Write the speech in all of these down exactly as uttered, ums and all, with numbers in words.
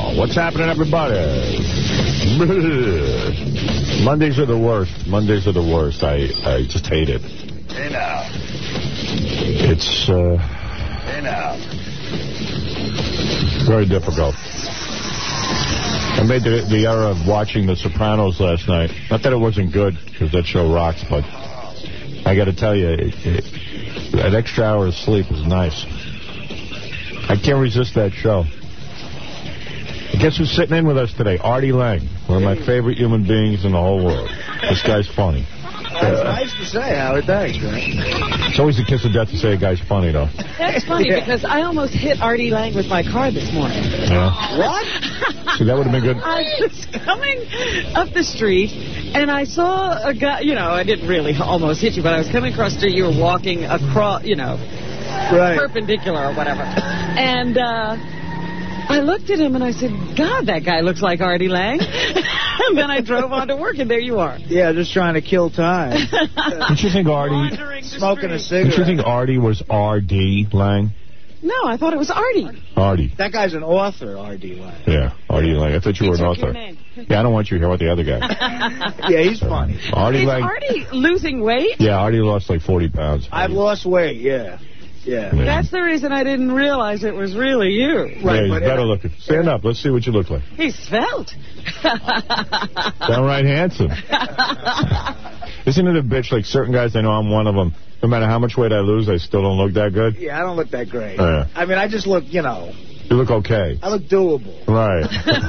What's happening, everybody? Mondays are the worst. Mondays are the worst. I, I just hate it. Hey, now. It's uh, Hey, now. very difficult. I made the, the error of watching The Sopranos last night. Not that it wasn't good, because that show rocks, but I got to tell you, it, it, an extra hour of sleep is nice. I can't resist that show. Guess who's sitting in with us today? Artie Lang, one of my favorite human beings in the whole world. This guy's funny. That's nice to say, Howard. Thanks, man. It's always a kiss of death to say a guy's funny, though. That's funny, Yeah. because I almost hit Artie Lang with my car this morning. Yeah. What? See, that would have been good. I was coming up the street, and I saw a guy, you know, I didn't really almost hit you, but I was coming across the street. You were walking across, you know, Right. perpendicular or whatever. And uh, I looked at him, and I said, God, that guy looks like Artie Lang. And then I drove on to work, and there you are. Yeah, just trying to kill time. Didn't you think Artie... Wandering the Smoking a street. Didn't you cigarette. think Artie was R D Lang? No, I thought it was Artie. Artie. That guy's an author, R D Lang. Yeah, Artie Lang. I thought you He were an took your author. name. Yeah, I don't want you here with the other guy. Yeah, he's funny. Artie Is Lang... Artie losing weight? Yeah, Artie lost like forty pounds. I've lost weight, yeah. Yeah. Yeah. That's the reason I didn't realize it was really you. Yeah, Right, he's but- better looking. Stand up. Let's see what you look like. He's svelte. Downright handsome. Isn't it a bitch? Like certain guys, I know I'm one of them. No matter how much weight I lose, I still don't look that good. Yeah, I don't look that great. Yeah. I mean, I just look, you know, You look okay. I look doable. Right.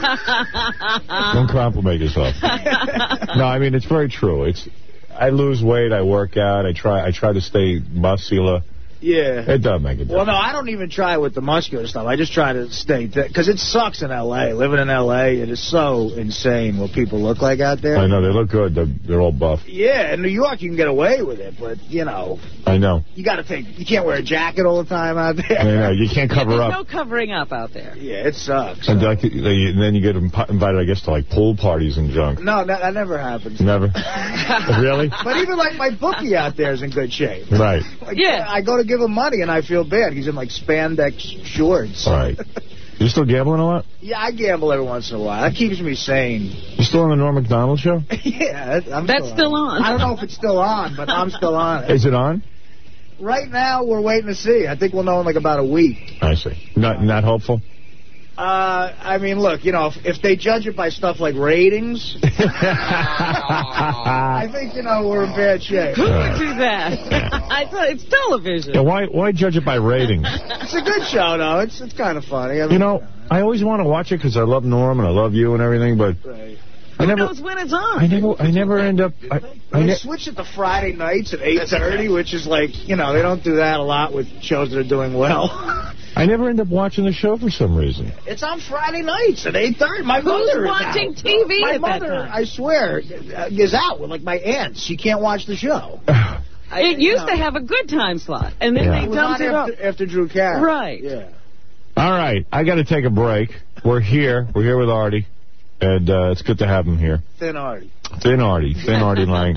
Don't compliment yourself. No, I mean, it's very true. It's I lose weight, I work out, I try I try to stay muscular. Yeah. It does make a difference. Well, no, I don't even try with the muscular stuff. I just try to stay, because it sucks in L A. Living in L A, it is so insane what people look like out there. I know, they look good. They're, they're all buff. Yeah, in New York you can get away with it, but, you know, I know. you got to take, you can't wear a jacket all the time out there. I know. You can't cover There's up. no covering up out there. Yeah, it sucks. And, like, they- and then you get imp- invited, I guess, to like pool parties and junk. No, that, that never happens. Never? Really? But even like my bookie out there is in good shape. Right. Like, Yeah. I go to give him money and I feel bad. He's in like spandex shorts. All right. You still gambling a lot? Yeah, I gamble every once in a while. That keeps me sane. You still on the Norm Macdonald show? Yeah, I'm That's still on. I don't know if it's still on, but I'm still on it. Is it on? Right now, we're waiting to see. I think we'll know in like about a week. I see. Not not hopeful? Uh, I mean, look, you know, if, if they judge it by stuff like ratings, I think, you know, we're in bad shape. Who would do that? I thought it's television. Yeah, why why judge it by ratings? It's a good show, though. It's it's kind of funny. I mean, You know, I always want to watch it because I love Norm and I love you and everything, but right. I Who never knows when it's on? I never I never end up I, I They ne switch it to Friday nights at eight thirty, which is like, you know, they don't do that a lot with shows that are doing well. I never end up watching the show for some reason. It's on Friday nights at eight thirty. My Who's mother is watching out. T V My at that mother, time? I swear, is out with, like, my aunts. She can't watch the show. It used to have a good time slot, and then Yeah. they It was dumped on it up. after, after Drew Carey. Right. Yeah. All right, I got to take a break. We're here. We're here with Artie, and uh, it's good to have him here. Thin Artie. Thin Artie. Thin Artie Lang.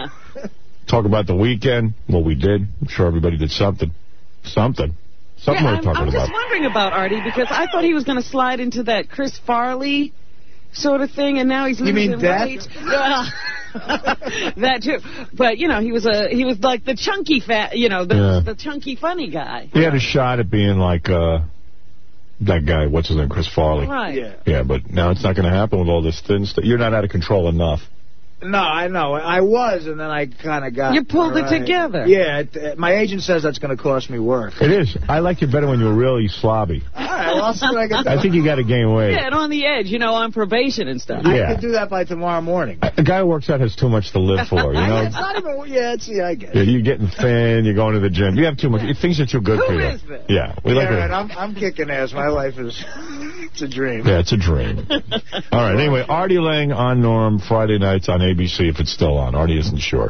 Talk about the weekend, what we did. I'm sure everybody did something. Something. Something Yeah, we're I'm, talking I'm about. just wondering about Artie, because I thought he was going to slide into that Chris Farley sort of thing, and now he's losing mean death? weight. Well, that too. But, you know, he was a he was like the chunky fat, you know, the, Yeah. the chunky funny guy. He had a shot at being like uh, that guy, what's his name, Chris Farley. Right. Yeah. Yeah, but now it's not going to happen with all this thin stuff. You're not out of control enough. No, I know. I was, and then I kind of got... You pulled it right. together. Yeah. It, uh, my agent says that's going to cost me work. It is. I like you better when you were really slobby. All right, well, I'll see what I can do. I think you got to gain weight. Yeah, and on the edge, you know, on probation and stuff. I Yeah. could do that by tomorrow morning. A guy who works out has too much to live for, you know? It's not even... Yeah, it's, yeah, I get Yeah, it. you're getting thin, you're going to the gym. You have too much. Things are too good Who for you. is this? Yeah. We Yeah, like right, it. I'm, I'm kicking ass. My life is... It's a dream. Yeah, it's a dream. All right, anyway, Artie Lang on Norm, Friday nights on A B C, if it's still on. Artie isn't sure.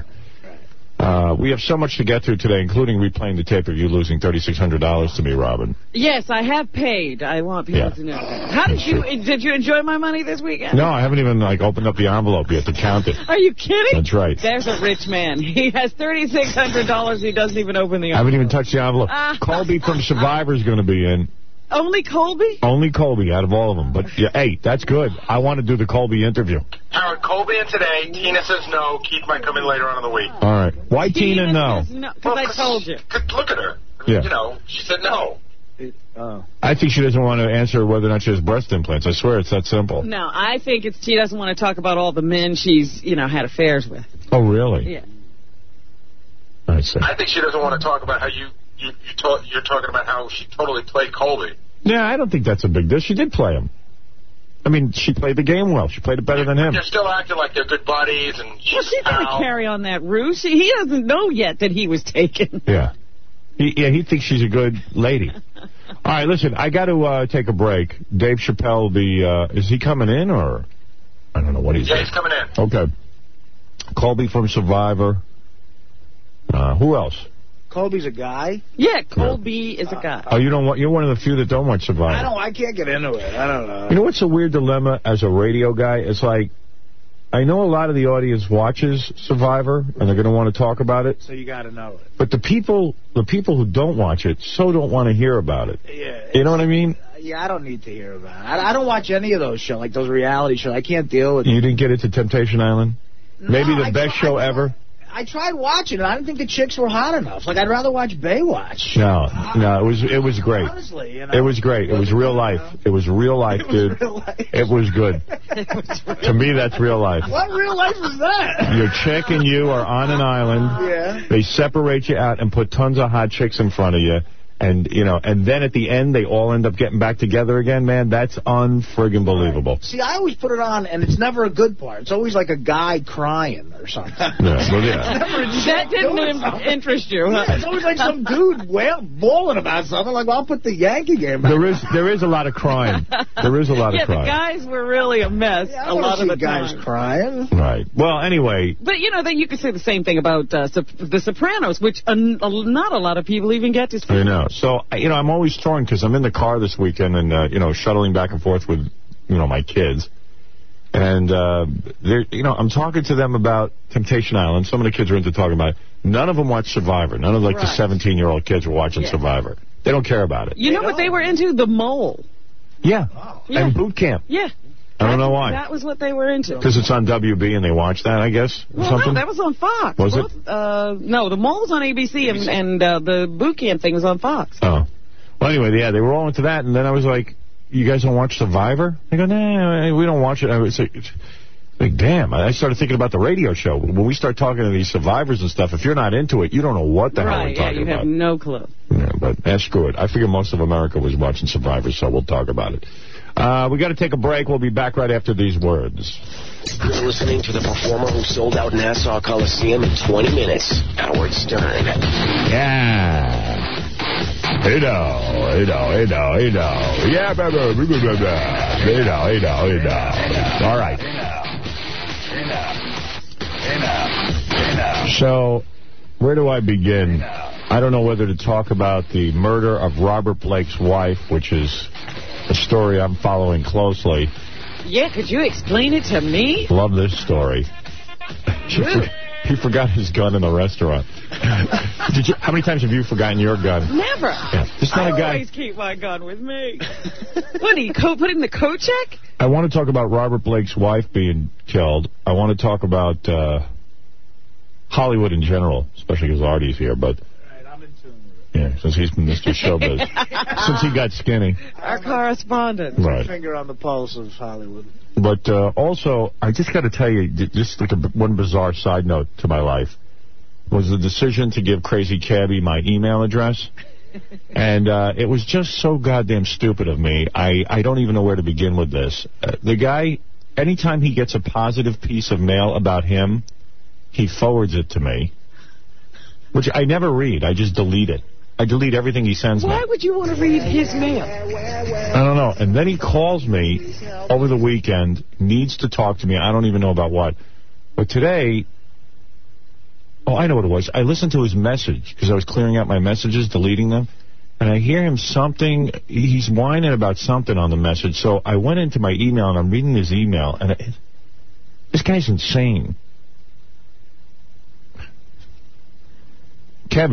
Uh, we have so much to get through today, including replaying the tape of you losing thirty-six hundred dollars to me, Robin. Yes, I have paid. I want people Yeah. to know that. How did That's you true. did you enjoy my money this weekend? No, I haven't even, like, opened up the envelope yet to count it. Are you kidding? That's right. There's a rich man. He has thirty-six hundred dollars. He doesn't even open the I haven't envelope. even touched the envelope. Colby from Survivor's going to be in. Only Colby? Only Colby out of all of them. But, yeah, hey, that's good. I want to do the Colby interview. Howard, Colby in today. Tina says no. Keith might come in later on in the week. All right. Why Tina, Tina no? Because no, well, I told you. Look at her. Yeah. You know, she said no. It, oh. I think she doesn't want to answer whether or not she has breast implants. I swear it's that simple. No, I think it's she doesn't want to talk about all the men she's, you know, had affairs with. Oh, really? Yeah. I see. I think she doesn't want to talk about how you, you, you talk, you're talking about how she totally played Colby. Yeah, I don't think that's a big deal. She did play him. I mean, she played the game well. She played it better than him. They're still acting like they're good buddies. And well, she's going to carry on that ruse. She, he doesn't know yet that he was taken. Yeah. He, yeah, he thinks she's a good lady. All right, listen, I got to uh, take a break. Dave Chappelle, the uh, is he coming in or? I don't know what he's Yeah, doing. he's coming in. Okay. Colby from Survivor. Uh, who else? Colby's a guy? Yeah, Colby yeah. is a guy. Oh, you don't want, you're one of the few that don't watch Survivor. I don't, I can't get into it. I don't know. You know what's a weird dilemma as a radio guy? It's like, I know a lot of the audience watches Survivor, and they're going to want to talk about it. So you got to know it. But the people the people who don't watch it so don't want to hear about it. Yeah. You know what I mean? Yeah, I don't need to hear about it. I, I don't watch any of those shows, like those reality shows. I can't deal with it. You didn't get into Temptation Island? No, Maybe the I best try, show I, ever? I tried watching it. I didn't think the chicks were hot enough. Like, I'd rather watch Baywatch. No, no, it was it was great. Honestly, you know, it was great. It was real life. It was real life, it dude. Was real life. It was good. It was real to me, that's real life. What real life was that? Your chick and you are on an island. Yeah. They separate you out and put tons of hot chicks in front of you. And, you know, and then at the end, they all end up getting back together again, man. That's unfriggin' believable. See, I always put it on, and it's never a good part. It's always like a guy crying or something. Yeah, well, yeah. That didn't in interest you, huh? Yeah, it's always like some dude wail, bawling about something. Like, well, I'll put the Yankee game back. There is, there is a lot of crying. There is a lot yeah, of crying. Yeah, the guys were really a mess yeah, a lot of the guys time. crying. Right. Well, anyway. But, you know, then you could say the same thing about uh, The Sopranos, which uh, not a lot of people even get to see. I know. So, you know, I'm always torn because I'm in the car this weekend and, uh, you know, shuttling back and forth with, you know, my kids. And, uh, they're, you know, I'm talking to them about Temptation Island. Some of the kids are into talking about it. None of them watch Survivor. None of, like, right. the seventeen-year-old kids were watching yeah. Survivor. They don't care about it. You know what they were into? The Mole. Yeah. Oh. yeah. And Boot Camp. Yeah. I don't know why. That was what they were into. Because it's on W B and they watch that, I guess? Or well, something? no, that was on Fox. Was Both, it? Uh, no, the Mole's on A B C and, and uh, the Boot Camp thing was on Fox. Oh. Well, anyway, yeah, they were all into that, and then I was like, you guys don't watch Survivor? They go, nah, we don't watch it. I was like, like, damn, I started thinking about the radio show. When we start talking to these survivors and stuff, if you're not into it, you don't know what the right, hell we're talking about. Right, yeah, you about. have no clue. Yeah, but eh, screw it. I figure most of America was watching Survivor, so we'll talk about it. Uh, we got to take a break. We'll be back right after these words. You're listening to the performer who sold out Nassau Coliseum in twenty minutes, Howard Stern. Yeah. Hey now, hey now, hey now, hey now. Yeah, baby, hey now, hey now, hey now. All right. So, where do I begin? I don't know whether to talk about the murder of Robert Blake's wife, which is a story I'm following closely. Yeah, could you explain it to me? Love this story. Really? He forgot his gun in the restaurant. Did you? How many times have you forgotten your gun? Never. Yeah, just not I a guy. always keep my gun with me. What, do you co put in the coat check? I want to talk about Robert Blake's wife being killed. I want to talk about uh, Hollywood in general, especially because Artie's here. But yeah, since he's Mister Showbiz. Since he got skinny. Our correspondent. Right. Finger on the pulse of Hollywood. But uh, also, I just got to tell you, just like a, one bizarre side note to my life, was the decision to give Crazy Cabby my email address. And uh, it was just so goddamn stupid of me. I, I don't even know where to begin with this. Uh, the guy, anytime he gets a positive piece of mail about him, he forwards it to me, which I never read. I just delete it. I delete everything he sends Why me. Why would you want to read his mail? I don't know. And then he calls me over the weekend, needs to talk to me. I don't even know about what. But today, oh, I know what it was. I listened to his message because I was clearing out my messages, deleting them. And I hear him something, he's whining about something on the message. So I went into my email and I'm reading his email. And it, this guy's insane. Kevy,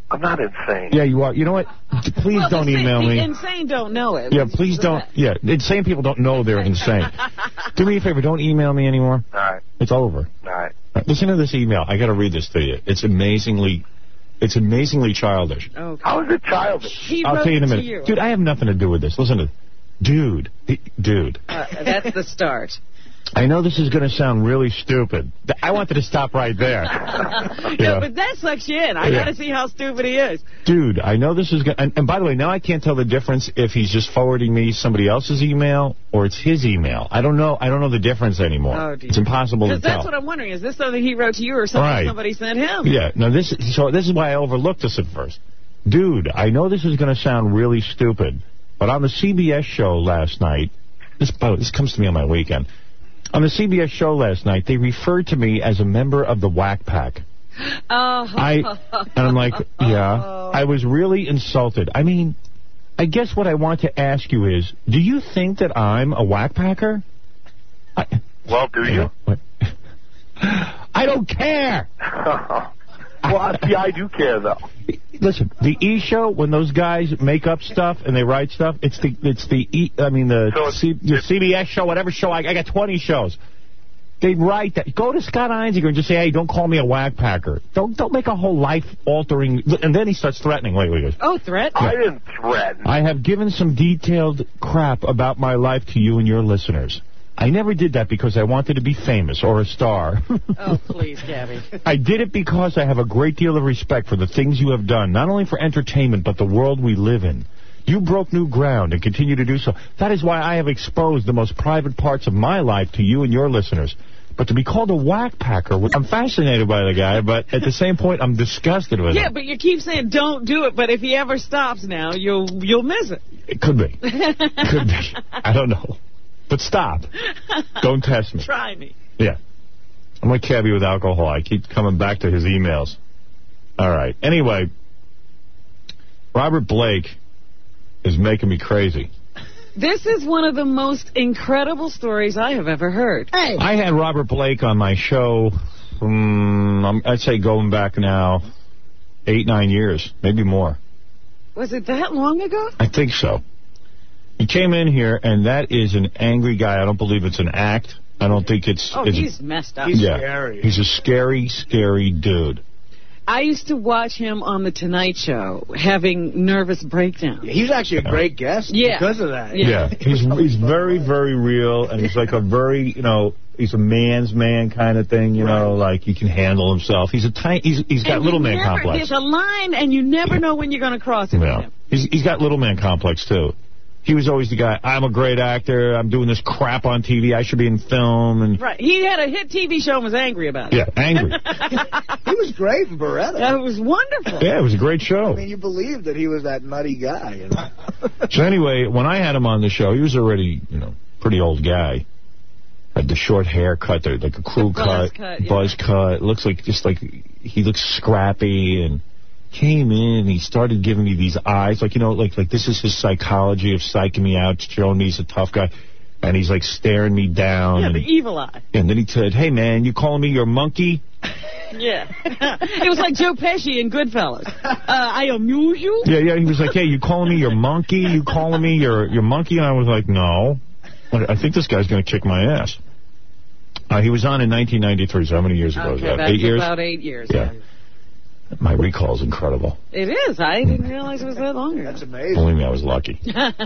I'm not insane. Yeah, you are. You know what? Please well, don't the email the me. Insane don't know it. Yeah, please don't. Yeah, insane people don't know they're insane. Do me a favor. Don't email me anymore. All right. It's over. All right. Listen to this email. I got to read this to you. It's amazingly, it's amazingly childish. Okay. How is it childish? He I'll wrote tell you in a to minute. you. Dude, I have nothing to do with this. Listen to this. Dude. Dude. Uh, that's the start. I know this is going to sound really stupid. I wanted to stop right there. No, Yeah. but that sucks you in. I Yeah. got to see how stupid he is. Dude, I know this is going to... And, and by the way, now I can't tell the difference if he's just forwarding me somebody else's email or it's his email. I don't know. I don't know the difference anymore. Oh, dear. It's impossible to Because tell. that's what I'm wondering. Is this something he wrote to you or something Right. somebody sent him? Yeah, no, this is, so this is why I overlooked this at first. Dude, I know this is going to sound really stupid, but on the C B S show last night, this, oh, this comes to me on my weekend. On the C B S show last night, they referred to me as a member of the Whack Pack. Oh. I, and I'm like, yeah, I was really insulted. I mean, I guess what I want to ask you is, do you think that I'm a Whack Packer? I, Well, do you? What? I don't care. Well, see, I do care, though. Listen, the E show, when those guys make up stuff and they write stuff, it's the it's the E. I mean the So C, the C B S show, whatever show. I, I got twenty shows. They write that. Go to Scott Einziger and just say, "Hey, don't call me a whack packer. Don't don't make a whole life altering." And then he starts threatening. Wait, wait, wait. Oh, threat? I didn't threaten. I have given some detailed crap about my life to you and your listeners. I never did that because I wanted to be famous or a star. Oh, please, Gabby. I did it because I have a great deal of respect for the things you have done, not only for entertainment, but the world we live in. You broke new ground and continue to do so. That is why I have exposed the most private parts of my life to you and your listeners. But to be called a whack packer, I'm fascinated by the guy, but at the same point, I'm disgusted with Yeah, him. but you keep saying don't do it, but if he ever stops now, you'll you'll miss it. It could be. Could be. I don't know. But stop. Don't test me. Try me. Yeah. I'm like Cabby with alcohol. I keep coming back to his emails. All right. Anyway, Robert Blake is making me crazy. This is one of the most incredible stories I have ever heard. Hey. I had Robert Blake on my show, um, I'd say going back now eight, nine years, maybe more. Was it that long ago? I think so. He came in here, and that is an angry guy. I don't believe it's an act. I don't think it's... Oh, it's he's messed up. He's yeah, scary. He's a scary, scary dude. I used to watch him on The Tonight Show having nervous breakdowns. He's actually a great guest Yeah. because of that. Yeah, he's he's very, very real, and he's like a very, you know, he's a man's man kind of thing, you know, like he can handle himself. He's a tiny, he's he's got And little you man never, complex. There's a line, and you never know when you're going to cross it with Yeah, him. he's he's got little man complex too. He was always the guy, I'm a great actor, I'm doing this crap on T V, I should be in film. And Right. He had a hit T V show and was angry about it. yeah, angry. He was great in Beretta. That was wonderful. Yeah, it was a great show. I mean, you believed that he was that nutty guy, you know. So anyway, when I had him on the show, he was already, you know, pretty old guy. Had the short haircut, the, like a crew The cut, buzz cut, yeah. buzz cut. Looks like just like he looks scrappy, and came in. He started giving me these eyes, like you know, like like this is his psychology of psyching me out, showing me he's a tough guy, and he's like staring me down. Yeah, and, the evil eye. and then he said, "Hey man, you calling me your monkey?" Yeah. It was like Joe Pesci in Goodfellas. Uh, I amuse you? Yeah, yeah. He was like, "Hey, you calling me your monkey? You calling me your your monkey?" And I was like, "No, I think this guy's gonna kick my ass." Uh, he was on in nineteen ninety-three. So how many years ago was Okay, that? that's Eight years. about eight years. Yeah. My recall is incredible. It is. I didn't realize it was that long ago. That's amazing. Believe me, I was lucky.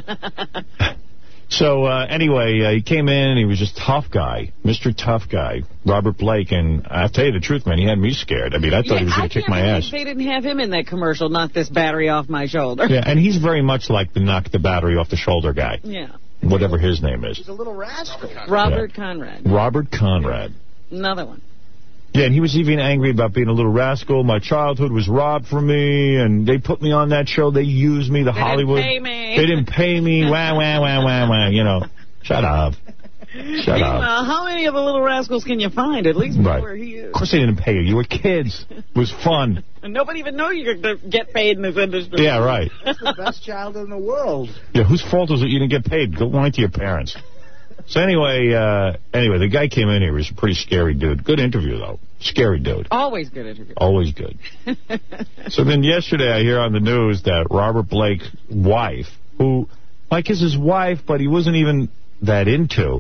So, uh, anyway, uh, he came in, he was just tough guy, Mister Tough Guy, Robert Blake, and I'll tell you the truth, man, he had me scared. I mean, I thought Yeah, he was going I to kick can't my believe ass. They didn't have him in that commercial, knock this battery off my shoulder. Yeah, and he's very much like the knock the battery off the shoulder guy, Yeah. whatever his name is. He's a little rascal. Robert Yeah. Conrad. Robert Conrad. Another one. Yeah, and he was even angry about being a little rascal. My childhood was robbed from me, and they put me on that show. They used me, the They Hollywood. didn't pay me. They didn't pay me. Wah, wah, wah, wah, wah, you know. Shut up. Shut up. Meanwhile, how many of the little rascals can you find? At least Right. where he is. Of course they didn't pay you. You were kids. It was fun. And nobody even know you're going to get paid in this industry. Yeah, right. He's the best child in the world. Yeah, whose fault is it you didn't get paid? Go whine to your parents. So anyway, uh, anyway, the guy came in here. He was a pretty scary dude. Good interview, though. Scary dude. Always good interview. Always good. So then yesterday I hear on the news that Robert Blake's wife, who, like, is his wife, but he wasn't even that into.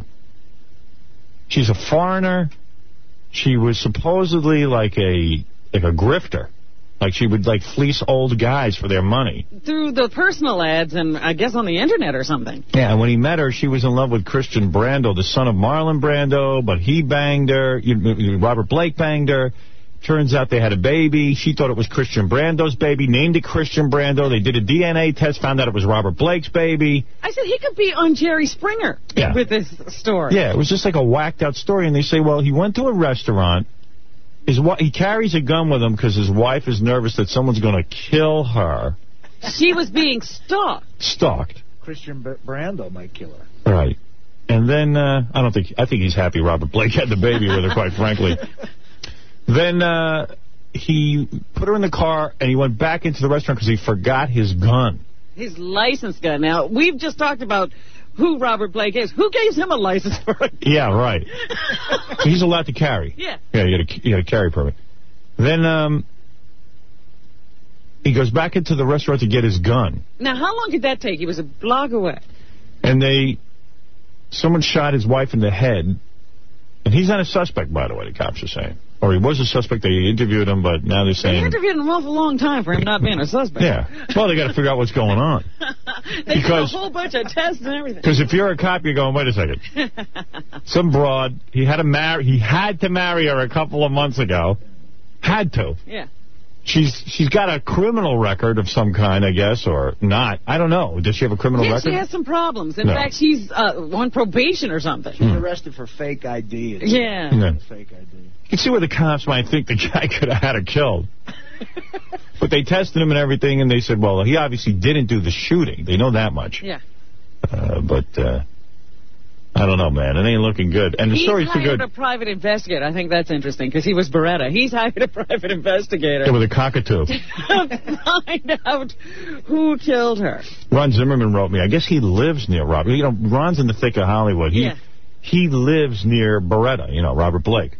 She's a foreigner. She was supposedly like a like a grifter. Like she would, like, fleece old guys for their money. Through the personal ads and, I guess, on the Internet or something. Yeah, and when he met her, she was in love with Christian Brando, the son of Marlon Brando, but he banged her. Robert Blake banged her. Turns out they had a baby. She thought it was Christian Brando's baby, named it Christian Brando. They did a D N A test, found out it was Robert Blake's baby. I said he could be on Jerry Springer yeah. with this story. Yeah, it was just like a whacked-out story. And they say, well, he went to a restaurant. His He carries a gun with him because his wife is nervous that someone's going to kill her. She was being stalked. Stalked. Christian B Brando might kill her. Right. And then, uh, I don't think, I think he's happy Robert Blake had the baby with her, quite frankly. Then uh, he put her in the car, and he went back into the restaurant because he forgot his gun. His license gun. Now, we've just talked about who Robert Blake is. Who gave him a license for it? Yeah, right. He's allowed to carry. Yeah. Yeah, you got a, you got a carry permit. Then um, he goes back into the restaurant to get his gun. Now, how long did that take? He was a block away. And they, someone shot his wife in the head. And he's not a suspect, by the way, the cops are saying. Or he was a suspect. They interviewed him, but now they're saying... They interviewed him an awful long time for him not being a suspect. Yeah. Well, they got to figure out what's going on. They because, did a whole bunch of tests and everything. Because if you're a cop, you're going, wait a second. Some broad, he had to marry, he had to marry her a couple of months ago. Had to. Yeah. She's she's got a criminal record of some kind, I guess, or not. I don't know. Does she have a criminal yeah, record? She has some problems. In no. fact, she's uh, on probation or something. She's hmm. arrested for fake I D. Yeah. yeah. Fake I D. You can see where the cops might think the guy could have had her killed. But they tested him and everything, and they said, well, he obviously didn't do the shooting. They know that much. Yeah. Uh, but... Uh, I don't know, man. It ain't looking good. And the He's story's too good. He's hired a private investigator. I think that's interesting, because he was Beretta. He's hired a private investigator. Yeah, with a cockatoo. To find out who killed her. Ron Zimmerman wrote me. I guess he lives near Robert. You know, Ron's in the thick of Hollywood. He, yeah. He lives near Beretta, you know, Robert Blake.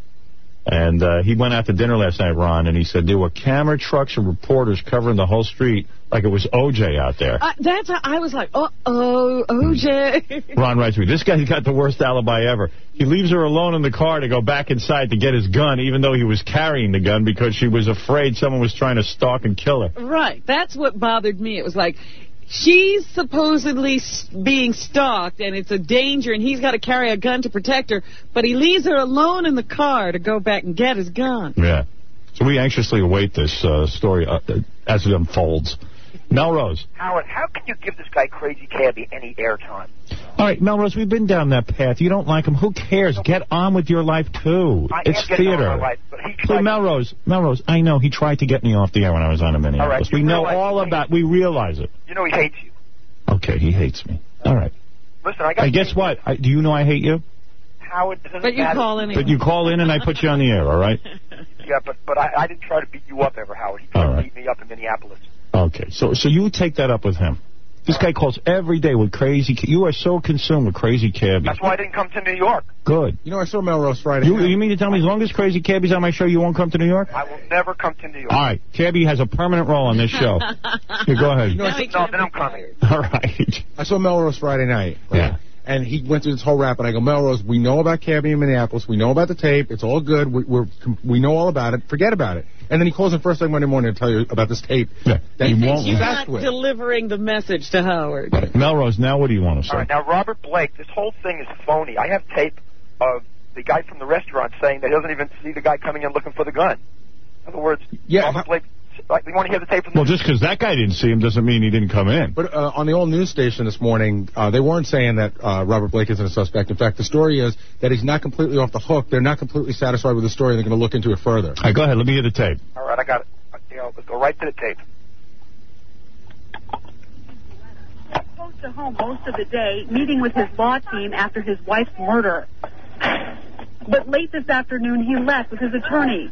And uh, he went out to dinner last night, Ron, and he said there were camera trucks and reporters covering the whole street like it was O J out there. Uh, that's how I was like, uh-oh, O J. Ron writes me, this guy's got the worst alibi ever. He leaves her alone in the car to go back inside to get his gun, even though he was carrying the gun because she was afraid someone was trying to stalk and kill her. Right. That's what bothered me. It was like... She's supposedly being stalked, and it's a danger, and he's got to carry a gun to protect her, but he leaves her alone in the car to go back and get his gun. Yeah. So we anxiously await this uh, story uh, as it unfolds. Melrose. Howard, how can you give this guy Crazy Cabby any airtime? All right, Melrose, we've been down that path. You don't like him. Who cares? Get on with your life, too. I it's am theater. On my life, but he Please, Melrose, Melrose, I know he tried to get me off the air when I was on in Minneapolis. All right, we know realize all about We realize it. You know he hates you. Okay, he hates me. All right. Listen, I got. I guess what? I, do you know I hate you? Howard, doesn't But you matter. call in. But you call in and I put you on the air, all right? Yeah, but but I, I didn't try to beat you up ever, Howard. He tried all right. to beat me up in Minneapolis. Okay, so so you take that up with him. This guy calls every day with crazy... You are so consumed with Crazy Cabby. That's why I didn't come to New York. Good. You know, I saw Melrose Friday. You, you mean to tell me as long as Crazy Cabby's on my show, you won't come to New York? I will never come to New York. All right. Cabby has a permanent role on this show. Here, go ahead. You know, no, no, then I'm coming. All right. I saw Melrose Friday night. Right? Yeah. And he went through this whole rap, and I go, Melrose, we know about Cabby in Minneapolis. We know about the tape. It's all good. We, we're, we know all about it. Forget about it. And then he calls in first thing Monday morning to tell you about this tape. Yeah. That he he won't. You're obsessed not with. delivering the message to Howard. Right. Melrose, now what do you want to say? All right, now, Robert Blake, this whole thing is phony. I have tape of the guy from the restaurant saying that he doesn't even see the guy coming in looking for the gun. In other words, Yeah, Robert how- Blake... Like, you want to hear the tape from the... Well, just because that guy didn't see him doesn't mean he didn't come in. But uh, on the old news station this morning, uh, they weren't saying that uh, Robert Blake isn't a suspect. In fact, the story is that he's not completely off the hook. They're not completely satisfied with the story. They're going to look into it further. All right, go ahead. Let me hear the tape. All right, I got it. You know, let's go right to the tape. Close to home most of the day, meeting with his law team after his wife's murder. But late this afternoon, he left with his attorney.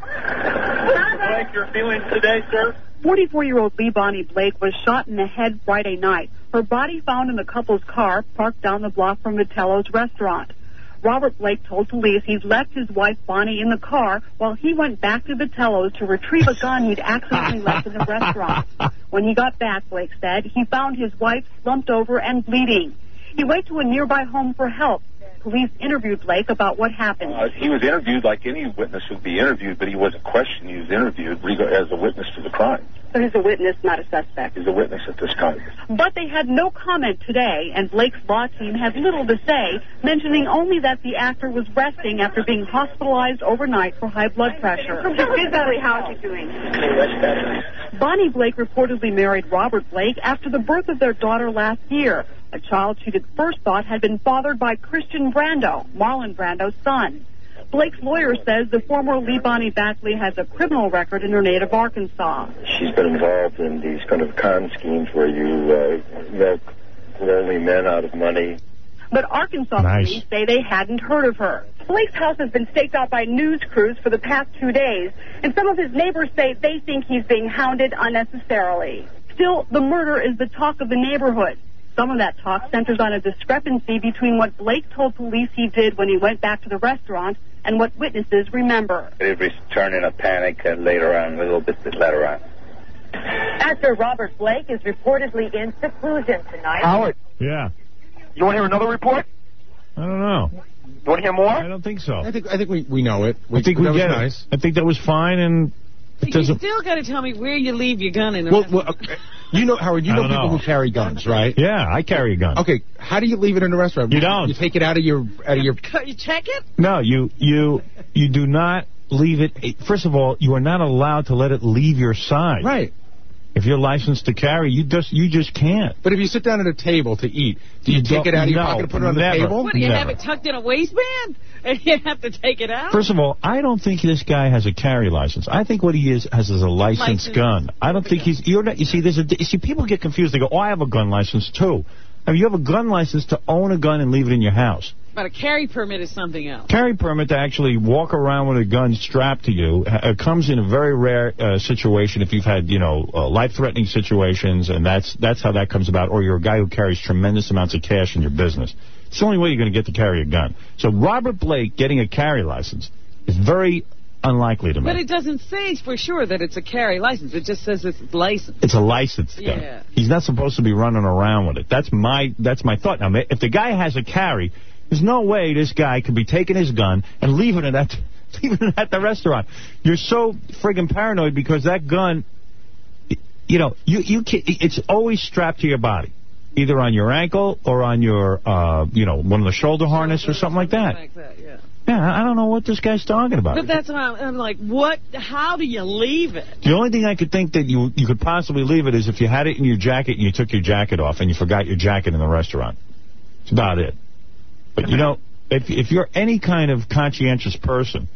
Blake, your feelings today, sir? forty-four-year-old Lee Bonnie Blake was shot in the head Friday night. Her body found in the couple's car parked down the block from Vitello's restaurant. Robert Blake told police he'd left his wife Bonnie in the car while he went back to Vitello's to retrieve a gun he'd accidentally left in the restaurant. When he got back, Blake said, he found his wife slumped over and bleeding. He went to a nearby home for help. Police interviewed Blake about what happened. Uh, he was interviewed like any witness would be interviewed, but he wasn't questioned. He was interviewed as a witness to the crime. So he's a witness, not a suspect. He's a witness at this time. But they had no comment today, and Blake's law team had little to say, mentioning only that the actor was resting after being hospitalized overnight for high blood pressure. Physically, how is he doing? Bonnie Blake reportedly married Robert Blake after the birth of their daughter last year, a child she'd at first thought had been fathered by Christian Brando, Marlon Brando's son. Blake's lawyer says the former Lee Bonnie Batley has a criminal record in her native Arkansas. She's been involved in these kind of con schemes where you uh, milk lonely men out of money. But Arkansas nice. police say they hadn't heard of her. Blake's house has been staked out by news crews for the past two days, and some of his neighbors say they think he's being hounded unnecessarily. Still, the murder is the talk of the neighborhood. Some of that talk centers on a discrepancy between what Blake told police he did when he went back to the restaurant and what witnesses remember. It returned in a panic and later on, a little bit later on. Actor Robert Blake is reportedly in seclusion tonight. Howard, Yeah. you want to hear another report? I don't know. You want to hear more? I don't think so. I think I think we, we know it. We, I think we that get was it. nice. I think that was fine, and it You doesn't... still got to tell me where you leave your gun in the Well, restaurant. well okay. You know, Howard, you I know don't people know. who carry guns, right? Yeah, I carry a gun. Okay, how do you leave it in a restaurant? You don't. You take it out of your out of your. You check it? No, you you you do not leave it. First of all, you are not allowed to let it leave your side. Right. If you're licensed to carry, you just you just can't. But if you sit down at a table to eat, do you, You take it don't- out of your no, pocket and put it on never. the table? What, do you have Never. it tucked in a waistband? And you have to take it out? First of all, I don't think this guy has a carry license. I think what he is has is a licensed License. gun. I don't think he's. You're not. You see, there's a. You see, people get confused. They go, "Oh, I have a gun license too." I mean, you have a gun license to own a gun and leave it in your house. But a carry permit is something else. Carry permit to actually walk around with a gun strapped to you uh, comes in a very rare uh, situation if you've had, you know, uh, life-threatening situations, and that's that's how that comes about, or you're a guy who carries tremendous amounts of cash in your business. It's the only way you're going to get to carry a gun. So Robert Blake getting a carry license is very unlikely to me. But it doesn't say for sure that it's a carry license. It just says it's licensed. It's a licensed gun. Yeah. He's not supposed to be running around with it. That's my that's my thought. Now, if the guy has a carry, there's no way this guy could be taking his gun and leaving it at leaving it at the restaurant. You're so friggin' paranoid because that gun, you know, you you can, it's always strapped to your body, either on your ankle or on your, uh, you know, one of the shoulder harness or something like that. Like that, yeah. Yeah, I don't know what this guy's talking about. But that's why I'm, I'm like, what? How do you leave it? The only thing I could think that you you could possibly leave it is if you had it in your jacket and you took your jacket off and you forgot your jacket in the restaurant. That's about it. But, you know, if if you're any kind of conscientious person,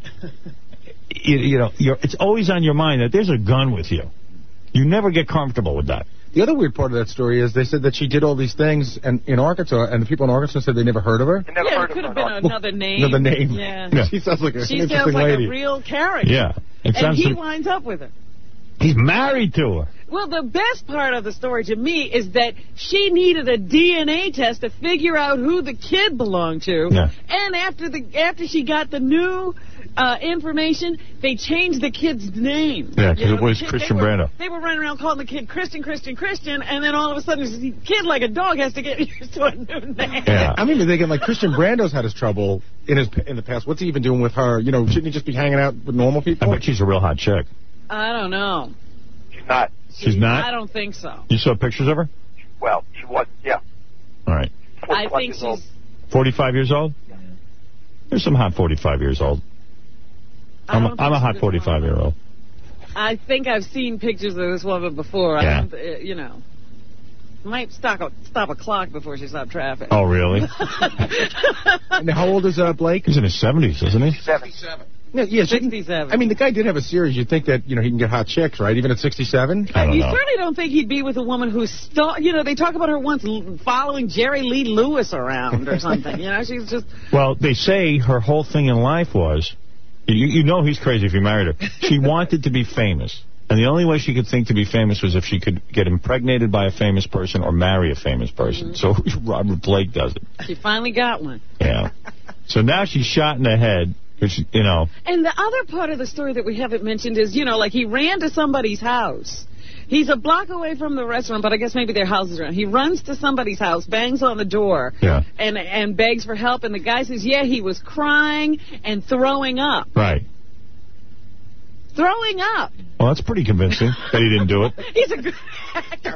you, you know, you're, it's always on your mind that there's a gun with you. You never get comfortable with that. The other weird part of that story is they said that she did all these things and in Arkansas, and the people in Arkansas said they never heard of her. You never Yeah, heard it could of have her. been another name. Another name. Yeah. Yeah. She sounds like a, She an sounds interesting like lady. a real character. Yeah. It And sounds he to- winds up with her. He's married to her. Well, the best part of the story to me is that she needed a D N A test to figure out who the kid belonged to. Yeah. And after the after she got the new uh, information, they changed the kid's name. Yeah, 'cause You know, it was the kid- Christian they were, Brando. They were running around calling the kid Christian, Christian, Christian, and then all of a sudden, the kid, like a dog, has to get used to a new name. Yeah. I'm even thinking, like, Christian Brando's had his trouble in his in the past. What's he even doing with her? You know, shouldn't he just be hanging out with normal I people? bet she's a real hot chick. I don't know. She's not. She's not? I don't think so. You saw pictures of her? Well, she was, yeah. All right. I forty-five think years she's... old. forty-five years old? There's some hot forty-five years old. I I'm a, don't I'm a think hot she's forty-five year old. I think I've seen pictures of this woman before. I Yeah. don't, uh, you know. Might stop a, stop a clock before she stopped traffic. Oh, really? And how old is uh, Blake? He's in his seventies, isn't he? Seventy-seven. Yeah, yeah, so- sixty-seven. I mean, the guy did have a series. You'd think that, you know, he can get hot chicks, right? Even at sixty-seven? I don't you know. certainly don't think he'd be with a woman who's stalk. You know, they talk about her once l- following Jerry Lee Lewis around or something. You know, she's just. Well, they say her whole thing in life was, you, you know he's crazy if you married her. She wanted to be famous. And the only way she could think to be famous was if she could get impregnated by a famous person or marry a famous person. Mm-hmm. So Robert Blake does it. She finally got one. Yeah. So now she's shot in the head, which, you know. And the other part of the story that we haven't mentioned is, you know, like he ran to somebody's house. He's a block away from the restaurant, but I guess maybe their house is around. He runs to somebody's house, bangs on the door, yeah. and and begs for help. And the guy says, yeah, he was crying and throwing up. Right. Throwing up. Well, that's pretty convincing that he didn't do it. He's a good actor.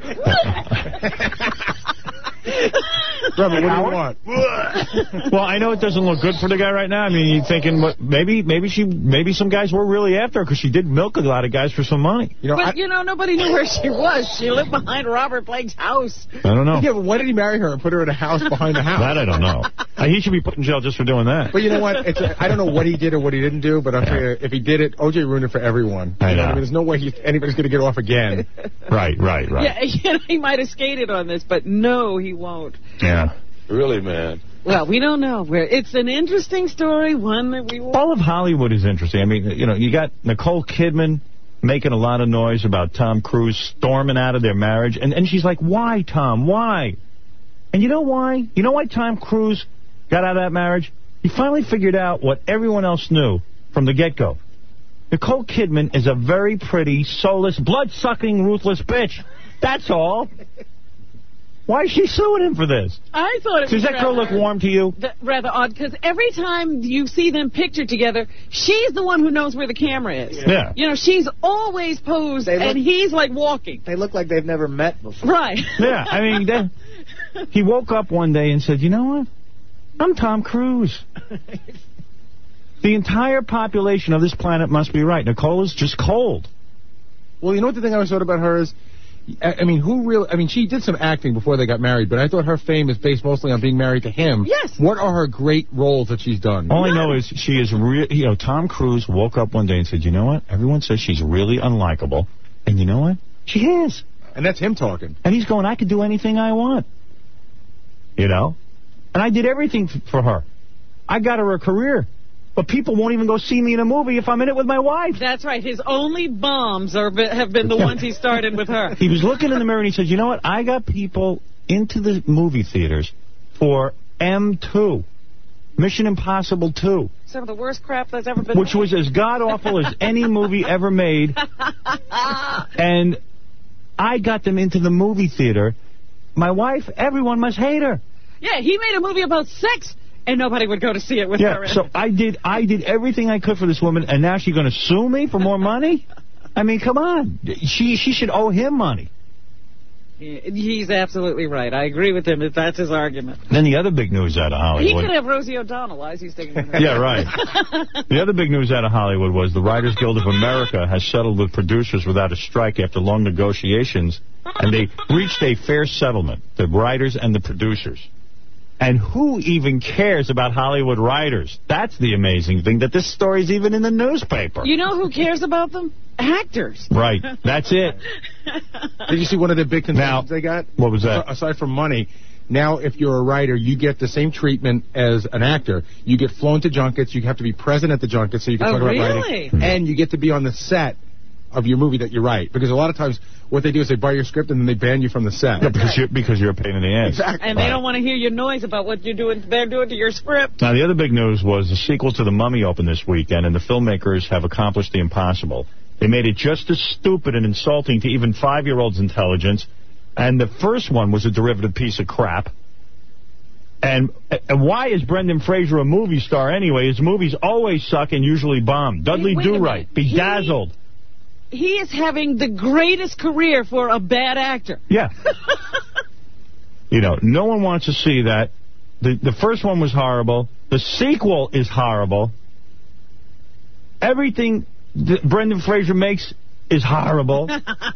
Robert, what do you want? Well, I know it doesn't look good for the guy right now. I mean, you're thinking, what, maybe maybe she, maybe some guys were really after her because she did milk a lot of guys for some money. You know, but, I, you know, nobody knew where she was. She lived behind Robert Blake's house. I don't know. Yeah, but why did he marry her and put her in a house behind the house? That I don't know. Uh, he should be put in jail just for doing that. But you know what? It's a, I don't know what he did or what he didn't do, but I'll tell you, if he did it, O J ruined it for everyone. I know. You know I mean, there's no way he, anybody's going to get off again. Right, right, right. Yeah, you know, he might have skated on this, but no, he won't. Yeah. Really, man. Well, we don't know. Where It's an interesting story, one that we will... All of Hollywood is interesting. I mean, you know, you got Nicole Kidman making a lot of noise about Tom Cruise storming out of their marriage. And, and she's like, why, Tom? Why? And you know why? You know why Tom Cruise got out of that marriage? He finally figured out what everyone else knew from the get-go. Nicole Kidman is a very pretty, soulless, blood-sucking, ruthless bitch. That's all. Why is she suing him for this? I thought it Does was that girl look warm to you? Rather odd, because every time you see them pictured together, she's the one who knows where the camera is. Yeah. You know, she's always posed, They look- and he's like walking. They look like they've never met before. Right. Yeah, I mean, they, he woke up one day and said, you know what? I'm Tom Cruise. The entire population of this planet must be right. Nicole is just cold. Well, you know what the thing I always thought about her is? I, I mean, who really... I mean, she did some acting before they got married, but I thought her fame is based mostly on being married to him. Yes. What are her great roles that she's done? All I know is she is real. You know, Tom Cruise woke up one day and said, you know what? Everyone says she's really unlikable. And you know what? She is. And that's him talking. And he's going, I could do anything I want. You know? And I did everything f- for her. I got her a career. But people won't even go see me in a movie if I'm in it with my wife. That's right. His only bombs are have been the ones he started with her. He was looking in the mirror and he said, you know what? I got people into the movie theaters for M two. Mission Impossible two. Some of the worst crap that's ever been Which made. was as god-awful as any movie ever made. And I got them into the movie theater. My wife, everyone must hate her. Yeah, he made a movie about sex, and nobody would go to see it with Yeah, her in so it. I did I did everything I could for this woman, and now she's going to sue me for more money? I mean, come on. She she should owe him money. He's absolutely right. I agree with him if that's his argument. Then the other big news out of He Hollywood. could have Rosie O'Donnell as he's taking her. Yeah, right. The other big news out of Hollywood was the Writers Guild of America has settled with producers without a strike after long negotiations, and they reached a fair settlement, the writers and the producers. And who even cares about Hollywood writers? That's the amazing thing, that this story's even in the newspaper. You know who cares about them? Actors. Right. That's it. Did you see one of the big concessions Now, they got? what was that? Aside from money, now if you're a writer, you get the same treatment as an actor. You get flown to junkets. You have to be present at the junket so you can Oh, talk about really? writing. And you get to be on the set of your movie that you write. Because a lot of times what they do is they buy your script and then they ban you from the set. Yeah, because you're, because you're a pain in the ass. Exactly. And they don't want to hear your noise about what you're doing. They're doing to your script. Now, the other big news was the sequel to The Mummy opened this weekend, and the filmmakers have accomplished the impossible. They made it just as stupid and insulting to even five-year-olds' intelligence, and the first one was a derivative piece of crap. And, and why is Brendan Fraser a movie star anyway? His movies always suck and usually bomb. Dudley Wait a Do-Right, minute. Bedazzled. He, he is having the greatest career for a bad actor. Yeah. You know, no one wants to see that. The, the first one was horrible. The sequel is horrible. Everything that Brendan Fraser makes is horrible.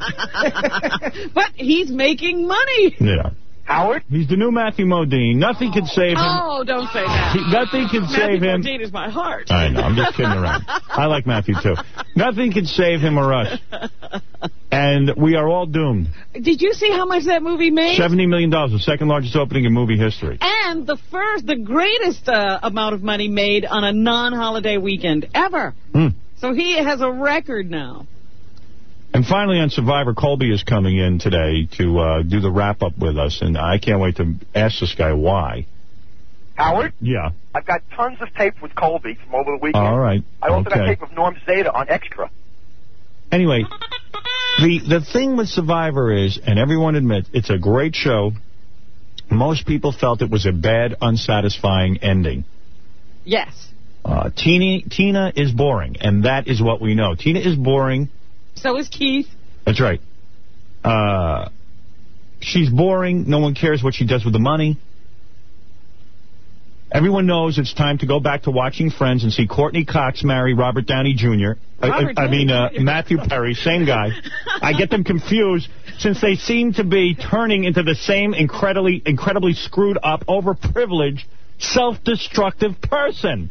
But he's making money. Yeah. Howard? He's the new Matthew Modine. Nothing can save him. Oh, don't say that. He, nothing can save him. Matthew Modine is my heart. I know. I'm just kidding around. I like Matthew, too. Nothing can save him or us. And we are all doomed. Did you see how much that movie made? seventy million dollars, the second largest opening in movie history. And the first, the greatest uh, amount of money made on a non-holiday weekend ever. Hmm. So he has a record now. And finally on Survivor, Colby is coming in today to uh, do the wrap-up with us, and I can't wait to ask this guy why. Howard? Yeah. I've got tons of tape with Colby from over the weekend. All right. I also okay. got tape of Norm Zeta on Extra. Anyway, the the thing with Survivor is, and everyone admits, it's a great show. Most people felt it was a bad, unsatisfying ending. Yes. Uh, Tina, Tina is boring, and that is what we know. Tina is boring. So is Keith. That's right. Uh, she's boring. No one cares what she does with the money. Everyone knows it's time to go back to watching Friends and see Courtney Cox marry Robert Downey Junior Robert I, I, I mean, uh, Downey. Matthew Perry, same guy. I get them confused since they seem to be turning into the same incredibly, incredibly screwed up, overprivileged, self-destructive person.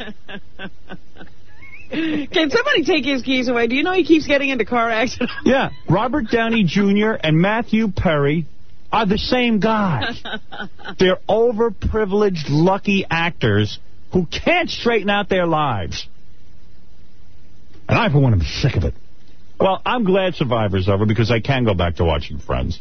Can somebody take his keys away? Do you know he keeps getting into car accidents? Yeah, Robert Downey Junior and Matthew Perry are the same guy. They're overprivileged, lucky actors who can't straighten out their lives. And I, for one, am sick of it. Well, I'm glad Survivor's over because I can go back to watching Friends.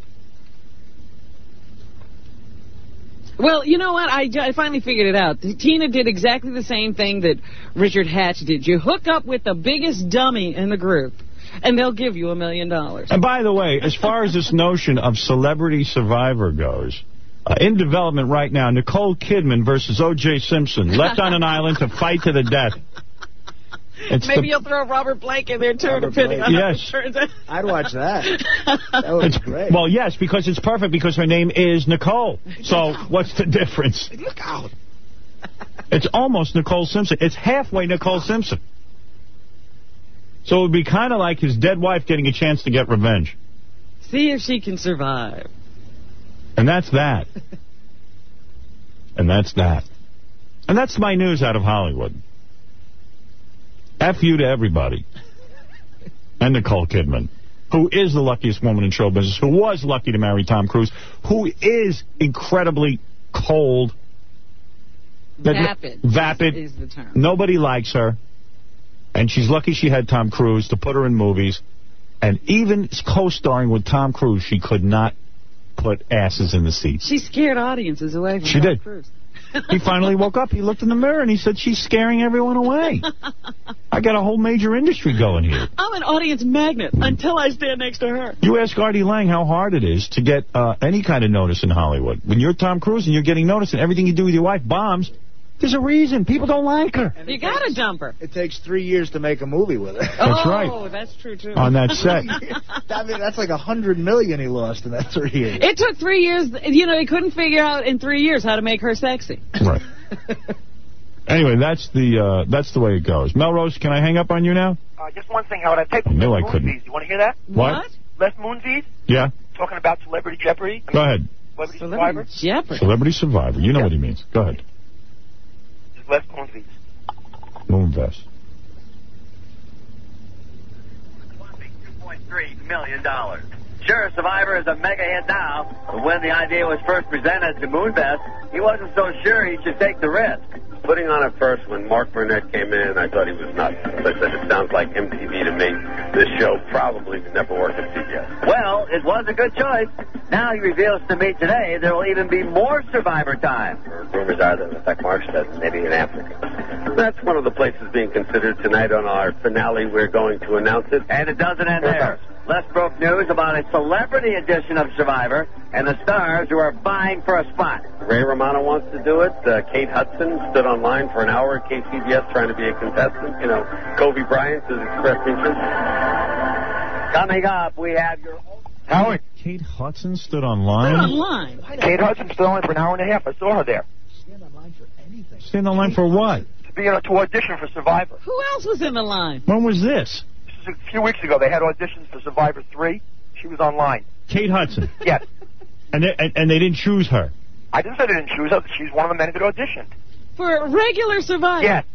Well, you know what? I, I finally figured it out. Tina did exactly the same thing that Richard Hatch did. You hook up with the biggest dummy in the group, and they'll give you a million dollars. And by the way, as far as this notion of Celebrity Survivor goes, uh, in development right now, Nicole Kidman versus O J Simpson, left on an island to fight to the death. It's Maybe the, you'll throw Robert Blake in there, too, Robert depending Blake. on Yes. how it turns out. I'd watch that. That would it's, be great. well, yes, because it's perfect, because her name is Nicole. So what's the difference? Look out. It's almost Nicole Simpson. It's halfway Nicole Simpson. So it would be kind of like his dead wife getting a chance to get revenge. See if she can survive. And that's that. And that's that. And that's my news out of Hollywood. F you to everybody. And Nicole Kidman, who is the luckiest woman in show business, who was lucky to marry Tom Cruise, who is incredibly cold. Vapid. Vapid. Is, is the term. Nobody likes her. And she's lucky she had Tom Cruise to put her in movies. And even co-starring with Tom Cruise, she could not put asses in the seats. She scared audiences away from She Tom did. Cruise. He finally woke up. He looked in the mirror and he said, she's scaring everyone away. I got a whole major industry going here. I'm an audience magnet until I stand next to her. You ask Artie Lang how hard it is to get uh, any kind of notice in Hollywood. When you're Tom Cruise and you're getting noticed and everything you do with your wife bombs, there's a reason. People don't like her. You got to dump her. It takes three years to make a movie with her. That's oh, right. Oh, that's true, too. On that set. I mean, that's like a hundred million he lost in that three years. It took three years. You know, he couldn't figure out in three years how to make her sexy. Right. Anyway, that's the uh, that's the way it goes. Melrose, can I hang up on you now? Uh, just one thing, Howard. I've taken I knew I Les couldn't. Moonves. You want to hear that? What? Les Moonves? Yeah? Talking about Celebrity Jeopardy. I Go mean, ahead. Celebrity Celebrity Survivor. Jeopardy. Celebrity Survivor. You know Yeah. what he means. Go ahead. This is Les Moonves. Moonves. two point three million dollars. Sure, Survivor is a mega hit now, but when the idea was first presented to Moonves, he wasn't so sure he should take the risk. Putting on it first, when Mark Burnett came in, I thought he was nuts. As I said, it sounds like M T V to me. This show probably would never work at C B S. Well, it was a good choice. Now he reveals to me today there will even be more Survivor time. Rumors are that, in fact, Mark said maybe in Africa. That's one of the places being considered tonight on our finale. We're going to announce it. And it doesn't end there. Les broke news about a celebrity edition of Survivor and the stars who are vying for a spot. Ray Romano wants to do it. Uh, Kate Hudson stood online for an hour at K C B S trying to be a contestant. You know, Kobe Bryant has expressed interest. Coming up, we have your... Howard. Kate Hudson stood online? Stood online. Kate Hudson stood on for an hour and a half. I saw her there. Stand online for anything. Stand online for what? To be uh, to audition for Survivor. Who else was in the line? When was this? This is a few weeks ago. They had auditions for Survivor three. She was online. Kate Hudson. Yes. And they, and, and they didn't choose her. I didn't say they didn't choose her. She's one of the men that auditioned. For regular Survivor? Yes.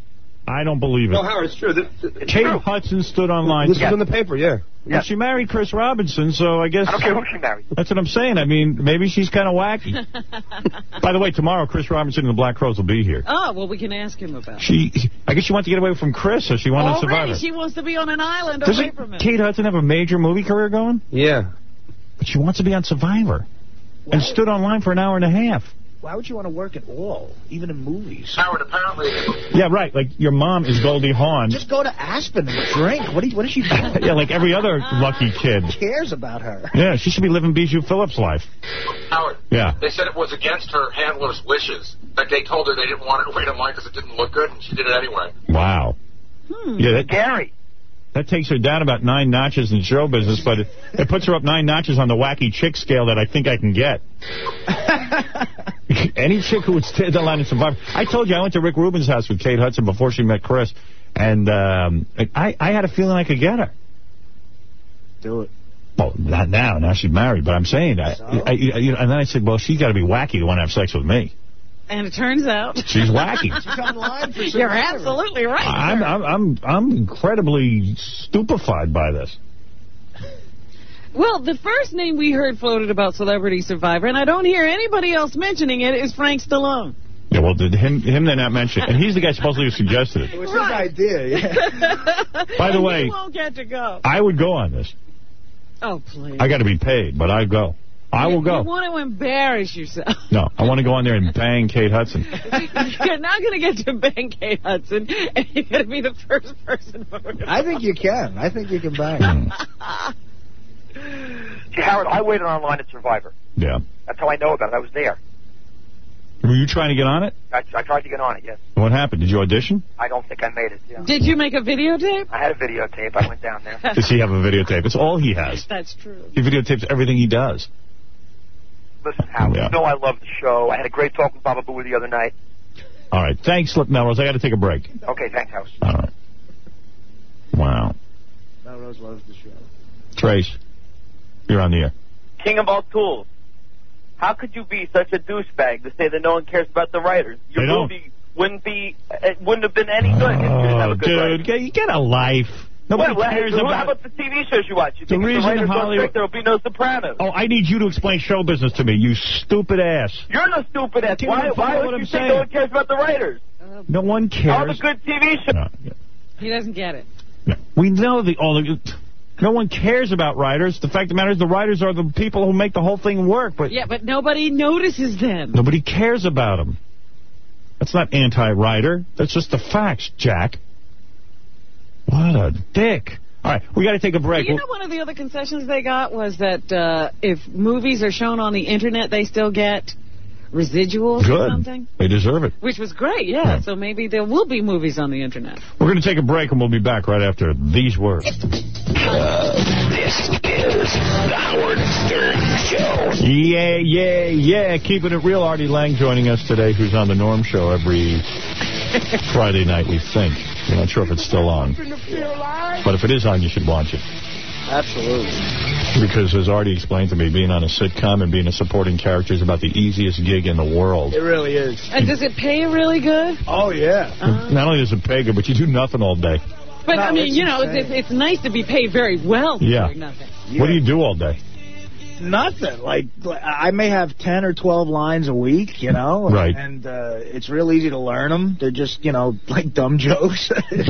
I don't believe it. No, Howard, it's true. It's Kate true. Hudson stood online. This was in the paper, yeah. Well, she married Chris Robinson, so I guess... I don't care who she married. That's what I'm saying. I mean, maybe she's kind of wacky. By the way, tomorrow, Chris Robinson and the Black Crowes will be here. Oh, well, we can ask him about it. She, I guess she wants to get away from Chris, so she wanted to survive Already, it. she wants to be on an island Doesn't away from him. Kate Hudson have a major movie career going? Yeah. But she wants to be on Survivor. Why? And stood online for an hour and a half. Why would you want to work at all, even in movies? Howard, apparently... Yeah, right. Like, your mom is Goldie Hawn. Just go to Aspen and drink. What, do you, what is she doing? Yeah, like every other lucky kid. Who cares about her? Yeah, she should be living Bijou Phillips' life. Howard, Yeah. they said it was against her handler's wishes. Like, they told her they didn't want her to wait in line because it didn't look good, and she did it anyway. Wow. Hmm. Yeah, that, Gary. that takes her down about nine notches in show business, but it, it puts her up nine notches on the wacky chick scale that I think I can get. Any chick who would stand in line and survive. I told you, I went to Rick Rubin's house with Kate Hudson before she met Chris, and um, I, I had a feeling I could get her. Do it. Well, not now. Now she's married, but I'm saying, I, So? I, I, you know, and then I said, well, she's got to be wacky to want to have sex with me. And it turns out... She's wacky. She's online for You're Survivor. absolutely right. I'm, I'm, I'm, I'm incredibly stupefied by this. Well, the first name we heard floated about Celebrity Survivor, and I don't hear anybody else mentioning it, is Frank Stallone. Yeah, well, did him, him they're not mentioned. And he's the guy supposedly who suggested it. It was Right. his idea, yeah. By the And way, you won't get to go. I would go on this. Oh, please. I got to be paid, but I'd go. I will go. You want to embarrass yourself. No, I want to go on there and bang Kate Hudson. You're not going to get to bang Kate Hudson, and you're going to be the first person voted. I think you can. I think you can bang. See, Howard, I waited online at Survivor. Yeah. That's how I know about it. I was there. Were you trying to get on it? I, I tried to get on it, yes. What happened? Did you audition? I don't think I made it, yeah. Did you make a videotape? I had a videotape. I went down there. Does he have a videotape? It's all he has. That's true. He videotapes everything he does. Listen, Howard, Yeah. you know I love the show. I had a great talk with Baba Booey the other night. All right. Thanks, Slip Melrose. I got to take a break. Okay, thanks, House. All right. Wow. Melrose loves the show. Trace, you're on the air. King of all tools. How could you be such a douchebag to say that no one cares about the writers? Your They don't. movie wouldn't be, it wouldn't have been any good if you didn't have Oh, a good writer. dude, get, you get a life. Nobody Well, cares well, about... How about the T V shows you watch? You The think if the reason writers don't Hollywood- think there will be no Sopranos? Oh, I need you to explain show business to me, you stupid ass. You're the stupid ass. can't Why, even follow why what would I'm you saying. think no one cares about the writers? No one cares. All the good T V shows. No, He doesn't get it. no. We know the all the... No one cares about writers. The fact of the matter is the writers are the people who make the whole thing work, but Yeah, but nobody notices them. nobody cares about them. That's not anti-writer. That's just the facts, Jack. What a dick. All right, we got to take a break. You know, one of the other concessions they got was that uh, if movies are shown on the Internet, they still get residuals or Good. something. They deserve it. Which was great, yeah. Yeah. So maybe there will be movies on the Internet. We're going to take a break, and we'll be back right after these words. Uh, this is the Howard Stern Show. Yeah, yeah, yeah. Keeping it real. Artie Lang joining us today, who's on the Norm Show every Friday night, we think. We're not sure if it's still on. But if it is on, you should watch it. Absolutely. Because, as Artie explained to me, being on a sitcom and being a supporting character is about the easiest gig in the world. It really is. And does it pay really good? Oh, yeah. Uh, Not only does it pay good, but you do nothing all day. but, No, I mean, it's you know, insane. it's, it's nice to be paid very well for Yeah. doing nothing. What do you do all day? Nothing. Like, like, I may have ten or twelve lines a week, you know? Right. And uh, it's real easy to learn them. They're just, you know, like dumb jokes.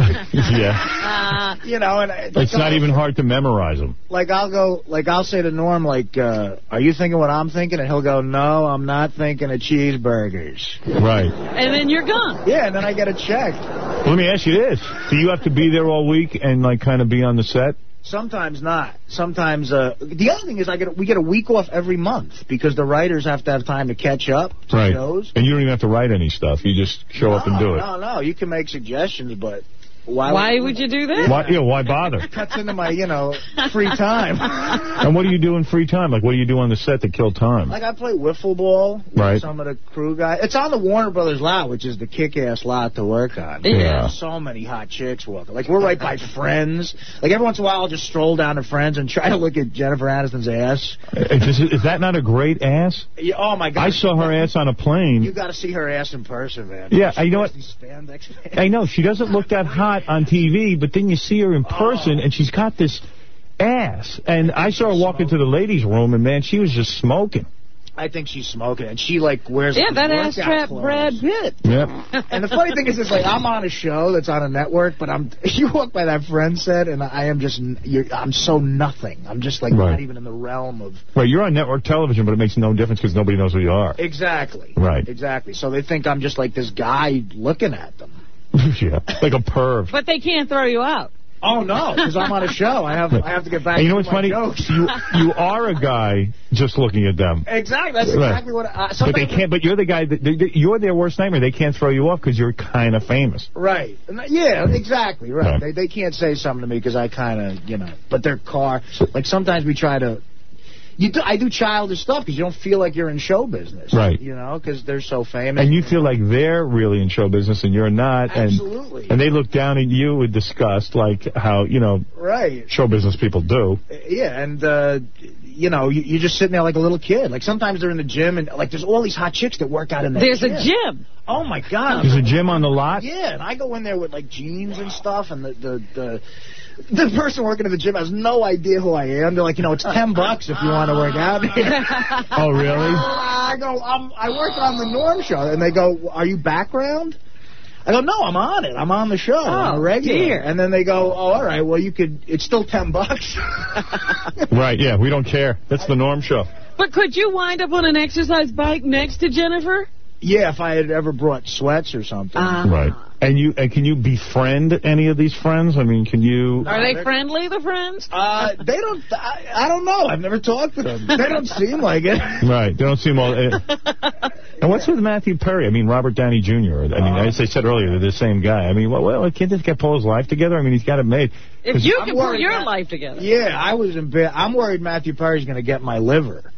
Yeah. Uh, You know, and I- like, It's not even hard to memorize them. Like, I'll go, like, I'll say to Norm, like, uh, are you thinking what I'm thinking? And he'll go, no, I'm not thinking of cheeseburgers. Right. and then you're gone. Yeah, and then I get it checked. Well, let me ask you this. Do you have to be there all week and, like, kind of be on the set? Sometimes not. Sometimes, uh, the other thing is I get we get a week off every month because the writers have to have time to catch up to Right. shows. And you don't even have to write any stuff. You just show up and do it. No, no, you can make suggestions, but Why, Why would you do that? Why, yeah, why bother? Cuts into my, you know, free time. And what do you do in free time? Like, what do you do on the set to kill time? Like, I play wiffle ball with Right. some of the crew guys. It's on the Warner Brothers lot, which is the kick-ass lot to work on. Yeah. There's so many hot chicks walking. Like, we're right by Friends. Like, every once in a while, I'll just stroll down to Friends and try to look at Jennifer Aniston's ass. Is, is that not a great ass? Yeah, oh, my God. I saw her ass on a plane. You got to see her ass in person, man. Yeah, She you know wears what? these spandex pants. I know, she doesn't look that hot on T V, but then you see her in person, and she's got this ass. And I saw her walk into the ladies' room, and, man, she was just smoking. I think she's smoking, and she, like, wears Yeah, these that ass workout trap clothes. Brad Pitt. Yep. And the funny thing is, it's like, I'm on a show that's on a network, but I'm you walk by that Friends set, and I am just, you're, I'm so nothing. I'm just, like, Right. not even in the realm of... Right, you're on network television, but it makes no difference because nobody knows who you are. Exactly. Right. Exactly. So they think I'm just, like, this guy looking at them. Yeah, like a perv. But they can't throw you out. Oh, no, because I'm on a show. I have I have to get back And you know to what's my funny? jokes. You you are a guy just looking at them. Exactly. That's Right. exactly what... I, But they can't. But you're the guy that they, they, you're their worst nightmare. They can't throw you off because you're kind of famous. Right. Yeah, exactly. Right. Right. They they can't say something to me because I kind of, you know, but their car, like sometimes we try to, you do, I do childish stuff because you don't feel like you're in show business. Right. You know, because they're so famous. And you feel like they're really in show business and you're not. Absolutely. And, and they look down at you with disgust, like how, you know, Right. show business people do. Yeah, and, uh, you know, you, you're just sitting there like a little kid. Like sometimes they're in the gym and, like, there's all these hot chicks that work out in the There's gym. a gym. Oh, my God. There's a gym on the lot? Yeah, and I go in there with, like, jeans and stuff, and the, the, the, the person working at the gym has no idea who I am. They're like, you know, it's ten bucks if you want to work out here. Oh, really? I go, I'm, I work on the Norm show, and they go, are you background? I go, no, I'm on it. I'm on the show. I'm a regular. dear. And then they go, oh, all right, well, you could, it's still ten bucks. Right, yeah, we don't care. That's the Norm show. But could you wind up on an exercise bike next to Jennifer? Yeah, if I had ever brought sweats or something. Uh, Right. And you and can you befriend any of these friends? I mean, can you... Are they friendly, the friends? Uh, they don't, I, I don't know. I've never talked to them. They don't seem like it. Right, they don't seem all... Uh, and what's with Matthew Perry? I mean, Robert Downey Junior I mean, as I said earlier, they're the same guy. I mean, well, well can't this guy pull his life together? I mean, he's got it made. If you I'm can put worried your that- life together. Yeah, I was in bed. I'm worried Matthew Perry's going to get my liver.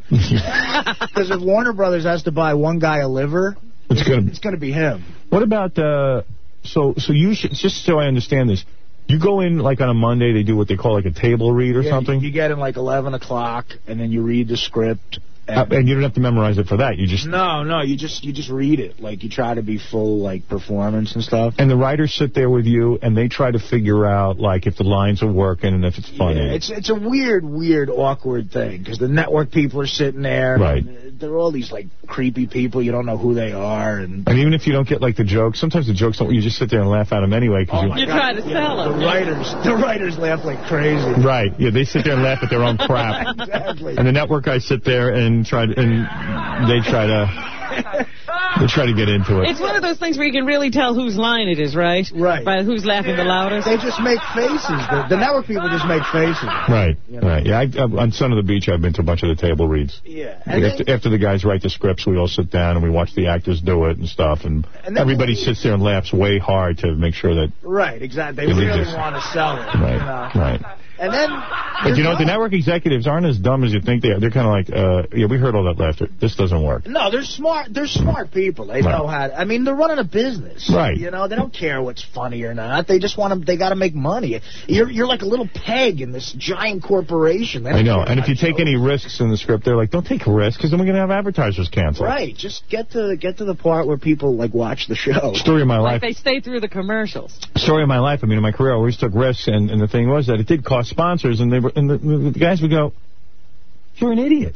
Because if Warner Brothers has to buy one guy a liver, It's gonna. it's going to be him. What about... Uh, so, so you should... Just so I understand this, you go in, like, on a Monday, they do what they call, like, a table read or Yeah, something? You get in like eleven o'clock, and then you read the script. Uh, and you don't have to memorize it for that. You just... No, no, you just you just read it. Like, you try to be full, like, performance and stuff. And the writers sit there with you, and they try to figure out, like, if the lines are working and if it's funny. Yeah, it's it's a weird, weird, awkward thing, because the network people are sitting there. Right. And they're all these, like, creepy people. You don't know who they are. And And even if you don't get, like, the jokes, sometimes the jokes don't... You just sit there and laugh at them anyway. Cause Oh, you, my You God. try to sell The them. writers, the writers laugh like crazy. Right, yeah, they sit there and laugh at their own crap. Exactly. And the network guys sit there and try to... And they try to... They try to get into it. It's one of those things where you can really tell whose line it is, right? Right. By who's laughing the loudest. They just make faces. The, the network people just make faces. Right, You know? right. Yeah, I, I, on Son of the Beach, I've been to a bunch of the table reads. Yeah. Like And after, then, after the guys write the scripts, we all sit down and we watch the actors do it and stuff. And, And then everybody we- sits there and laughs way hard to make sure that... right, exactly. They They really just- want to sell it. Right, You know? right. And then... But you know what? The network executives aren't as dumb as you think they are. They're kind of like, uh, yeah, we heard all that laughter. This doesn't work. No, they're smart. They're smart people. They Right. know how to, I mean, they're running a business. Right. You know, they don't care what's funny or not. They just want to, they got to make money. You're you're like a little peg in this giant corporation. They don't I know. care And if about you take jokes. any risks in the script, they're like, don't take a risk because then we're going to have advertisers cancel. Right. Just get to get to the part where people, like, watch the show. Story of my Like life. they stay through the commercials. Story of my life. I mean, in my career, I always took risks, and, and the thing was that it did cost sponsors, and they were, and the, the guys would go, "You're an idiot.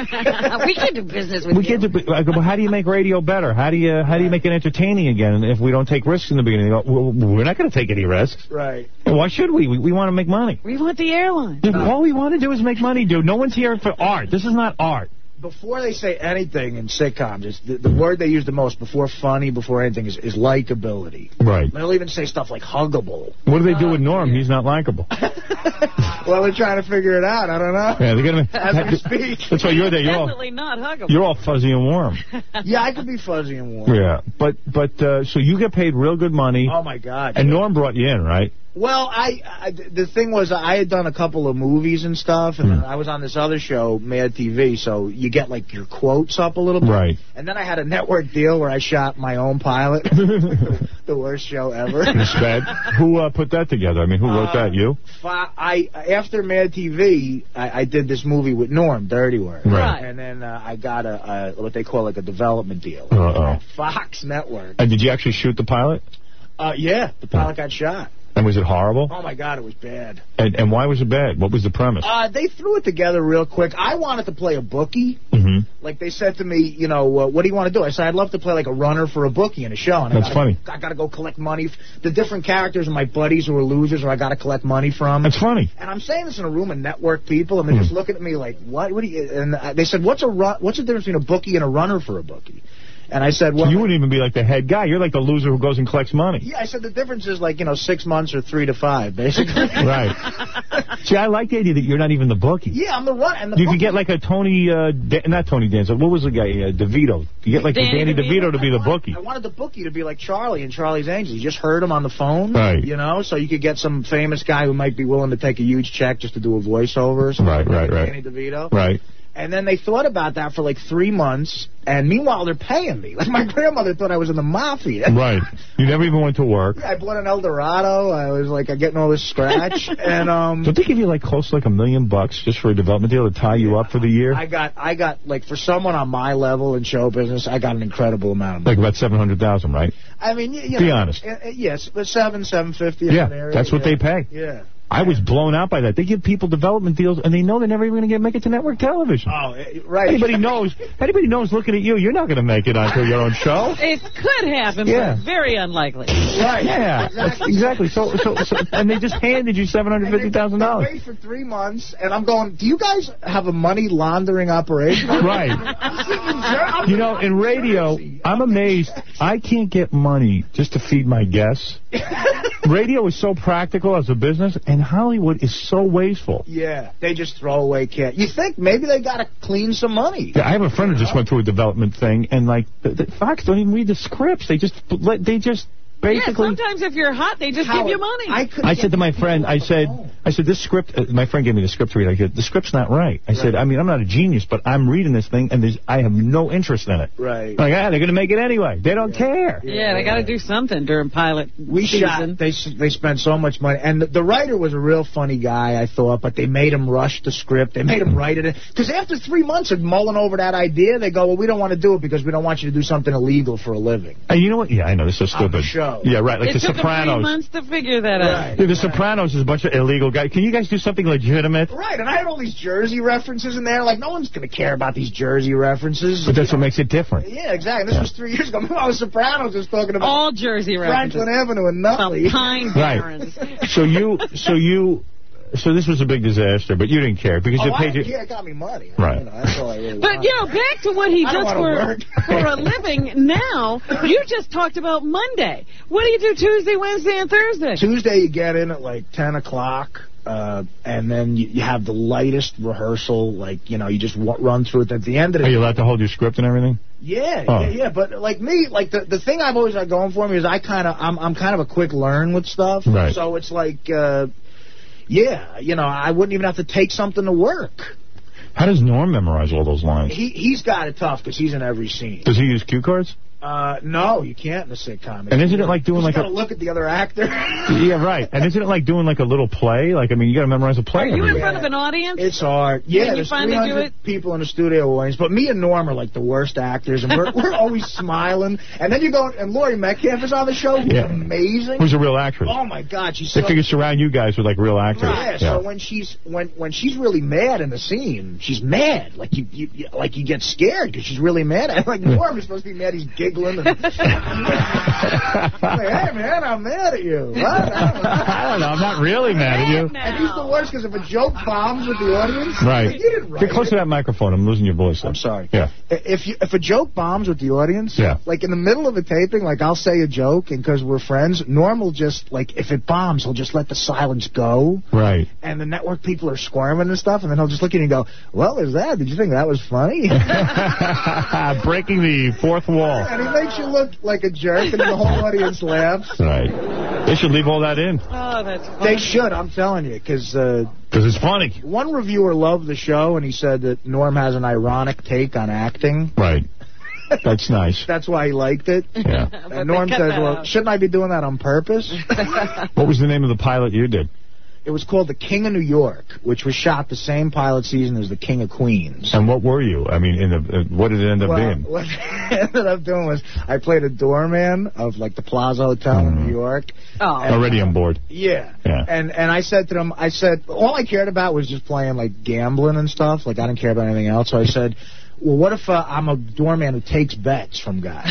We can do business with We you. can't do." I go, "Well, how do you make radio better? How do you how do you make it entertaining again? And if we don't take risks in the beginning?" They go, "Well, we're not going to take any risks. Right. Why should we? We, we want to make money. We want the airline. All we want to do is make money, dude. No one's here for art. This is not art. before they say anything in sitcoms, it's the, the word they use the most before funny, before anything, is, is likability. Right. They'll even say stuff like huggable. What do they do with Norm? He's not likable. Well, they're trying to figure it out. I don't know. Yeah, they're gonna. As we speak. That's why you're there. You're all, Definitely not huggable. you're all fuzzy and warm. Yeah, I could be fuzzy and warm. Yeah, but but uh, so you get paid real good money. Oh my God. And yeah. Norm brought you in, right? Well, I, I the thing was I had done a couple of movies and stuff, and Mm. then I was on this other show, Mad T V, so you get like your quotes up a little bit. Right. And then I had a network deal where I shot my own pilot. The worst show ever. It's bad. Who uh, put that together? I mean, who wrote Uh, that? You? I after Mad T V, I, I did this movie with Norm, Dirty Work. Right. And then uh, I got a, a what they call like a development deal. Uh-oh. Fox Network. And did you actually shoot the pilot? Uh, yeah, the pilot got shot. And was it horrible? Oh my God, it was bad. And and why was it bad? What was the premise? Uh, they threw it together real quick. I wanted to play a bookie. Mm-hmm. Like they said to me, you know, uh, what do you want to do? I said, I'd love to play like a runner for a bookie in a show. And That's I gotta, funny. I got to go collect money. The different characters are my buddies who are losers, or I got to collect money from. That's funny. And I'm saying this in a room of network people, and they're Mm. just looking at me like, what? What do you? And uh, they said, what's a run? What's the difference between a bookie and a runner for a bookie? And I said, well, So you wouldn't even be like the head guy. You're like the loser who goes and collects money. yeah, I said the difference is like, you know, six months or three to five, basically. Right. See, I like the idea that you're not even the bookie. Yeah, I'm the run. And the You bookie, could get like a Tony, uh, da not Tony Danza. What was the guy? Uh, DeVito. You get like Danny a Danny DeVito, DeVito to be the bookie. I wanted the bookie to be like Charlie and Charlie's Angels. You just heard him on the phone, Right. you know, so you could get some famous guy who might be willing to take a huge check just to do a voiceover or something. Right, right, right. Danny DeVito. Right. And then they thought about that for like three months, and meanwhile they're paying me. Like my grandmother thought I was in the mafia. Right. You never even went to work. I bought an Eldorado. I was like, I'm getting all this scratch, and um. Don't they give you like close to like a million bucks just for a development deal to tie you up for the year? I got, I got like for someone on my level in show business, I got an incredible amount of money. Like about seven hundred thousand, right? I mean, you, you Be know, honest. uh, uh, yes, but seven, seven fifty. Yeah, in that area, that's what yeah. they pay. Yeah. I was blown out by that. They give people development deals, and they know they're never even going to get make it to network television. Oh, eh, right. Anybody knows? Anybody knows? Looking at you, you're not going to make it onto your own show. It could happen, Yeah. but very unlikely. Right. Yeah, Exactly. exactly. So, so, so, and they just handed you seven hundred fifty thousand They dollars. wait for three months, and I'm going, do you guys have a money laundering operation? Right. You know, in radio, I'm amazed. I can't get money just to feed my guests. Radio is so practical as a business, and Hollywood is so wasteful. Yeah, they just throw away cash. You think maybe they got to clean some money? Yeah, I have a friend who just went through a development thing, and like the, the Fox don't even read the scripts. They just let they just basically. Yeah, sometimes if you're hot, they just Howard, give you money. I, I said to my friend, I said, I said, this script, uh, my friend gave me the script to read. I said, the script's not right. I said, I mean, I'm not a genius, but I'm reading this thing, and there's, I have no interest in it. Right. Like, ah, they're going to make it anyway. They don't care. yeah, they got to do something during pilot We season. shot. They they spent so much money, and the, the writer was a real funny guy, I thought. But they made him rush the script. They made him write it because after three months of mulling over that idea, they go, "Well, we don't want to do it because we don't want you to do something illegal for a living." And you know what? Yeah, I know. This is so On the stupid. show. Yeah, right. Like it The took them Sopranos. three months to figure that out. Right. Yeah, the Sopranos is a bunch of illegal guys. Can you guys do something legitimate? Right, and I had all these Jersey references in there. Like, no one's going to care about these Jersey references. But that's what makes it different. Yeah, exactly. This Yeah. was three years ago. Meanwhile, The Sopranos was talking about All Jersey references. Franklin Avenue and Nutley. Some pine Right. barrens. So you, so you, so this was a big disaster, but you didn't care because Oh, you I paid don't your. care. It got me money. Right. You know, that's all I really But, want. you know, back to what he I don't does wanna for, work. for a living now, you just talked about Monday. What do you do Tuesday, Wednesday, and Thursday? Tuesday, you get in at like ten o'clock, uh, and then you, you have the lightest rehearsal. Like, you know, you just w- run through it. At the end of Are it, you allowed to hold your script and everything? yeah, Oh. yeah, yeah. But like me, like the the thing I've always had going for me is I kind of I'm I'm kind of a quick learn with stuff. Right. So it's like, uh, yeah, you know, I wouldn't even have to take something to work. How does Norm memorize all those lines? He he's got it tough because he's in every scene. Does he use cue cards? Uh, no, you can't in a sitcom. And isn't it like doing you like gotta a? look at the other actor. Yeah, right. And isn't it like doing like a little play? Like, I mean, you got to memorize a play. Are you every in week. front of an audience? It's hard. Yeah, When you there's finally do three hundred it? people in the studio audience, but me and Norm are like the worst actors, and we're we're always smiling. And then you go, and Laurie Metcalf is on the show, who's Yeah. amazing. Who's a real actress? Oh my God, she's They so. figure surround you guys with like real actors. Yeah, so when she's when when she's really mad in the scene, she's mad. Like you, you, you like you get scared because she's really mad. And like Norm is supposed to be mad, he's giggling. giggling. And like, hey, man, I'm mad at you. What? I don't know. I'm not really mad at you. And he's the worst because if a joke bombs with the audience, right. you didn't write Get close it. to that microphone. I'm losing your voice. I'm sorry. Yeah. If you, if a joke bombs with the audience, yeah. like in the middle of a taping, like I'll say a joke, and because we're friends, Norm will just, like, if it bombs, he'll just let the silence go. Right. And the network people are squirming and stuff, and then he'll just look at you and go, well, there's that. Did you think that was funny? Breaking the fourth wall. And he makes you look like a jerk, and the whole audience laughs. Right. They should leave all that in. Oh, that's funny. They should, I'm telling you, because... Uh, Because it's funny. One reviewer loved the show, and he said that Norm has an ironic take on acting. Right. That's nice. That's why he liked it. Yeah. And Norm said, well, out. shouldn't I be doing that on purpose? What was the name of the pilot you did? It was called The King of New York, which was shot the same pilot season as The King of Queens. And what were you? I mean, in the uh, what did it end up well, being? What I ended up doing was I played a doorman of, like, the Plaza Hotel mm. in New York. Oh. Already on board. Yeah. yeah. And and I said to them, I said, all I cared about was just playing, like, gambling and stuff. Like, I didn't care about anything else. So I said... Well, what if uh, I'm a doorman who takes bets from guys?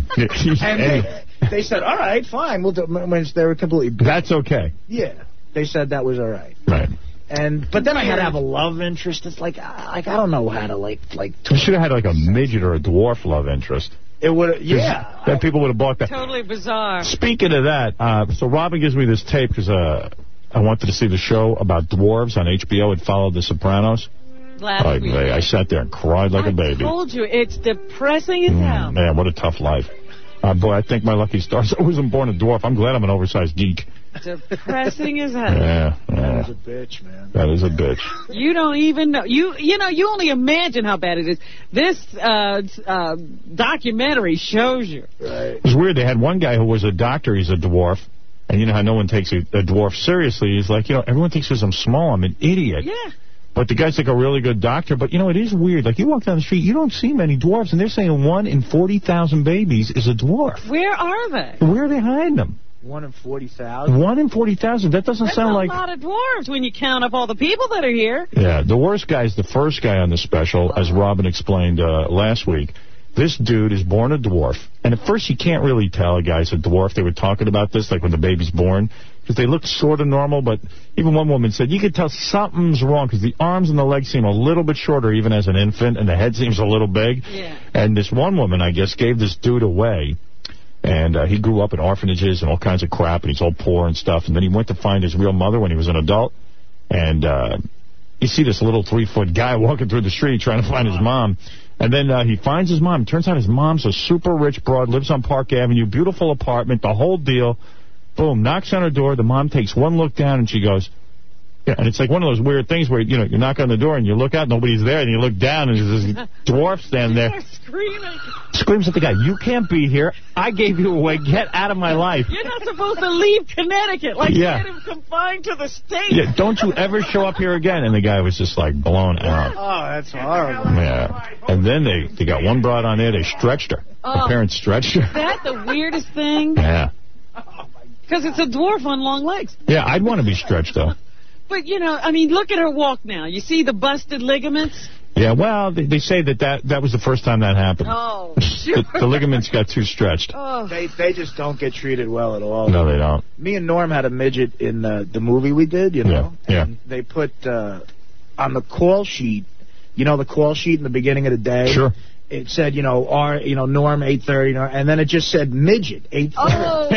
And they, they said, all right, fine. We'll do it. They were completely... That's okay. Yeah. They said that was all right. Right. And But then I had to have a love interest. It's like, like I don't know how to, like... like you should have had, like, a midget or a dwarf love interest. It would yeah. Then people would have bought that. Totally bizarre. Speaking of that, uh, so Robin gives me this tape because uh, I wanted to see the show about dwarves on H B O. It followed The Sopranos. Last like, week. I sat there and cried like I a baby. I told you, it's depressing as mm, hell. Man, what a tough life. Uh, boy, I think my lucky stars. I wasn't born a dwarf. I'm glad I'm an oversized geek. Depressing as hell. Yeah, yeah. That is a bitch, man. That is a bitch. You don't even know. You you know, you only imagine how bad it is. This uh, uh, documentary shows you. Right. It was weird. They had one guy who was a doctor. He's a dwarf. And you know how no one takes a, a dwarf seriously. He's like, you know, everyone thinks because I'm small, I'm an idiot. Yeah. But the guy's like a really good doctor. But, you know, it is weird. Like, you walk down the street, you don't see many dwarfs, and they're saying one in forty thousand babies is a dwarf. Where are they? Where are they hiding them? One in forty thousand? One in forty thousand? That doesn't That's sound like... That's a lot of dwarves when you count up all the people that are here. Yeah, the worst guy is the first guy on the special, as Robin explained uh, last week. This dude is born a dwarf. And at first you can't really tell a guy's a dwarf. They were talking about this, like when the baby's born. Because they look sort of normal, but even one woman said you could tell something's wrong because the arms and the legs seem a little bit shorter even as an infant, and the head seems a little big. Yeah. And this one woman, I guess, gave this dude away, and uh, he grew up in orphanages and all kinds of crap, and he's all poor and stuff. And then he went to find his real mother when he was an adult, and uh, you see this little three-foot guy walking through the street trying to find his mom. And then uh, he finds his mom. Turns out his mom's a super rich broad, lives on Park Avenue, beautiful apartment, the whole deal. Boom, knocks on her door. The mom takes one look down, and she goes, yeah, and it's like one of those weird things where, you know, you knock on the door, and you look out, nobody's there, and you look down, and there's this dwarf standing there. Screaming. Screams at the guy, you can't be here. I gave you away. Get out of my life. You're not supposed to leave Connecticut. Like, yeah. get him confined to the state. Yeah, don't you ever show up here again. And the guy was just, like, blown out. Oh, that's horrible. Yeah. And then they, they got one broad on there. They stretched her. Oh, her parents stretched her. Is that the weirdest thing? Yeah. Because it's a dwarf on long legs. Yeah, I'd want to be stretched, though. But, you know, I mean, look at her walk now. You see the busted ligaments? Yeah, well, they, they say that, that that was the first time that happened. Oh, sure. the, the ligaments got too stretched. Oh. They they just don't get treated well at all. No, they don't. Me and Norm had a midget in uh, the movie we did, you know? Yeah. And they put uh, on the call sheet, you know the call sheet in the beginning of the day? Sure. It said, you know, R, you know, Norm eight thirty, and then it just said midget eight thirty. Oh.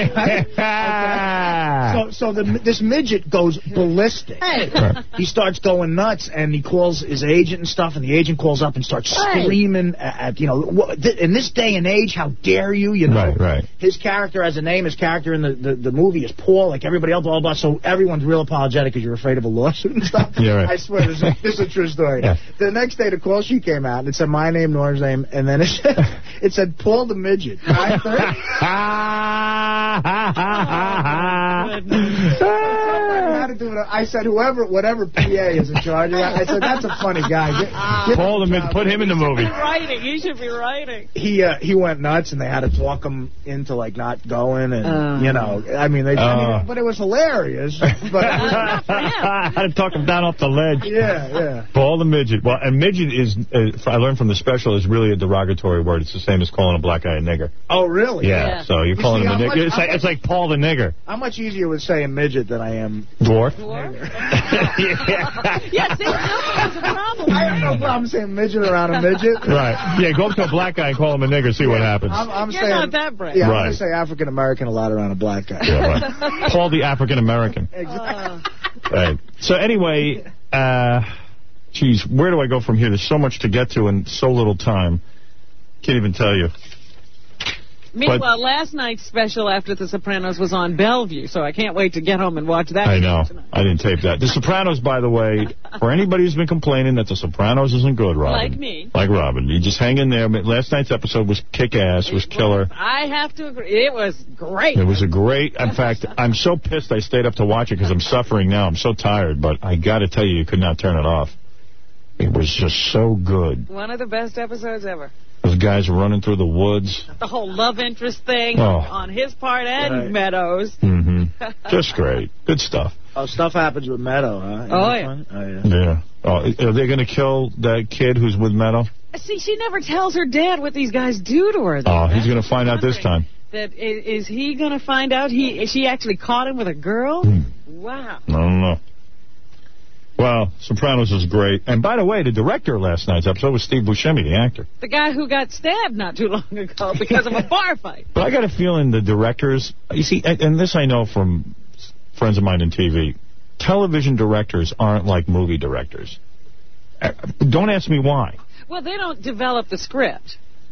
so so the, this midget goes ballistic. Hey. He starts going nuts, and he calls his agent and stuff, and the agent calls up and starts Hey. screaming at, at, you know, what, th in this day and age, how dare you, you know. Right, right. His character has a name. His character in the, the, the movie is Paul, like everybody else, blah, blah, blah. So everyone's real apologetic because you're afraid of a lawsuit and stuff. Yeah, right. I swear, this is, this is a true story. Yeah. The next day, the call sheet came out, and it said my name, Norm's name, and then it said, it said Paul the Midget. nine thirty. I had to do it I said, whoever, whatever P A is in charge of that, I said, that's a funny guy. Get, get Paul the Midget, put him in the movie. Writing. He should be writing. He uh, he went nuts, and they had to talk him into, like, not going, and, uh, you know, I mean, they, uh, I mean, but it was hilarious. But I had to talk him down off the ledge. Yeah, yeah. Paul the Midget. Well, and midget is, uh, I learned from the special, is really a derogatory word. It's the same as calling a black guy a nigger. Oh, really? Yeah, yeah. So you're you calling see, him a nigger. much, it's, like, it's like Paul the nigger. I'm much easier with saying midget than I am dwarf. Dwarf? yeah. yeah, see, that's a problem. I have no problem saying midget around a midget. Right. Yeah, go up to a black guy and call him a nigger, see what happens. I'm, I'm You're saying, not that brave. Yeah, right. I'm going to say African-American a lot around a black guy. Yeah, right. Paul the African-American. Exactly. Right. So anyway, uh, geez, where do I go from here? There's so much to get to and so little time. Can't even tell you. Meanwhile, but, last night's special after The Sopranos was on Bellevue, so I can't wait to get home and watch that. I know. I didn't tape that. The Sopranos, by the way, for anybody who's been complaining that The Sopranos isn't good, Robin. Like me. Like Robin. You just hang in there. Last night's episode was kick-ass, was killer. I have to agree. It was great. It was a great... In fact, I'm so pissed I stayed up to watch it because I'm suffering now. I'm so tired, but I got to tell you, you could not turn it off. It was just so good. One of the best episodes ever. Those guys running through the woods. The whole love interest thing oh. on his part and right. Meadows. Mm-hmm. Just great. Good stuff. Oh, stuff happens with Meadow, huh? Oh, yeah. oh, yeah. Yeah. Oh, are they going to kill that kid who's with Meadow? See, she never tells her dad what these guys do to her. Though. Oh, he's going to find out this time. That is, is he going to find out he she actually caught him with a girl? Hmm. Wow. I don't know. Well, Sopranos is great. And by the way, the director of last night's episode was Steve Buscemi, the actor. The guy who got stabbed not too long ago because of a bar fight. But I got a feeling the directors, you see, and, and this I know from friends of mine in T V, television directors aren't like movie directors. Uh, don't ask me why. Well, they don't develop the script.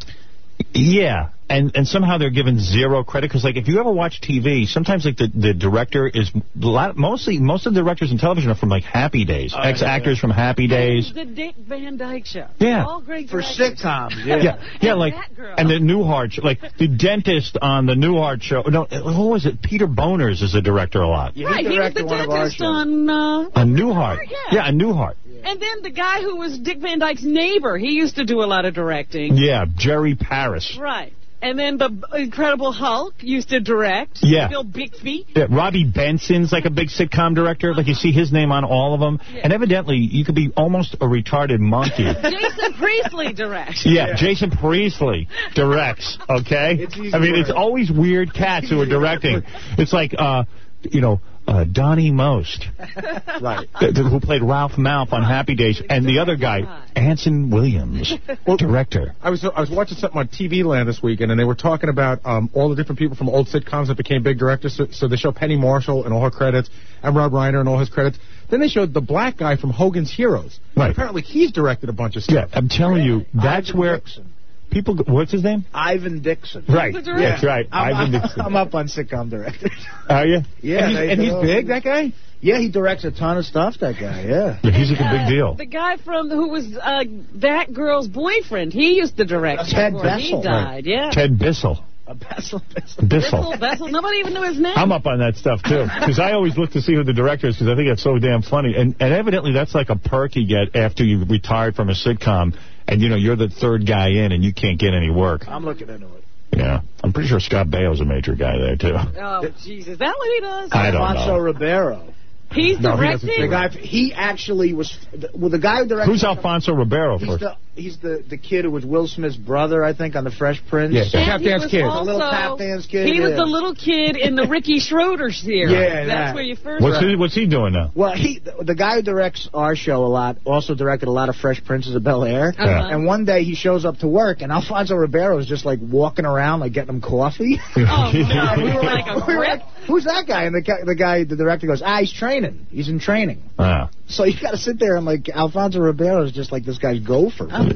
Yeah, and and somehow they're given zero credit because, like, if you ever watch T V, sometimes like the the director is a lot, mostly most of the directors in television are from like Happy Days, oh, ex actors yeah. from Happy Days. The Dick Van Dyke Show. Yeah, all great for directors. sitcoms. Yeah, yeah, yeah like and the Newhart show, like the dentist on the Newhart show. No, who was it? Peter Boners is a director a lot. Yeah, right, he was the dentist on uh, on Newhart. Yeah, yeah, on Newhart. And then the guy who was Dick Van Dyke's neighbor, he used to do a lot of directing. Yeah, Jerry Paris. Right. And then the Incredible Hulk used to direct. Yeah. Bill Bixby. Yeah, Robbie Benson's like a big sitcom director. Like you see his name on all of them. Yeah. And evidently you could be almost a retarded monkey. Jason Priestley directs. Yeah, yeah, Jason Priestley directs, okay? I mean, it's always weird cats who are directing. It's like, uh, you know, Uh, Donnie Most, right, th th who played Ralph Malph on Happy Days, and the other guy, Anson Williams, well, director. I was I was watching something on T V Land this weekend, and they were talking about um, all the different people from old sitcoms that became big directors. So, so they show Penny Marshall and all her credits, and Rob Reiner and all his credits. Then they showed the black guy from Hogan's Heroes. Right. Apparently he's directed a bunch of stuff. Yeah, I'm telling you, that's Ivan where... Dixon. People, what's his name? Ivan Dixon. Right. Yeah, that's right. I'm, Ivan I'm, Dixon. I'm up on sitcom directors. Are you? Yeah. And he's, and he's big, that guy? Yeah, he directs a ton of stuff, that guy, yeah. Yeah, he's like a big deal. The guy from who was uh, that girl's boyfriend, he used to direct Ted before Bessel. he died, right. yeah. Ted Bissell. Uh, Bessel, Bessel. Bissell. Bessel, Bessel. Nobody even knew his name. I'm up on that stuff, too, because I always look to see who the director is, because I think it's so damn funny. And, and evidently that's like a perk you get after you retired from a sitcom, and, you know, you're the third guy in, and you can't get any work. I'm looking into it. Yeah. I'm pretty sure Scott Baio's a major guy there, too. Oh, jeez. Is that what he does? I don't Alfonso know. Ribeiro. He's no, directing? He, the guy, he actually was... Well, the guy who directed... Who's Alfonso Ribeiro he's first? The, he's the, the kid who was Will Smith's brother, I think, on The Fresh Prince. Yeah, the tap dance kid. The little tap dance kid. He yeah. was the little kid in the Ricky Schroeder series. Yeah, That's that. where you first... What's he, what's he doing now? Well, he the guy who directs our show a lot also directed a lot of Fresh Princes of Bel-Air. Uh-huh. And one day he shows up to work, and Alfonso Ribeiro is just, like, walking around, like, getting him coffee. Oh, no. we were like a we were grip? like, who's that guy? And the, the guy, the director goes, ah, he's training. He's in training. Ah. So you got to sit there and, like, Alfonso Ribeiro is just like this guy's gopher. For the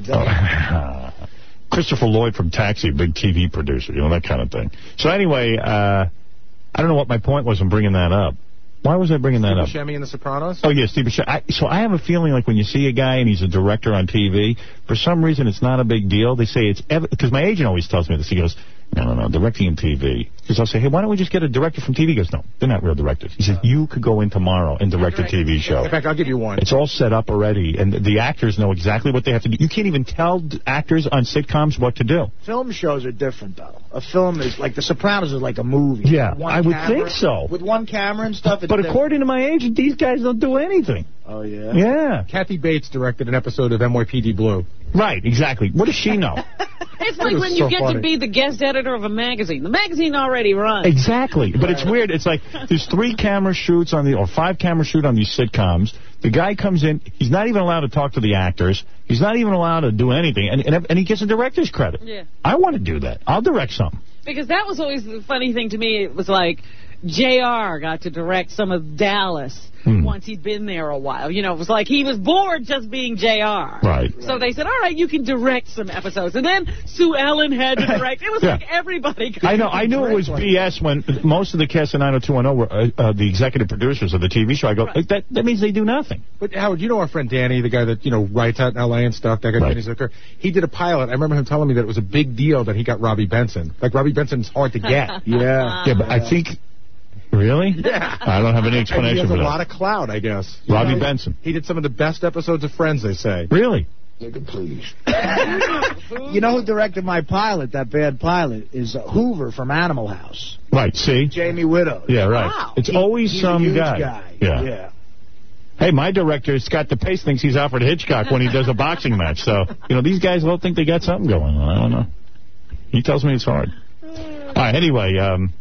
day. Christopher Lloyd from Taxi, big T V producer, you know, that kind of thing. So anyway, uh, I don't know what my point was in bringing that up. Why was I bringing that Steve up? Buscemi in The Sopranos? Oh, yeah, Steve Buscemi. I, so I have a feeling like when you see a guy and he's a director on T V, for some reason it's not a big deal. They say it's... Because my agent always tells me this. He goes, No, no, no, directing in T V. Because I'll say, hey, why don't we just get a director from T V? He goes, no, they're not real directors. He says, you could go in tomorrow and direct a T V show. In fact, I'll give you one. It's all set up already, and the actors know exactly what they have to do. You can't even tell actors on sitcoms what to do. Film shows are different, though. A film is, like, The Sopranos is like a movie. Yeah, one I would camera, think so. With one camera and stuff. It's But different. according to my agent, these guys don't do anything. Oh, yeah? Yeah. Kathy Bates directed an episode of N Y P D Blue. Right, exactly. What does she know? It's like when you so get funny. to be the guest editor of a magazine. The magazine already runs. Exactly. But it's weird. It's like there's three camera shoots on the, or five camera shoot on these sitcoms. The guy comes in. He's not even allowed to talk to the actors. He's not even allowed to do anything. And, and, and he gets a director's credit. Yeah. I want to do that. I'll direct something. Because that was always the funny thing to me. It was like J R got to direct some of Dallas Hmm. once he'd been there a while. You know, it was like he was bored just being J R. Right. So they said, all right, you can direct some episodes. And then Sue Ellen had to direct. It was Yeah. like everybody could I know. I knew it was one. B S when most of the cast of nine oh two one oh were uh, uh, the executive producers of the T V show. I go, Right. that that means they do nothing. But, Howard, you know our friend Danny, the guy that, you know, writes out in L A and stuff, that guy Right. Danny Zucker? He did a pilot. I remember him telling me that it was a big deal that he got Robbie Benson. Like, Robbie Benson's hard to get. Yeah. Yeah, but I think... Really? Yeah. I don't have any And he explanation has for a that. lot of clout, I guess. You Robbie know, Benson. He did some of the best episodes of Friends, they say. Really? Nigga, please. You know who directed my pilot, that bad pilot, is uh, Hoover from Animal House. Right, see? Jamie Widows. Yeah, right. Wow. It's He- always he's some a huge guy. guy. Yeah. Yeah. Hey, my director, Scott DePace, thinks he's Alfred Hitchcock when he does a boxing match. So, you know, these guys all think they got something going on. I don't know. He tells me it's hard. All right, anyway, um...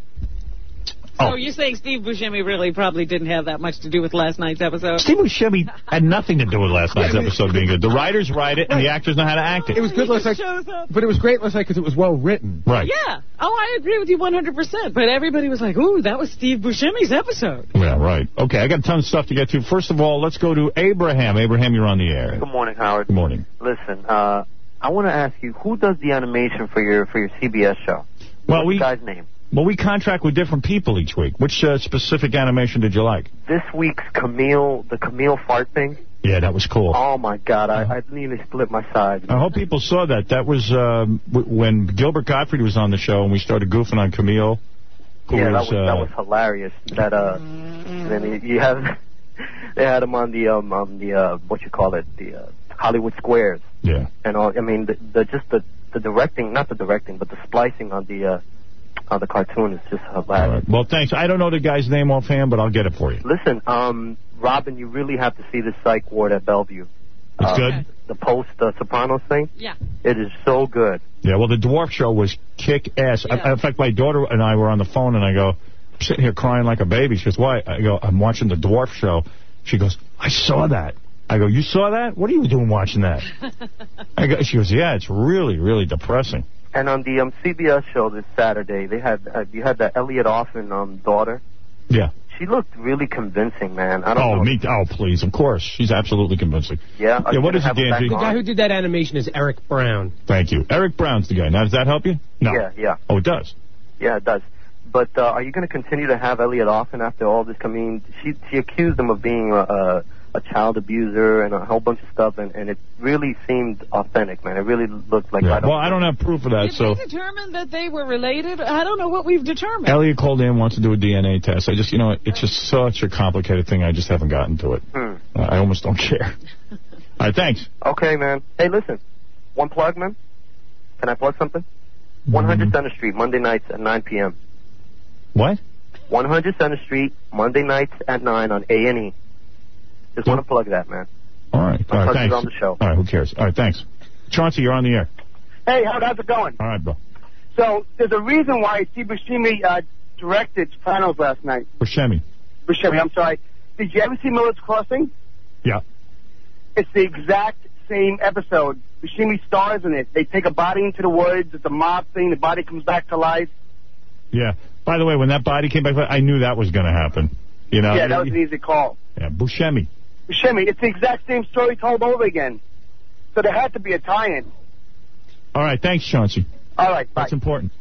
So Oh. you're saying Steve Buscemi really probably didn't have that much to do with last night's episode? Steve Buscemi had nothing to do with last night's episode being good. The writers write it, and the actors know how to act it. It was good last night, shows up. but it was great last night because it was well written. Right. Yeah. Oh, I agree with you one hundred percent. But everybody was like, ooh, that was Steve Buscemi's episode. Yeah, right. Okay, I got a ton of stuff to get to. First of all, let's go to Abraham. Abraham, you're on the air. Good morning, Howard. Good morning. Listen, uh, I want to ask you, who does the animation for your for your C B S show? Well, What's we the guy's name? well we contract with different people each week. Which uh, specific animation did you like? This week's Camille, the Camille fart thing. Yeah, that was cool. Oh my God, I, I nearly split my side. I hope people saw that. That was um, w- when Gilbert Gottfried was on the show, and we started goofing on Camille. Who Yeah, that was, was that uh, was hilarious. That uh, and then you, you have they had him on the um on the uh what you call it the uh, Hollywood Squares. Yeah. And all. I mean the, the just the the directing, not the directing, but the splicing on the uh on the cartoon is just hilarious. All right. Well, thanks. I don't know the guy's name offhand, but I'll get it for you. Listen, um, Robin, you really have to see this psych ward at Bellevue. It's Uh, good? The post uh, Sopranos thing. Yeah. It is so good. Yeah, well, the Dwarf Show was kick-ass. I- Yeah. In fact, my daughter and I were on the phone, and I go, I'm sitting here crying like a baby. She goes, why? I go, I'm watching the Dwarf Show. She goes, I saw that. I go, you saw that? What are you doing watching that? I go, she goes, yeah, it's really, really depressing. And on the um, C B S show this Saturday, they had uh, you had that Elliot Offen um, daughter. Yeah. She looked really convincing, man. I don't Oh, know. me? Oh, please. Of course. She's absolutely convincing. Yeah. Are Yeah, you what gonna is it, have her Dan? back The The on? guy who did that animation is Eric Brown. Thank you. Eric Brown's the guy. Now, does that help you? No. Yeah, yeah, Oh, it does? yeah. It does. But uh, are you going to continue to have Elliot Offen after all this? I mean, she she accused him of being a, a, a child abuser and a whole bunch of stuff, and, and it really seemed authentic, man. It really looked like Yeah. right Well, off- I don't have proof of that, Did so... we determine that they were related? I don't know what we've determined. Elliot called in, wants to do a D N A test. I just, you know, it's just such a complicated thing. I just haven't gotten to it. Hmm. Uh, I almost don't care. All right, thanks. Okay, man. Hey, listen. One plug, man. Can I plug something? one hundred Center Street, Monday nights at nine p.m. What? one hundred Center Street, Monday nights at nine on A and E. Just want to plug that, man. All right. My All right, cousin's thanks. on the show. All right, who cares? All right, thanks. Chauncey, you're on the air. Hey, Howard, how's it going? All right, bro. So, there's a reason why Steve Buscemi uh, directed Sopranos last night. Buscemi. Buscemi, I'm sorry. Did you ever see Miller's Crossing? Yeah. It's the exact same episode. Buscemi stars in it. They take a body into the woods. It's a mob thing. The body comes back to life. Yeah. By the way, when that body came back, I knew that was going to happen. You know? yeah, that was an easy call. Yeah, Buscemi. Buscemi, it's the exact same story told over again. So there had to be a tie-in. All right, thanks, Chauncey. All right, bye. That's important.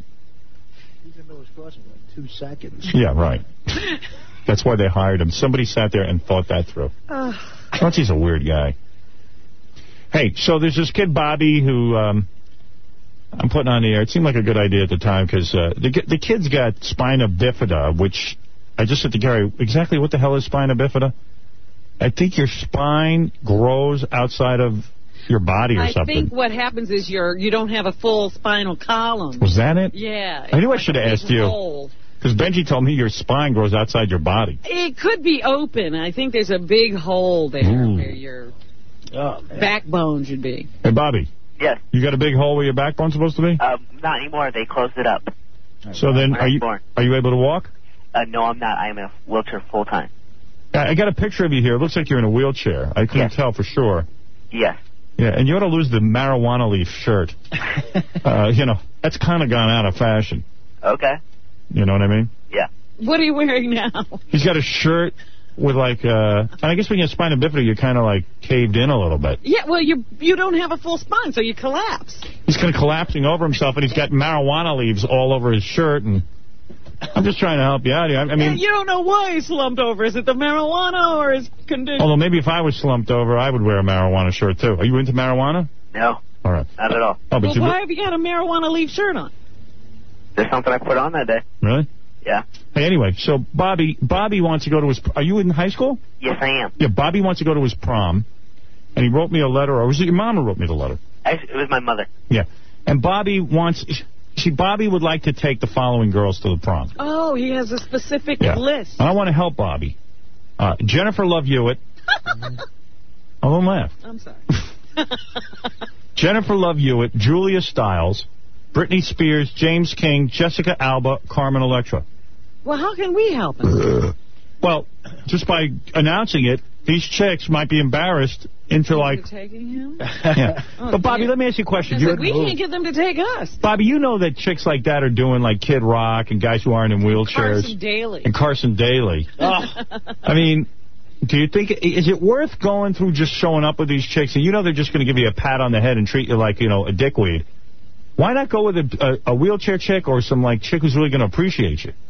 He's in Miller's Crossing for like two seconds. Yeah, right. That's why they hired him. Somebody sat there and thought that through. Chauncey's a weird guy. Hey, so there's this kid, Bobby, who um, I'm putting on the air. It seemed like a good idea at the time because uh, the, the kid's got spina bifida, which I just said to Gary, exactly what the hell is spina bifida? I think your spine grows outside of your body or I something. think what happens is you're, you don't have a full spinal column. Was that it? Yeah. I knew I should have asked you. Hole. Because Benji told me your spine grows outside your body. It could be open. I think there's a big hole there Ooh. where your oh, backbone should be. Hey, Bobby. Yes. You got a big hole where your backbone's supposed to be? Um, not anymore. They closed it up. So then, are you born. are you able to walk? Uh, no, I'm not. I am in a wheelchair full time. I I got a picture of you here. It looks like you're in a wheelchair. I couldn't Yes. tell for sure. Yes. Yeah, and you ought to lose the marijuana leaf shirt. uh, you know, that's kind of gone out of fashion. Okay. You know what I mean? Yeah. What are you wearing now? He's got a shirt with like, uh, and I guess when you have spina bifida, you're kind of like caved in a little bit. Yeah, well, you you don't have a full spine, so you collapse. He's kind of collapsing over himself, and he's got marijuana leaves all over his shirt, and I'm just trying to help you out here. I, I mean, You don't know why he's slumped over. Is it the marijuana or his condition? although maybe if I was slumped over, I would wear a marijuana shirt too. Are you into marijuana? No. All right. Not at all. Oh, but well, you why have you got a marijuana leaf shirt on? There's something I put on that day. really? Yeah. Hey, anyway, so Bobby, Bobby wants to go to his. Are you in high school? Yes, I am. Yeah, Bobby wants to go to his prom, and he wrote me a letter, or was it your mom who wrote me the letter? Actually, it was my mother. Yeah, and Bobby wants. See, Bobby would like to take the following girls to the prom. Oh, he has a specific Yeah. list. And I want to help Bobby. Uh, Jennifer Love Hewitt. Oh, don't laugh. I'm sorry. Jennifer Love Hewitt, Julia Stiles, Britney Spears, James King, Jessica Alba, Carmen Electra. Well, how can we help him? Well, just by announcing it, these chicks might be embarrassed into like... Taking him? Yeah. Oh, But Bobby, dear. let me ask you a question. I You- said, we can't get them to take us. Bobby, you know that chicks like that are doing like Kid Rock and guys who aren't in wheelchairs. Carson Daly. And Carson Daly. I mean, do you think, is it worth going through just showing up with these chicks and you know they're just going to give you a pat on the head and treat you like, you know, a dickweed? Why not go with a, a, a wheelchair chick or some like chick who's really going to appreciate you?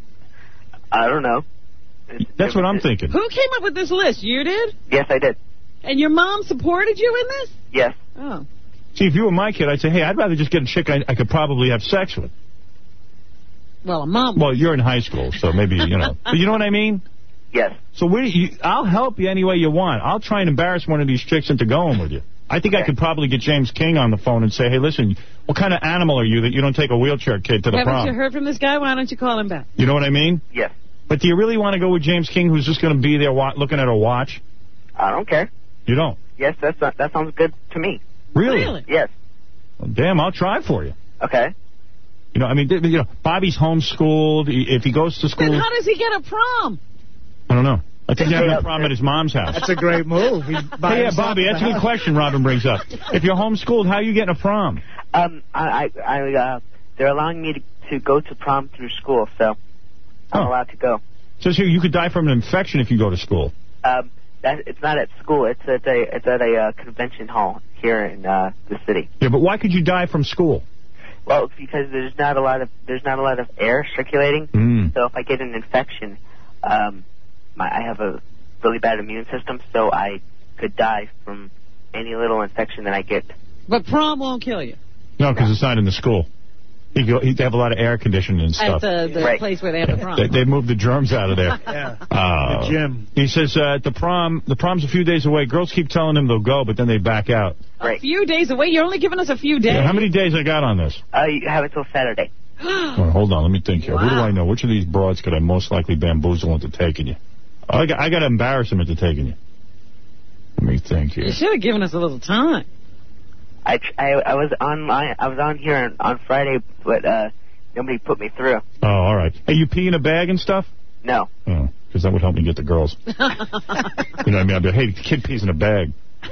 I don't know. That's what I'm thinking. Who came up with this list? You did? Yes, I did. And your mom supported you in this? Yes. Oh. See, if you were my kid, I'd say, hey, I'd rather just get a chick I, I could probably have sex with. Well, a mom. Well, you're in high school, so maybe, you know. But you know what I mean? Yes. So we, you, I'll help you any way you want. I'll try and embarrass one of these chicks into going with you. I think I could probably get James King on the phone and say, hey, listen, what kind of animal are you that you don't take a wheelchair kid to the Haven't prom? you heard from this guy? Why don't you call him back? You know what I mean? Yes. But do you really want to go with James King, who's just going to be there wa looking at a watch? I don't care. You don't? Yes, that's not, that sounds good to me. Really? Really? Yes. Well, damn, I'll try for you. Okay. You know, I mean, you know, Bobby's homeschooled. If he goes to school, Then how does he get a prom? I don't know. I think he's having a prom at his mom's house. That's a great move. He's by Hey, yeah, himself Bobby, in that's the a good house. question Robin brings up. If you're homeschooled, how are you getting a prom? Um, I, I, I uh, they're allowing me to, to go to prom through school, so I'm Oh. allowed to go. Says here you could die from an infection if you go to school. Um, that it's not at school. It's at a it's at a uh, convention hall here in uh, the city. Yeah, but why could you die from school? Well, it's because there's not a lot of there's not a lot of air circulating. Mm. So if I get an infection, um, my I have a really bad immune system, so I could die from any little infection that I get. But prom won't kill you. No, because it's not in the school. You go, they have a lot of air conditioning and stuff. At the, the Right. place where they have the prom. They, they moved the germs out of there. Yeah. Uh, The gym. He says uh, at the prom, the prom's a few days away. Girls keep telling him they'll go, but then they back out. A few days away? You're only giving us a few days. Yeah, how many days I got on this? Uh, you have until Saturday. Well, hold on, let me think here. Who do Wow. I know? Which of these broads could I most likely bamboozle into taking you? I got, I got to embarrass him into taking you. Let me think here. You should have given us a little time. I, tr- I, I was online. I was on here on, on Friday, but uh, nobody put me through. Oh, all right. Hey, you pee in a bag and stuff? No. Oh, because that would help me get the girls. You know what I mean? I'd be like, hey, the kid pees in a bag.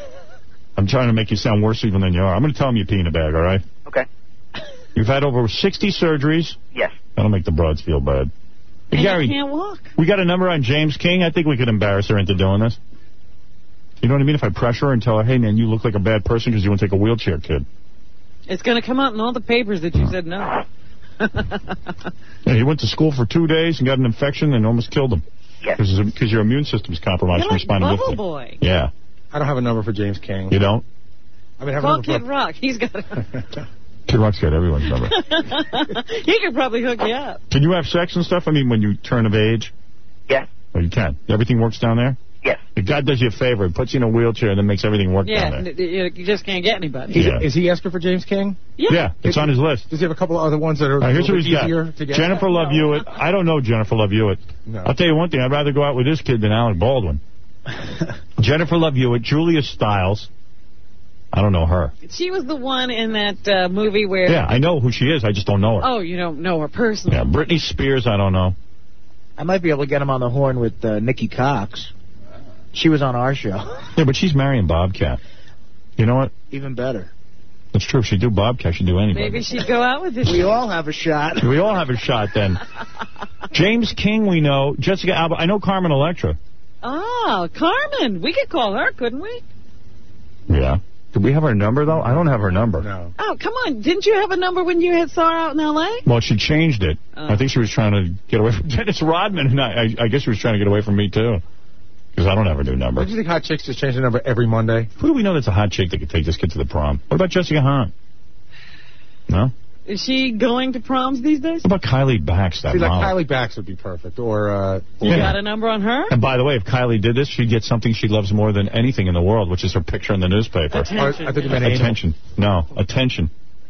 I'm trying to make you sound worse even than you are. I'm going to tell him you pee in a bag, all right? Okay. You've had over sixty surgeries. Yes. That'll make the broads feel bad. Hey, And Gary, you can't walk. we got a number on James King. I think we could embarrass her into doing this. You know what I mean? If I pressure her and tell her, hey, man, you look like a bad person because you want to take a wheelchair kid. It's going to come out in all the papers that you said no. Yeah, he went to school for two days and got an infection and almost killed him. Yes. Because your immune system's compromised You're from like spinal Bubble bifida. Boy. Yeah. I don't have a number for James King. You don't? I mean, I have a Call number Kid for... Rock. He's got a... Kid Rock's got everyone's number. He could probably hook you up. Can you have sex and stuff? I mean, when you turn of age? Yes. Oh, you can. Everything works down there? Yes. If God does you a favor, and puts you in a wheelchair, and then makes everything work Yeah, down there. n- you just can't get anybody. Yeah. Is he asking for James King? Yeah. Yeah, it's on his list. Does he have a couple of other ones that are All right, a here's little what bit he's got. easier to get? Jennifer Love Hewitt. I don't know Jennifer Love Hewitt. No. I'll tell you one thing. I'd rather go out with this kid than Alec Baldwin. Jennifer Love Hewitt, Julia Stiles. I don't know her. She was the one in that uh, movie where... Yeah, I know who she is. I just don't know her. Oh, you don't know her personally. Yeah, Britney Spears, I don't know. I might be able to get him on the horn with uh, Nikki Cox. She was on our show. Yeah, but she's marrying Bobcat. You know what? Even better. That's true. If she'd do Bobcat, she'd do anybody. Maybe she'd go out with this. We all have a shot. We all have a shot then. James King, we know. Jessica Alba. I know Carmen Electra. Oh, Carmen. We could call her, couldn't we? Yeah. Did we have her number, though? I don't have her number. No. Oh, come on. Didn't you have a number when you had saw her out in L A? Well, she changed it. Oh. I think she was trying to get away from Dennis Rodman, and I, I, I guess she was trying to get away from me, too. Because I don't have her new number. Don't you think hot chicks just change their number every Monday? Who do we know that's a hot chick that could take this kid to the prom? What about Jessica Hahn? No? Is she going to proms these days? What about Kylie Bax, that See, like model? Kylie Bax would be perfect. Or, uh... You Yeah. got a number on her? And by the way, if Kylie did this, she'd get something she loves more than anything in the world, which is her picture in the newspaper. Attention. I think you meant anal. Attention. No, attention.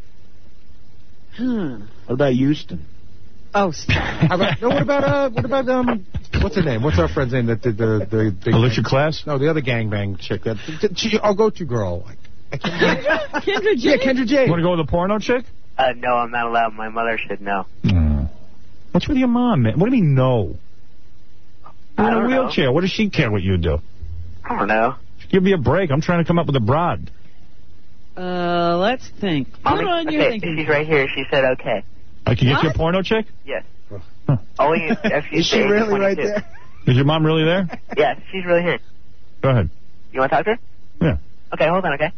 Hmm. What about Houston? Oh, stop. How about, no, what about, uh, what about, um, what's her name? What's our friend's name that did the, the big... Alicia Class? No, the other gangbang chick. That, she, I'll go to girl. Like, I can't Kendra J? Yeah, Kendra J. You want to go with a porno chick? Uh, no, I'm not allowed. My mother should know. Mm. What's with your mom, man? What do you mean, no? You're I in a don't know. wheelchair. What does she care what you do? I don't know. Give me a break. I'm trying to come up with a broad. Uh, let's think. Mommy, Put on your okay, thinking. she's right here. She said okay. I can get What? you a porno chick? Yes. Huh. Only if if she's Is she the age of really right twenty-two. there? Is your mom really there? Yes, she's really here. Go ahead. You want to talk to her? Yeah. Okay, hold on, okay?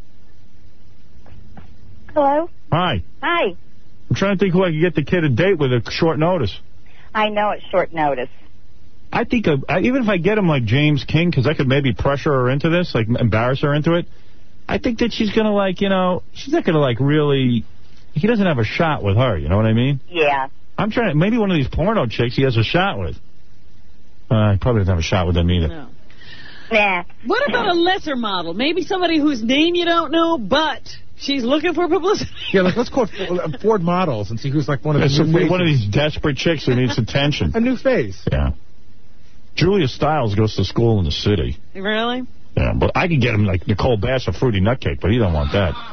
Hello? Hi. Hi. I'm trying to think who I could get the kid a date with at short notice. I know it's short notice. I think uh, I, even if I get him like James King, because I could maybe pressure her into this, like embarrass her into it, I think that she's going to like, you know, she's not going to like really, he doesn't have a shot with her, you know what I mean? Yeah. I'm trying to, maybe one of these porno chicks he has a shot with. Uh, he probably doesn't have a shot with them either. No. Nah. What about a lesser model? Maybe somebody whose name you don't know, but she's looking for publicity. Yeah, like, let's call it Ford Models and see who's like one of the It's new some- faces. one of these desperate chicks who needs attention. A new face. Yeah. Julia Stiles goes to school in the city. Really? Yeah, but I could get him like Nicole Bass a fruity nutcake, but he don't want that.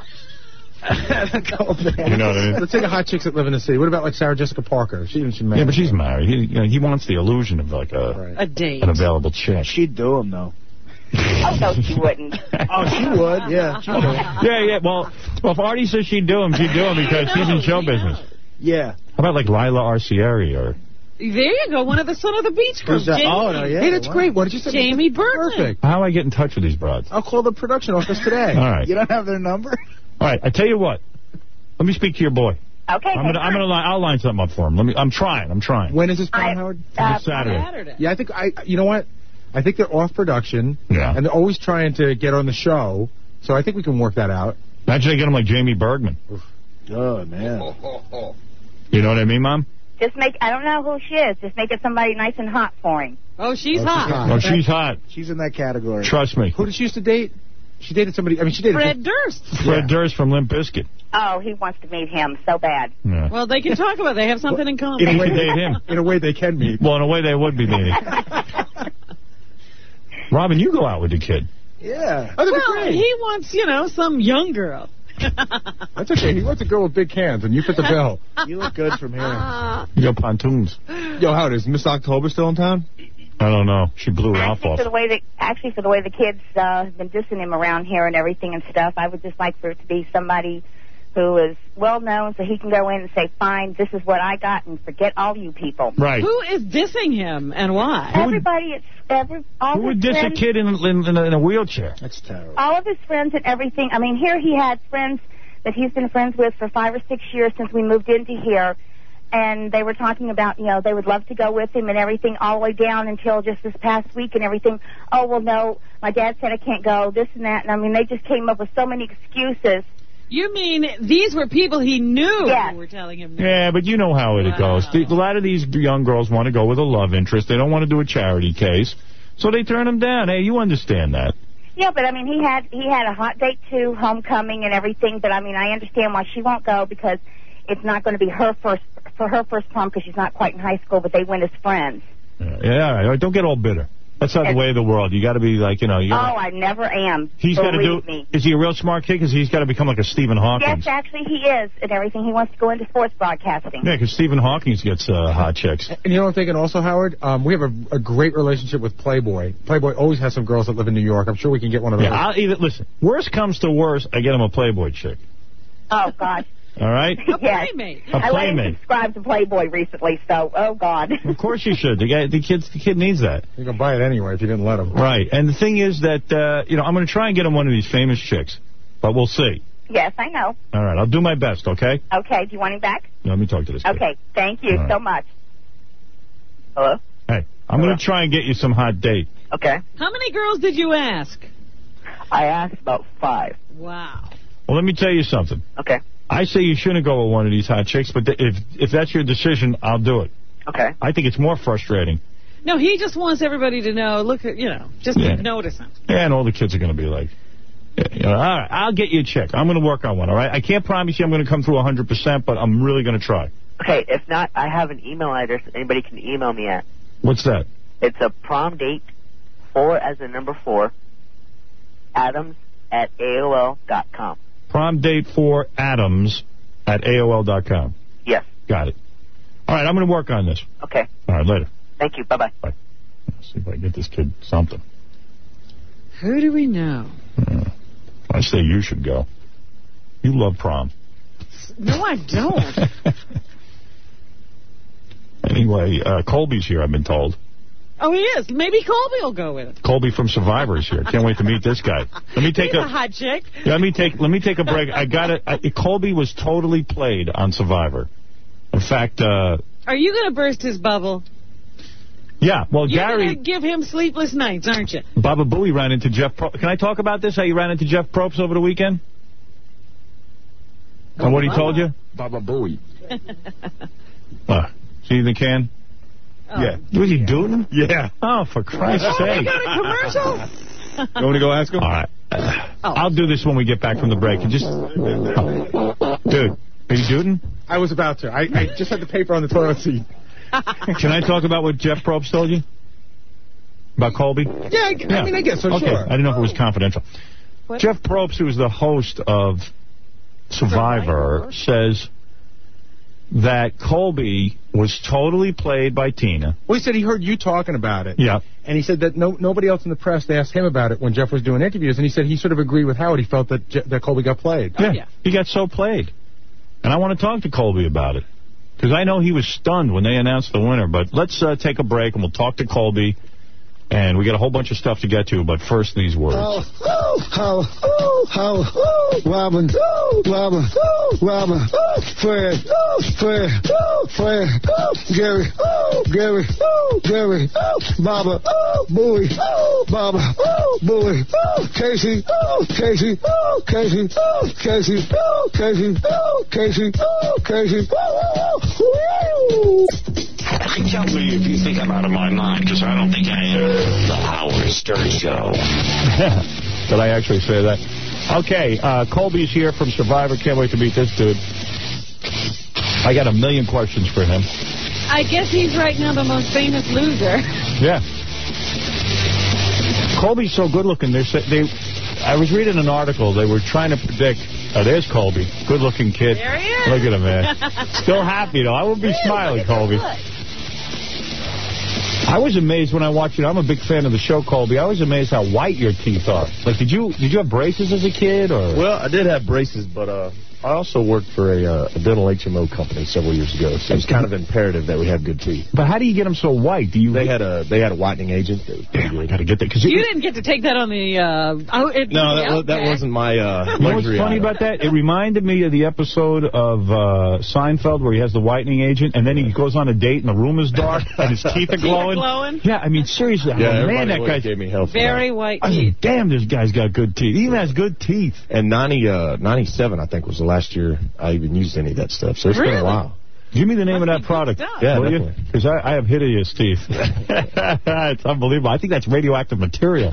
You know what I mean? Let's take a hot chicks that live in the city. What about like Sarah Jessica Parker? She she married. Yeah, but she's married. He, you know, he wants the illusion of like a A date. an available chick. She'd do him, though. Oh, no, she wouldn't. Oh, she would, yeah. She would. Yeah, yeah. Well, well, if Artie says she'd do him, she'd do him because she's in show business. Yeah. How about like Lila Arcieri or? There you go, one of the Son of the Beach crew. Who's that? Jamie, Oh, no, yeah. Hey, that's wow. great. Why did you say Jamie Bergman. Perfect. How do I get in touch with these broads? I'll call the production office today. All right, You don't have their number? all right. I tell you what. Let me speak to your boy. Okay. I'm gonna, I'm gonna, line, I'll line something up for him. Let me. I'm trying. I'm trying. When is this prom, I- Howard? Uh, This Saturday. Saturday. Yeah, I think I. You know what? I think they're off production. Yeah. And they're always trying to get on the show. So I think we can work that out. Imagine I get him like Jamie Bergman. Oh, man. You know what I mean, Mom? Just make, I don't know who she is. Just make it somebody nice and hot for him. Oh, she's Oh, hot. she's hot. Oh, she's hot. She's in that category. Trust me. Who did she used to date? She dated somebody. I mean, she dated Fred Durst. Fred Durst from Limp Bizkit. Oh, he wants to meet him so bad. Yeah. Well, they can talk about it. They have something in You common. can date him. In a way, they can meet. Well, in a way, they would be meeting. Robin, you go out with the kid. Yeah. Oh, that'd be Well, great. he wants, you know, some young girl. That's okay. He wants a girl with big cans, and you fit the bill. You look good from here. You go pontoons. Yo, Howard, is Miss October still in town? I don't know. She blew Ralph Actually, off. for the way that, actually, for the way the kids uh, have been dissing him around here and everything and stuff, I would just like for it to be somebody who is well known, so he can go in and say, "Fine, this is what I got, and forget all you people." Right. Who is dissing him and why? Everybody, it's every all Who would his diss a friends, kid in, in, in, a, in a wheelchair? That's terrible. all of his friends and everything. I mean, here he had friends that he's been friends with for five or six years since we moved into here. And they were talking about, you know, they would love to go with him and everything all the way down until just this past week and everything. Oh, well, no, my dad said I can't go, this and that. And, I mean, they just came up with so many excuses You mean these were people he knew Yes. who were telling him that? Yeah, but you know how it Wow. goes. The, a lot of these young girls want to go with a love interest. They don't want to do a charity case, so they turn them down. Hey, you understand that. Yeah, but I mean, he had he had a hot date too, homecoming and everything. But I mean, I understand why she won't go because it's not going to be her first for her first prom because she's not quite in high school. But they went as friends. Yeah, yeah, all right, don't get all bitter. That's not the way of the world. You got to be like, you know. You Oh, gotta, I never am. he's got to do. Believe me. Is he a real smart kid? Because he's got to become like a Stephen Hawking. Yes, actually, he is, and everything. He wants to go into sports broadcasting. Yeah, because Stephen Hawking gets uh, hot chicks. And you know what I'm thinking also, Howard? Um, we have a, a great relationship with Playboy. Playboy always has some girls that live in New York. I'm sure we can get one of those. Yeah, I'll either, listen, worst comes to worst, I get him a Playboy chick. Oh, God. All right? A playmate. A I let him playmate. subscribe to Playboy recently, so, oh, God. Of course you should. The guy, the kid, the kid needs that. You can buy it anyway if you didn't let him. Right. And the thing is that, uh, you know, I'm going to try and get him one of these famous chicks, but we'll see. Yes, I know. All right. I'll do my best, okay? Okay, do you want him back? Let me talk to this kid. Okay, thank you All right. so much. Hello? Hey, I'm going to try and get you some hot date. Okay. How many girls did you ask? I asked about five. Wow. Well, let me tell you something. Okay. I say you shouldn't go with one of these hot chicks, but th if if that's your decision, I'll do it. Okay. I think it's more frustrating. No, he just wants everybody to know, look at, you know, just Yeah. notice him. Yeah, and all the kids are going to be like, yeah, you know, all right, I'll get you a chick. I'm going to work on one, all right? I can't promise you I'm going to come through one hundred percent, but I'm really going to try. Okay, if not, I have an email address that anybody can email me at. What's that? It's a prom date, four as the number four, Adams at A O L dot com. Prom date for Adams at A O L dot com. Yes. Got it. All right, I'm going to work on this. Okay. All right, later. Thank you. Bye-bye. Bye. Let's see if I can get this kid something. Who do we know? Uh, I say you should go. You love prom. No, I don't. Anyway, uh, Colby's here, I've been told. Oh, he is. Maybe Colby will go with it. Colby from Survivor is here. Can't wait to meet this guy. Let me take He's a, a hot chick. let me take let me take a break. I got it. I, Colby was totally played on Survivor. In fact, uh, Are you going to burst his bubble? yeah. Well, You're Gary, going to give him sleepless nights, aren't you? Baba Booey ran into Jeff. Pro- Can I talk about this? How you ran into Jeff Probst over the weekend? Oh, and what he told you? Baba Booey. Uh, see the can? Oh. Yeah. Was he doing? Yeah. Oh, for Christ's Oh, they sake. got a commercial? You want to go ask him? All right. Oh. I'll do this when we get back from the break. And just, oh. Dude, are you dooting? I was about to. I, I just had the paper on the toilet seat. Can I talk about what Jeff Probst told you? About Colby? Yeah, I, I mean, I guess so, okay. sure. I didn't know if it was confidential. What? Jeff Probst, who is the host of Survivor, says that Colby was totally played by Tina. Well, he said he heard you talking about it. Yeah. And he said that no nobody else in the press, they asked him about it when Jeff was doing interviews, and he said he sort of agreed with Howard. He felt that Je- that Colby got played. Oh, yeah. He got so played. And I want to talk to Colby about it. Because I know he was stunned when they announced the winner. But let's uh, take a break, and we'll talk to Colby. And we got a whole bunch of stuff to get to, but first these words. Oh, oh, oh, oh, oh, oh, Robin, oh, Robin, oh, Robin, oh, Fred, oh, Fred, oh, Fred, oh, Gary, oh, Gary, oh, Gary, oh, Baba, oh, Bowie, oh, Baba, oh, Bowie, oh, Casey, oh, Casey, oh, Casey, oh, Casey, oh, Casey, oh, Casey, oh, Casey, oh, oh, Tell me if you think I'm out of my mind, because I don't think I am. The Howard Stern Show. Did I actually say that? Okay, uh, Colby's here from Survivor. Can't wait to meet this dude. I got a million questions for him. I guess he's right now the most famous loser. Yeah. Colby's so good looking. They say they. I was reading an article. They were trying to predict. Oh, there's Colby. Good looking kid. There he is. Look at him, man. Still happy though. I would be smiling, Colby. I was amazed when I watched it. I'm a big fan of the show, Colby. I was amazed how white your teeth are. Like, did you did you have braces as a kid, or? Well, I did have braces, but uh, I also worked for a, uh, a dental H M O company several years ago, so it's kind of imperative that we have good teeth. But how do you get them so white? Do you? They had a they had a whitening agent. That was pretty good. Got to get that because you, you didn't get to take that on the. Uh, out, it, no, that, the was, that wasn't my uh, you know what's luxury funny item. about that? It reminded me of the episode of uh, Seinfeld where he has the whitening agent, and then he goes on a date and the room is dark and his teeth are glowing. glowing? Yeah, I mean seriously, yeah, oh, man, that guy gave me hell for very that. white I teeth. mean, damn, this guy's got good teeth. He even has good teeth. And ninety, uh, ninety-seven, I think, was the last year I even used any of that stuff. So it's really? been a while. Give me the name Must of that product. Yeah, will definitely. Because I, I have hideous teeth. It's unbelievable. I think that's radioactive material.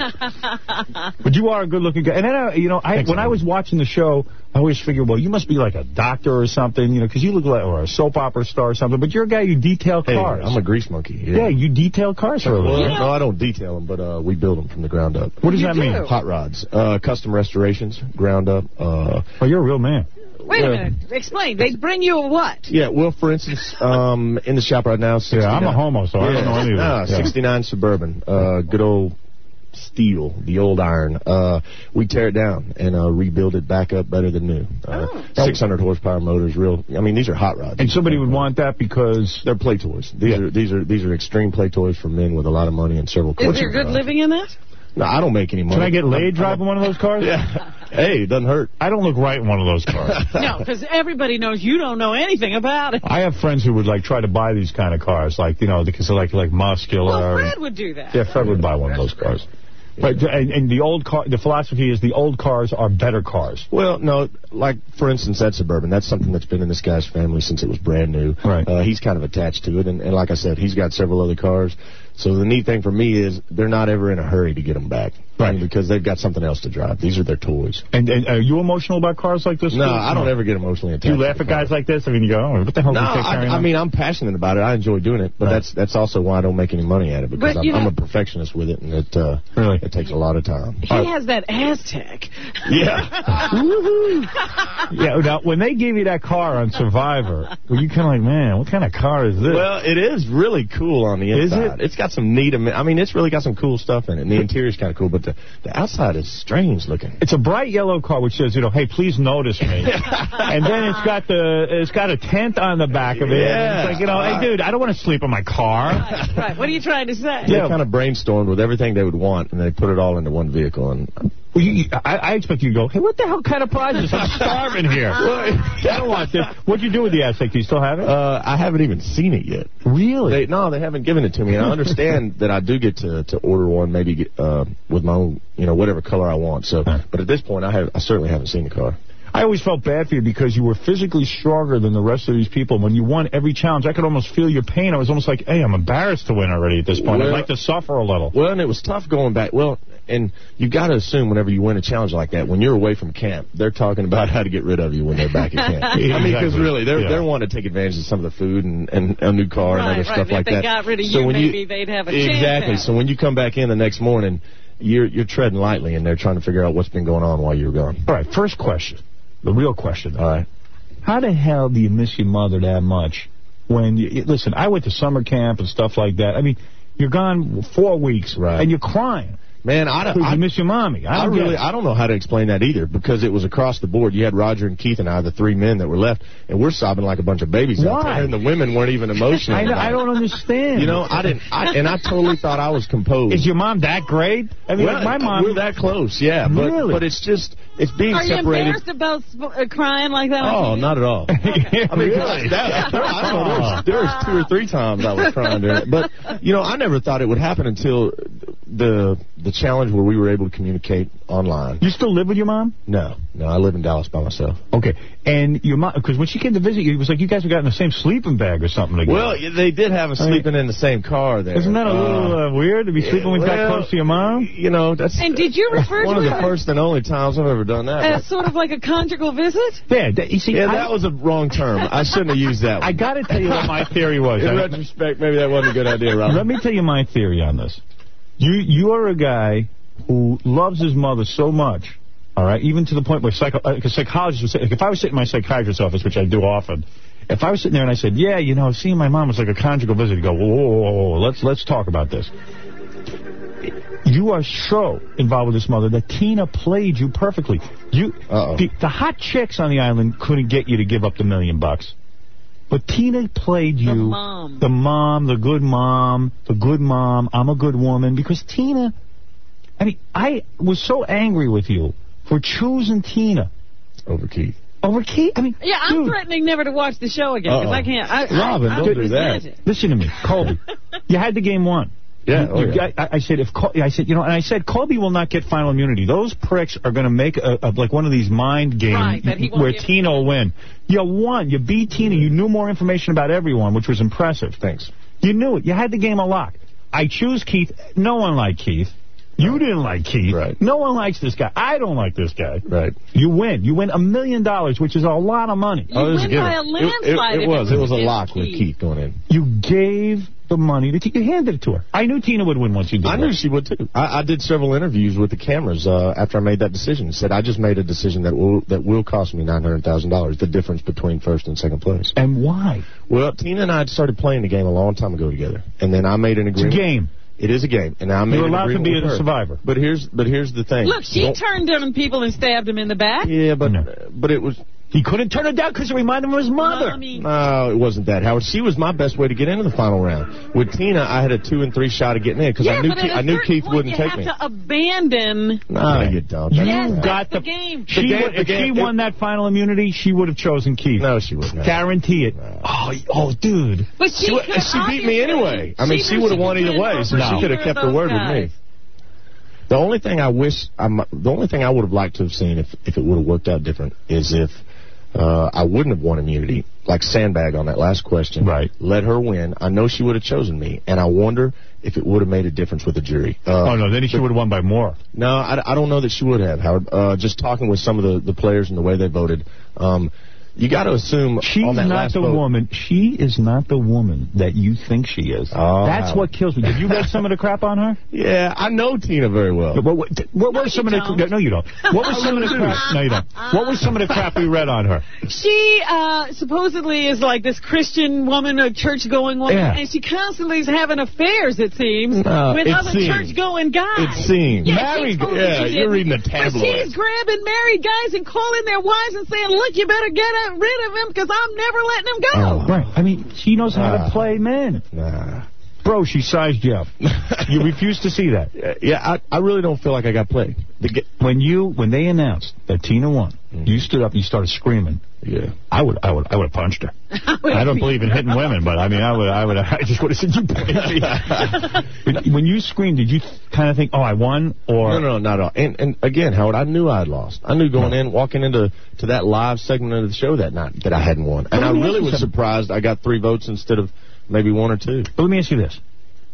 But you are a good-looking guy. And then, uh, you know, I, when I was watching the show, I always figured, well, you must be like a doctor or something, you know, because you look like, or a soap opera star or something. But you're a guy who detail Hey, cars. I'm a grease monkey. Yeah, yeah you detail cars for a well, living. No, I don't detail them, but uh, we build them from the ground up. What does You that do? mean? Hot rods. Uh, custom restorations, ground up. Uh, oh, you're a real man. Wait a well, minute. Explain. They bring you a what? Yeah, well, for instance, um, in the shop right now, Yeah, I'm a homo, so yeah, I don't know any of nah, this. Yeah. sixty-nine Suburban, uh, good old steel, the old iron. Uh, we tear it down and uh, rebuild it back up better than new. Uh, Oh. six hundred horsepower motors, real. I mean, these are hot rods. And somebody would want that because They're play toys. These Yeah. are these are these are extreme play toys for men with a lot of money and several. Is coaches. there good Uh, living in that? No, I don't make any money. Can I get laid I'm- driving one of those cars? Yeah. Hey, it doesn't hurt. I don't look right in one of those cars. No, because everybody knows you don't know anything about it. I have friends who would like try to buy these kind of cars, like, you know, because they're like like muscular. Well, and- Fred would do that. Yeah, Fred would buy one of those cars. But and, and the old car, the philosophy is the old cars are better cars. Well, no, like, for instance, that Suburban, that's something that's been in this guy's family since it was brand new. Right. Uh, he's kind of attached to it, and, and like I said, he's got several other cars. So the neat thing for me is they're not ever in a hurry to get them back. Right. Because they've got something else to drive. These are their toys. And, and are you emotional about cars like this? No, too? I don't ever get emotionally attached. Do you laugh to at guys like this? I mean, you go, oh, what the hell No, do you take I, carrying I on? mean, I'm passionate about it. I enjoy doing it, but Right. that's that's also why I don't make any money at it, because But, I'm, you know- I'm a perfectionist with it, and it uh, Really? it takes a lot of time. He has that Aztec. Yeah. Yeah, now, when they gave you that car on Survivor, were you kind of like, man, what kind of car is this? Well, it is really cool on the Is inside. it? It's got some neat, I mean, it's really got some cool stuff in it, and the interior's kind of cool, but the, the outside is strange looking. It's a bright yellow car which says, you know, hey, please notice me. And then it's got the it's got a tent on the back of it. Yeah. It's like, you know, hey, dude, I don't want to sleep in my car. Right, right. What are you trying to say? They Yeah. kind of brainstormed with everything they would want, and they put it all into one vehicle. And Well, you, you- I, I expect you to go, hey, what the hell kind of prize is this? I'm starving here. I don't want this. What'd you do with the Aztec? Do you still have it? uh, I haven't even seen it yet. Really? They, no, they haven't given it to me, and I understand that I do get to, to order one, maybe get, uh, with my own, you know, whatever color I want. So, but at this point, I have I certainly haven't seen the car. I always felt bad for you because you were physically stronger than the rest of these people. When you won every challenge, I could almost feel your pain. I was almost like, hey, I'm embarrassed to win already at this point. Well- I'd like to suffer a little. Well, and it was tough going back. Well, and you got to assume whenever you win a challenge like that, when you're away from camp, they're talking about how to get rid of you when they're back at camp. I mean, because Exactly. really, they're Yeah. they're wanting to take advantage of some of the food and, and a new car and Right, other right. stuff If like they that. got rid of so you, when maybe they'd have a chance exactly. at it. So when you come back in the next morning, you're you're treading lightly, and they're trying to figure out what's been going on while you were gone. All right, first question. The real question. All right. How the hell do you miss your mother that much? When you, listen, I went to summer camp and stuff like that. I mean, you're gone four weeks, Right. and you're crying. Man, I don't. Because I, you miss your mommy. I, I don't get really, it. I don't know how to explain that either, because it was across the board. You had Roger and Keith and I, the three men that were left, and we're sobbing like a bunch of babies out Why? there, and the women weren't even emotional. I, about I it. don't understand. You know, I didn't, I, and I totally thought I was composed. Is your mom that great? I mean, well, like my mom. we're that close, yeah. But, Really? but it's just, it's being Are you separated. embarrassed about sp- uh, crying like that? Oh, not at all. Yeah, I mean, really? that, there, I don't know, there was, there was two or three times I was crying during it. But, you know, I never thought it would happen until the the challenge where we were able to communicate online. You still live with your mom? No, no, I live in Dallas by myself. Okay. And your mom, because when she came to visit you, it was like you guys got in the same sleeping bag or something together. Well, they did have us I mean, sleeping in the same car there. Isn't that a little uh, weird to be sleeping with that well, close to your mom? You know, that's And did you refer one to of it the first and only times I've ever done that. as sort of like a conjugal visit? Yeah, that, you see, yeah, I, that was a wrong term. I shouldn't have used that one. I got to tell you what my theory was. In I- retrospect, maybe that wasn't a good idea, Rob. Let me tell you my theory on this. You you are a guy who loves his mother so much, all right, even to the point where psycho, uh, psychologists would say, like, if I was sitting in my psychiatrist's office, which I do often, if I was sitting there and I said, yeah, you know, seeing my mom was like a conjugal visit, you go, whoa, whoa, whoa, whoa, let's let's talk about this. You are so involved with this mother that Tina played you perfectly. You, the, the hot chicks on the island couldn't get you to give up the million bucks. But Tina played you, the mom. the mom, the good mom, the good mom, I'm a good woman. Because Tina, I mean, I was so angry with you for choosing Tina. Over Keith. Over Keith? I mean, Yeah, I'm dude. threatening never to watch the show again because Uh-oh. I can't. I, Robin, I, don't I do that. resent it. Listen to me, Colby. You had the game won. Yeah, You- oh, you- yeah. I, I said if Col- I said you know, and I said Colby will not get final immunity. Those pricks are going to make a, a, like one of these mind games Right, that he won't where get- Tina will win. You won. You beat Tina. You knew more information about everyone, which was impressive. Thanks. You knew it. You had the game a lock. I choose Keith. No one liked Keith. You didn't like Keith. Right. No one likes this guy. I don't like this guy. Right. You win. You win a million dollars, which is a lot of money. You win by a It, landslide. it, it if was. It was a against lock with Keith. Keith going in. You gave the money to Tina. You handed it to her. I knew Tina would win once you did I that. knew she would, too. I, I did several interviews with the cameras uh, after I made that decision. Said, I just made a decision that will that will cost me nine hundred thousand dollars, the difference between first and second place. And why? Well, Tina and I had started playing the game a long time ago together. And then I made an It's a agreement. game. It is a game. And I made You're an allowed to agreement be with a her. survivor. But here's but here's the thing. Look, she Don't- turned down people and stabbed him in the back. Yeah, but but it was... He couldn't turn it down because it reminded him of his mother. Mommy. No, it wasn't that, Howard. She was my best way to get into the final round. With Tina, I had a two and three shot of getting in because Yeah, I knew but Ke- at a I knew certain Keith point, wouldn't you take have me. to abandon. No, you don't. You Yes, that's got the the, game. She The game- would, the if game- she won that final immunity, she would have chosen Keith. No, she wouldn't. have. Guarantee it. Oh, oh, dude. But she, She, wa- could she beat me obviously- anyway. I mean, she knew would have could won either win way, so over she could have either kept of her those word with guys. me. The only thing I wish, I'm, the only thing I would have liked to have seen if, if it would have worked out different is if uh, I wouldn't have won immunity, like sandbag on that last question. Right. Let her win. I know she would have chosen me, and I wonder if it would have made a difference with the jury. Uh, Oh, no, then she would have won by more. No, I, I don't know that she would have, Howard. Uh, just talking with some of the, the players and the way they voted, um, you got to assume She's on that not last the vote, woman. She is not the woman that you think she is. Oh, That's Howard. what kills me. Have you read some of the crap on her? Yeah, I know Tina very well. What, what, what were some of the don't. no, you don't. What was some of the crap? No, you don't. What was some of the crap we read on her? She uh, supposedly is like this Christian woman, a church-going woman, Yeah. and she constantly is having affairs, it seems, No, with it other seems. church-going guys. It seems. Yeah, Married- she told me yeah, she you're didn't. reading the But tabloids. she's grabbing married guys and calling their wives and saying, look, you better get rid of him because I'm never letting him go. Oh. Right. I mean, she knows how Ah. to play men. Nah. Bro, she sized you up. You refuse to see that. Uh, Yeah, I, I really don't feel like I got played. The ga- When you, when they announced that Tina won, you stood up and you started screaming. yeah. I would, I would, I would have punched her. I don't believe in hitting women, but I mean, I would, I would, I just would have said, "You punched me." When you screamed, did you kind of think, "Oh, I won," or No, no, no, not at all. And, and again, Howard, I knew I had lost. I knew going in, walking into to that live segment of the show that night that I hadn't won. And Let I me ask really you was something. surprised I got three votes instead of maybe one or two. But let me ask you this: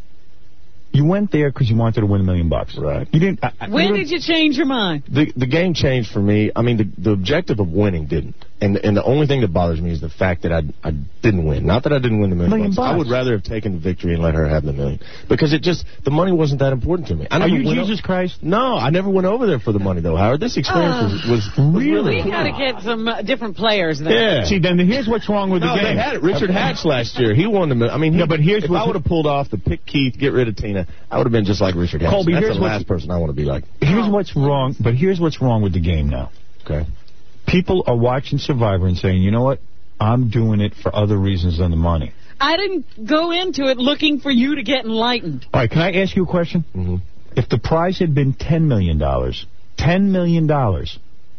you went there because you wanted to win a million bucks, Right. You didn't. I, I- When you did you change your mind? The the game changed for me. I mean, the the objective of winning didn't. And and the only thing that bothers me is the fact that I I didn't win. Not that I didn't win the million, Million bucks. I bucks. would rather have taken the victory and let her have the million. Because it just, the money wasn't that important to me. I Are never you went o- Jesus Christ? No, I never went over there for the money, though, Howard. This experience was, was, was really We cool. got to get some uh, different players there. Yeah. See, then here's what's wrong with No, the they game. had it. Richard Hatch last year. He won the million. I mean, he, No, but here's if what- I would have pulled off the pick Keith, get rid of Tina, I would have been just like Richard Hatch. Colby, That's here's the what's- last person I want to be like. Here's what's wrong, but here's what's wrong with the game now. Okay. People are watching Survivor and saying, you know what? I'm doing it for other reasons than the money. I didn't go into it looking for you to get enlightened. All right, can I ask you a question? Mm-hmm. If the prize had been ten million dollars, ten million dollars,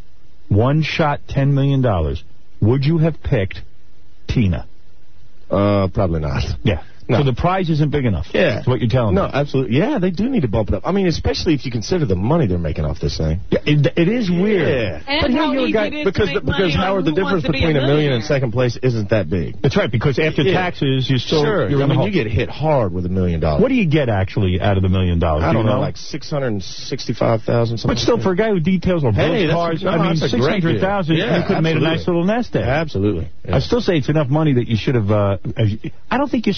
one shot ten million dollars, would you have picked Tina? Uh, probably not. Yeah. No. So the prize isn't big enough. Yeah. That's what you're telling No, me. absolutely. Yeah, they do need to bump it up. I mean, especially if you consider the money they're making off this thing. Yeah, it, it is weird. Yeah. And But here how you're a easy guy- it is Because to the, make because money on Howard, the Who Wants difference to Be between a million Millionaire. and second place isn't that big. That's right, because after Yeah. taxes, you're still... Sure. You're I in the mean, hole. you get hit hard with a million dollars. What do you get, actually, out of the million dollars? I Do don't you know, like six hundred sixty-five thousand something. But still, like for a guy who details or Hey, builds that's- cars, no, I mean, that's a great six hundred thousand, deal. Yeah, you could have made a absolutely. nice little nest that. egg. Absolutely. Yeah. I still say it's enough money that you should have... Uh, I don't think you're screwing so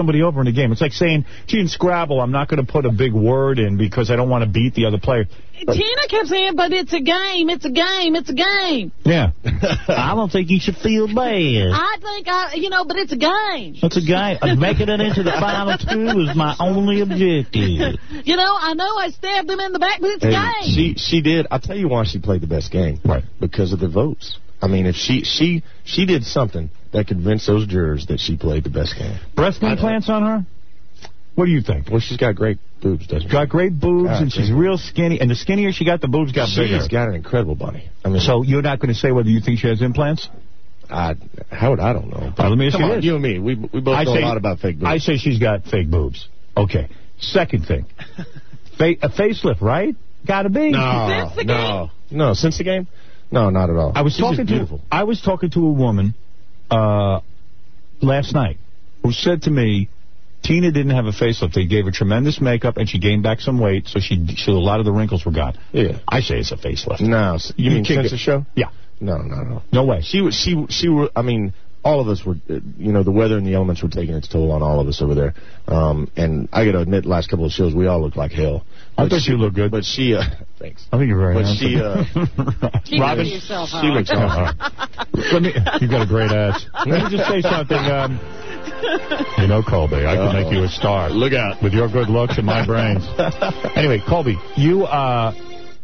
somebody over in a game. It's like saying, gee, in Scrabble, I'm not going to put a big word in because I don't want to beat the other player. But Tina kept saying, but it's a game, it's a game, it's a game. Yeah. I don't think you should feel bad. I think, I, you know, but it's a game. It's a game. Making it into the final two is my only objective. You know, I know I stabbed him in the back, but it's Hey, a game. she she did. I'll tell you why she played the best game. Right. Because of the votes. I mean, if she she she did something that convinced those jurors that she played the best game. Breast implants on her? What do you think? Well, she's got great boobs, doesn't she? Got great boobs, God, and she's great. real skinny. And the skinnier she got, the boobs got bigger. She's got an incredible body. I mean, so you're not going to say whether you think she has implants? I, Howard, I don't know. Uh, let me ask Come you on, this. you and me, we we both I know say, a lot about fake boobs. I say she's got fake boobs. Okay. Second thing. Fa a facelift, right? Gotta be. No, Since the no, no. Since the game? No, not at all. I was She's talking just to beautiful. I was talking to a woman uh, last night who said to me, Tina didn't have a facelift. They gave her tremendous makeup, and she gained back some weight, so she so a lot of the wrinkles were gone. Yeah. I say it's a facelift. No, you, You mean kicked since it. the show? Yeah. No, no, no. No way. She was, she, she were, I mean, all of us were, uh, you know, the weather and the elements were taking its toll on all of us over there. Um, and I got to admit, last couple of shows, we all looked like hell. I But thought she you looked good. But she, uh, thanks. I think you're very But handsome. she, uh, Keep Robin, it to yourself, she Howard. looks Oh, all right. Let me, you've got a great ass. Let me just say something. Um, you know, Colby, I can make you a star. Look out. With your good looks and my brains. Anyway, Colby, you, uh,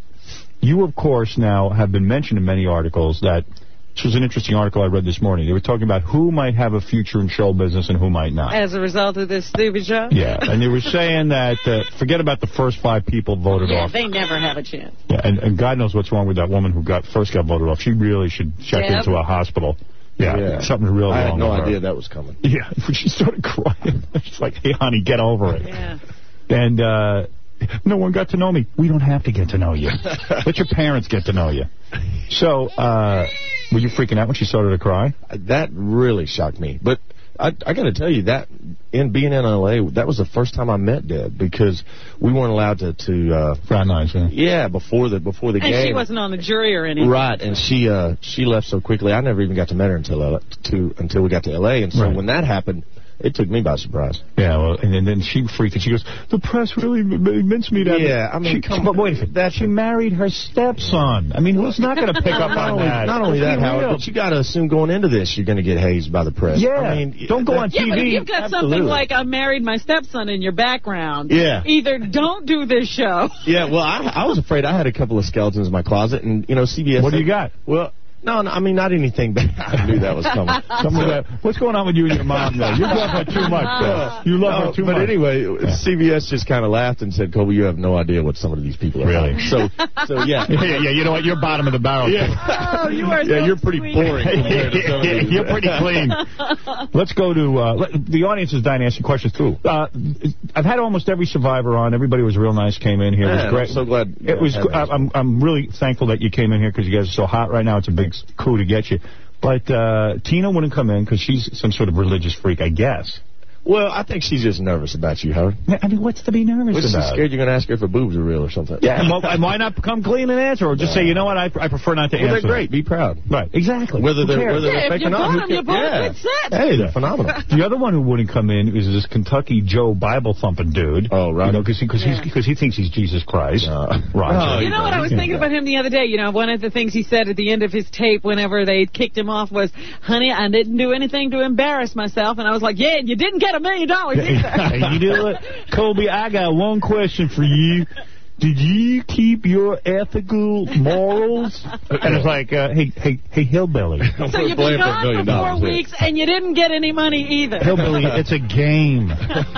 you, of course, now have been mentioned in many articles that, this was an interesting article I read this morning. They were talking about who might have a future in show business and who might not. As a result of this stupid show? Yeah, and they were saying that, uh, forget about the first five people voted Yeah, off. they never have a chance. Yeah, and, and God knows what's wrong with that woman who got first got voted off. She really should check Deb? into a hospital. Yeah, Yeah. something real I wrong had no with her. idea that was coming. Yeah, when she started crying, she's like, hey, honey, get over it. Yeah. And uh, no one got to know me. We don't have to get to know you. Let your parents get to know you. So, uh, were you freaking out when she started to cry? That really shocked me. But I, I got to tell you, that in being in L A, that was the first time I met Deb because we weren't allowed to... to uh, Fraternize, yeah. Yeah, before the before the And game. she wasn't on the jury or anything. Right, and she uh, she left so quickly. I never even got to meet her until L A, to until we got to L A. And so Right. when that happened, it took me by surprise. Yeah, well, and then, then she freaked and she goes, the press really meant me that. Yeah, I mean, she, come but on. wait a second. That she married her stepson. I mean, who's not going to pick up Not on only, that? not only Let's that, be Howard, real. but you got to assume going into this you're going to get hazed by the press. Yeah, I mean, don't go on Yeah, T V. but if you've got Absolutely. something like I married my stepson in your background, Yeah. either don't do this show. Yeah, well, I, I was afraid I had a couple of skeletons in my closet, and, you know, C B S... What do said- you got? Well... No, no, I mean, not anything bad. I knew that was coming. Something like that. What's going on with you and your mom, though? You love her too much, though. You love No, her too but much. anyway, Yeah. C B S just kind of laughed and said, Colby, you have no idea what some of these people are Really? like. So, so yeah. yeah, yeah, you know what? You're bottom of the barrel. Yeah. Oh, you are Yeah, so you're pretty sweet. boring compared to some of these. You're pretty clean. Let's go to, uh, let, the audience is dying to ask you questions, too. Uh, I've had almost every survivor on. Everybody was real nice, came in here. It Man, was great. I'm so glad. It was. had those. I'm. I'm really thankful that you came in here because you guys are so hot right now. It's a big coup to get you. But uh, Tina wouldn't come in because she's some sort of religious freak, I guess. Well, I think she's just nervous about you, Howard. I mean, what's to be nervous Well, she's about? scared you're going to ask her if her boobs are real or something. Yeah, and, well, and why not come clean and answer, or just say, you know what, I, I prefer not to Well, answer. they're great. Be proud. Right, exactly. Whether Who they're cares? whether Yeah, they're if fake you or not. bought who them, you cares? bought yeah. a good set. Hey, They're phenomenal. The other one who wouldn't come in is this Kentucky Joe Bible thumping dude. Oh, right. You know, because he, cause Yeah. he's, cause he thinks he's Jesus Christ. Uh, Roger. You know what I was thinking about him the other day? You know, one of the things he said at the end of his tape whenever they kicked him off was, honey, I didn't do anything to embarrass myself. And I was like, yeah, you didn't get a million dollars either. You know what? Colby, I got one question for you. Did you keep your ethical morals? And it's like, uh, hey, hey, hey, hillbilly. So you've been gone for four weeks and you didn't get any money either. Hillbilly, it's a game.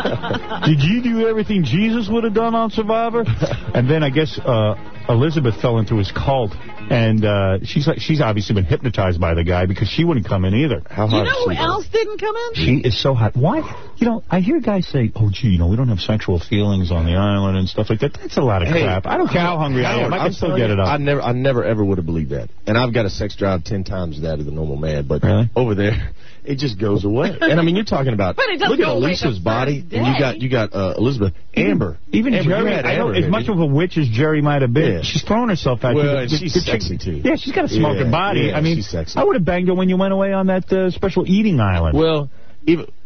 Did you do everything Jesus would have done on Survivor? And then I guess uh, Elizabeth fell into his cult, and uh, she's like, she's obviously been hypnotized by the guy because she wouldn't come in either. How You hot know is who she, though? else didn't come in? She is so hot. Why? You know, I hear guys say, oh, gee, you know, we don't have sexual feelings on the island and stuff like that. That's a lot of Hey, crap. I don't care how hungry I am. Howard, I can I'm still telling get you, it up. I never, I never ever would have believed that. And I've got a sex drive ten times that of the normal man. But Really? over there, it just goes away. And I mean, you're talking about But it doesn't look at go away Elisa's the body, first and you day. got you got uh, Elizabeth, Amber, Even Amber, you Jerry, had I know, Amber as here, much didn't of a witch as Jerry might have been, Yeah. she's throwing herself at Well, you. and The- she's the chick- sexy, too. Yeah, she's got a smoking Yeah, body. yeah, I mean, she's sexy. I would have banged her when you went away on that uh, special eating island. Well, even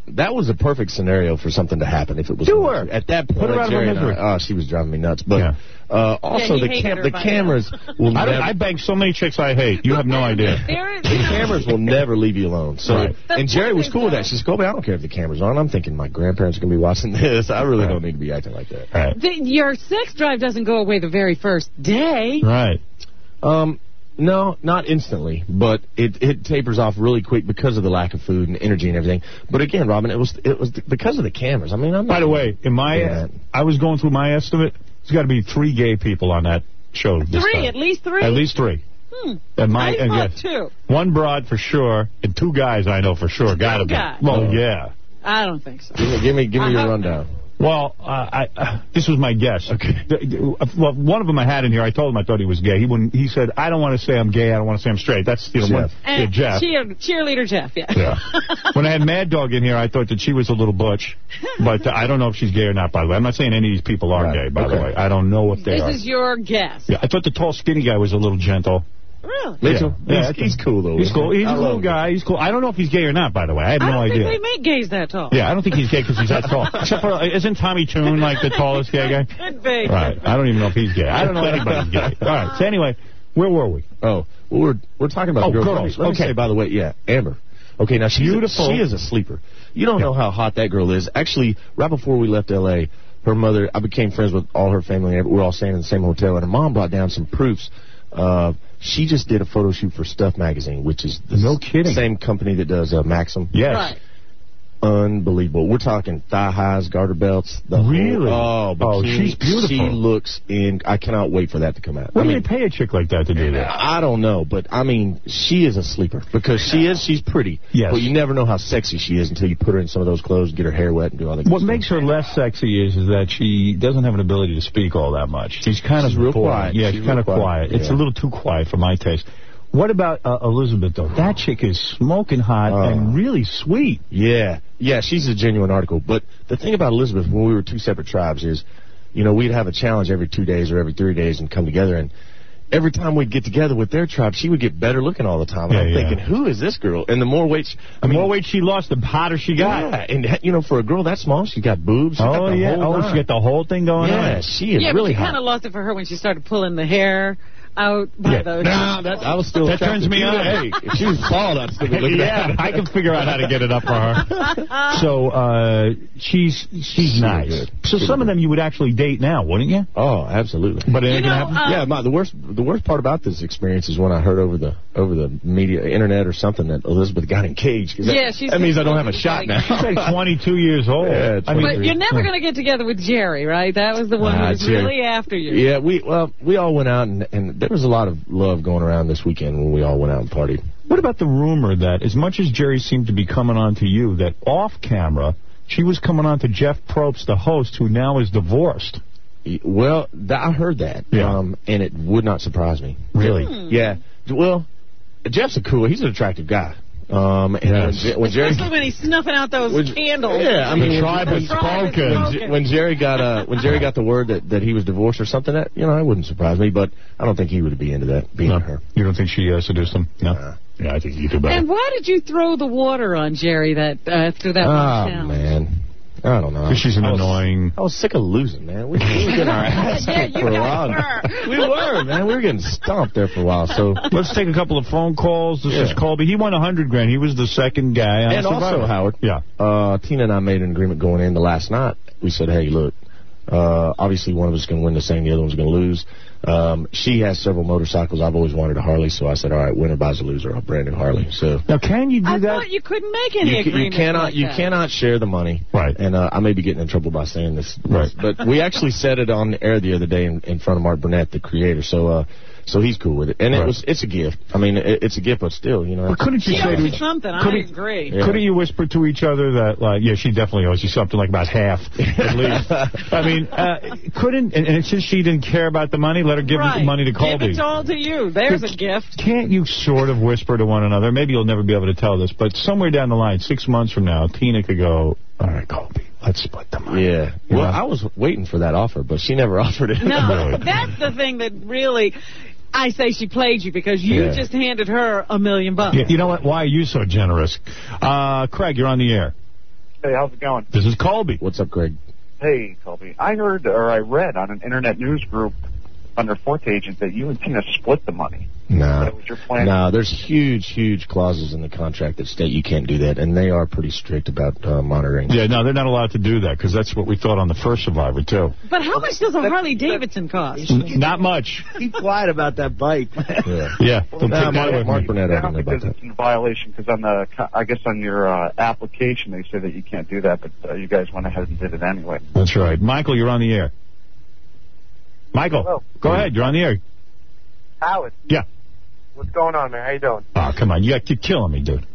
that was a perfect scenario for something to happen if it was. Do her. At that point, Put her out of her misery. Oh, she was driving me nuts. But Yeah. uh, also, Yeah, he the, hated cam- her the by cameras will I, don't, never... I bang so many chicks I hate. You have no idea. There is, The cameras will never leave you alone. So, Right. and Jerry was cool with that. though. She said, Kobe, I don't care if the camera's on. I'm thinking my grandparents are going to be watching this. I really don't need to be acting like that. Right. the, your sex drive doesn't go away the very first day. Right. Um, no, not instantly, but it, it tapers off really quick because of the lack of food and energy and everything. But again, Robin, it was it was because of the cameras. I mean, I'm not... By the way, in my, Yeah. I was going through my estimate. There's got to be three gay people on that show. This Three, time. at least three. At least three. Hmm. And my, I and thought yes, two. One broad for sure, and two guys I know for sure. Got to be. guys. Well, yeah. I don't think so. Give me, give me, give me I your hope rundown. Well, uh, I, uh, this was my guess. Okay. Well, one of them I had in here. I told him I thought he was gay. He wouldn't. He said, "I don't want to say I'm gay. I don't want to say I'm straight." That's you know, Jeff. one- yeah, And Jeff. Cheer, cheerleader Jeff, yeah. Yeah. When I had Mad Dog in here, I thought that she was a little butch, but uh, I don't know if she's gay or not. By the way, I'm not saying any of these people are Right. gay. By Okay. the way, I don't know if they This are. is your guess. Yeah, I thought the tall, skinny guy was a little gentle. Really? Mitchell, Yeah, he's, he's cool, though. He's cool. He's I a cool love him. guy. He's cool. I don't know if he's gay or not, by the way. I have I no don't idea. think they make gays that tall. Yeah, I don't think he's gay because he's that tall. Except for, uh, isn't Tommy Tune like the tallest gay guy? Could be. Right. I don't even know if he's gay. I don't know anybody's gay. All right. So anyway, where were we? Oh, well, we're we're talking about Oh, girls. girls. Let me, let me Okay. say, by the way, yeah, Amber. Okay, now she's Beautiful. A, she is a sleeper. You don't know how hot that girl is. Actually, right before we left L A, her mother, I became friends with all her family. And we're all staying in the same hotel, and her mom brought down some proofs. Uh, she just did a photo shoot for Stuff Magazine, which is the No s- kidding. same company that does uh, Maxim. Yes. Right. Unbelievable. We're talking thigh highs, garter belts. The Really? Whole, oh, Oh, bikini. she's beautiful. She looks in. I cannot wait for that to come out. What I do mean, they pay a chick like that to do that? I don't know, but I mean, she is a sleeper because she is. She's pretty. Yes. But you never know how sexy she is until you put her in some of those clothes, get her hair wet, and do all that. What good makes stuff. her less sexy is, is that she doesn't have an ability to speak all that much. She's kind She's of real boring. quiet. Yeah, She's she's kind of real quiet. quiet. It's Yeah. a little too quiet for my taste. What about uh, Elizabeth, though? That chick is smoking hot Oh. and really sweet. Yeah, yeah, she's a genuine article. But the thing about Elizabeth, when we were two separate tribes, is, you know, we'd have a challenge every two days or every three days and come together. And every time we'd get together with their tribe, she would get better looking all the time. And Yeah, I'm yeah. thinking, who is this girl? And the more weight, she, I The mean, more weight she lost, the hotter she got. yeah, and you know, for a girl that small, she got boobs. She got Oh, the yeah. whole Oh, nine. she got the whole thing going Yeah, on. she is Yeah, really but you hot. kind of lost it for her when she started pulling the hair out by Yeah. those. Nah, that, I was still That attracted turns me to on. that. Hey, if she was bald, I'd still be looking Yeah, at her. I can figure out how to get it up for her. So uh, she's she's nice. good. So She's some of good. them you would actually date now, wouldn't you? Oh, absolutely. But it ain't You gonna know, happen. uh, yeah, my, the worst the worst part about this experience is when I heard over the over the media, internet or something, that Elizabeth got engaged. 'Cause that, Yeah, she's that means I don't have a shot now. She's like twenty-two years old. Yeah, I mean, But you're never going to get together with Jerry, right? That was the one who Ah, was Jerry. really after you. Yeah, we well we all went out and, and there was a lot of love going around this weekend when we all went out and partied. What about the rumor that as much as Jerry seemed to be coming on to you, that off camera she was coming on to Jeff Probst, the host, who now is divorced? Y- Well, th- I heard that, Yeah. um, and it would not surprise me. Really? Hmm. Yeah. Well, Jeff's a cool. He's an attractive guy. Um, and Yes. when, Je- when Jerry. Especially when he's snuffing out those When- candles. Yeah, I mean, The when- tribe when- has The tribe has spoken. When, spoken. when Jerry got uh, when Jerry got the word that, that he was divorced or something, that you know, it wouldn't surprise me. But I don't think he would be into that, being No. her. You don't think she uh, seduced him? No. Nah. Yeah, I think you do better. And why did you throw the water on Jerry that uh, after that Oh one challenge? man, I don't know. Because she's an I was- annoying. I was sick of losing, man. We, we were getting our ass Yeah, kicked you for a guys while. were. We were, man. We were getting stomped there for a while. So. Let's take a couple of phone calls. This Yeah. is Colby. He won a hundred grand. He was the second guy on And also, Survivor. Howard, Yeah. uh, Tina and I made an agreement going in the last night. We said, hey, look, uh, obviously one of us is going to win this thing, the other one's going to lose. Um, she has several motorcycles. I've always wanted a Harley, so I said, all right, winner buys a loser, a brand new Harley. So Now, can you do I that? thought you couldn't make any you, ca- you agreements cannot like you that. cannot share the money. Right. And uh, I may be getting in trouble by saying this. Right. But we actually said it on the air the other day in, in front of Mark Burnett, the creator. So uh, so he's cool with it. And Right. it was it's a gift. I mean, it, it's a gift, but still, you know. But couldn't you She say owes to you each something. I couldn't- agree. Yeah. Couldn't you whisper to each other that, like, yeah, she definitely owes you something, like about half, at least? I mean, uh, couldn't, and, and it's just she didn't care about the money, let her give right. the money to Colby. Give it all to you. There's a gift. Can't you sort of whisper to one another? Maybe you'll never be able to tell this, but somewhere down the line, six months from now, Tina could go, all right, Colby, let's split the money. Yeah. You Well, know? I was waiting for that offer, but she never offered it. No, that's the thing that really, I say she played you because you Yeah. just handed her a million bucks. Yeah, you know what? Why are you so generous? Uh, Craig, you're on the air. Hey, how's it going? This is Colby. What's up, Greg? Hey, Colby. I heard, or I read on an internet news group under Fourth Agent that you and Tina split the money. No. That was your plan? No, there's huge, huge clauses in the contract that state you can't do that, and they are pretty strict about uh, monitoring. Yeah, no, they're not allowed to do that, because that's what we thought on the first Survivor, too. But how much does a Harley Davidson cost? N- not much. Keep quiet about that bike. Yeah. Yeah. Well, Nah, Mark, Mark, Mark Burnett, I don't think that it's in violation because on the, I guess on your uh, application they say that you can't do that, but uh, you guys went ahead and did it anyway. That's right. Michael, you're on the air. Michael, Hello. Go ahead. You're on the air. Howard. Yeah. What's going on, man? How you doing? Oh, come on. You, you're killing me, dude.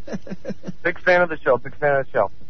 Big fan of the show. Big fan of the show.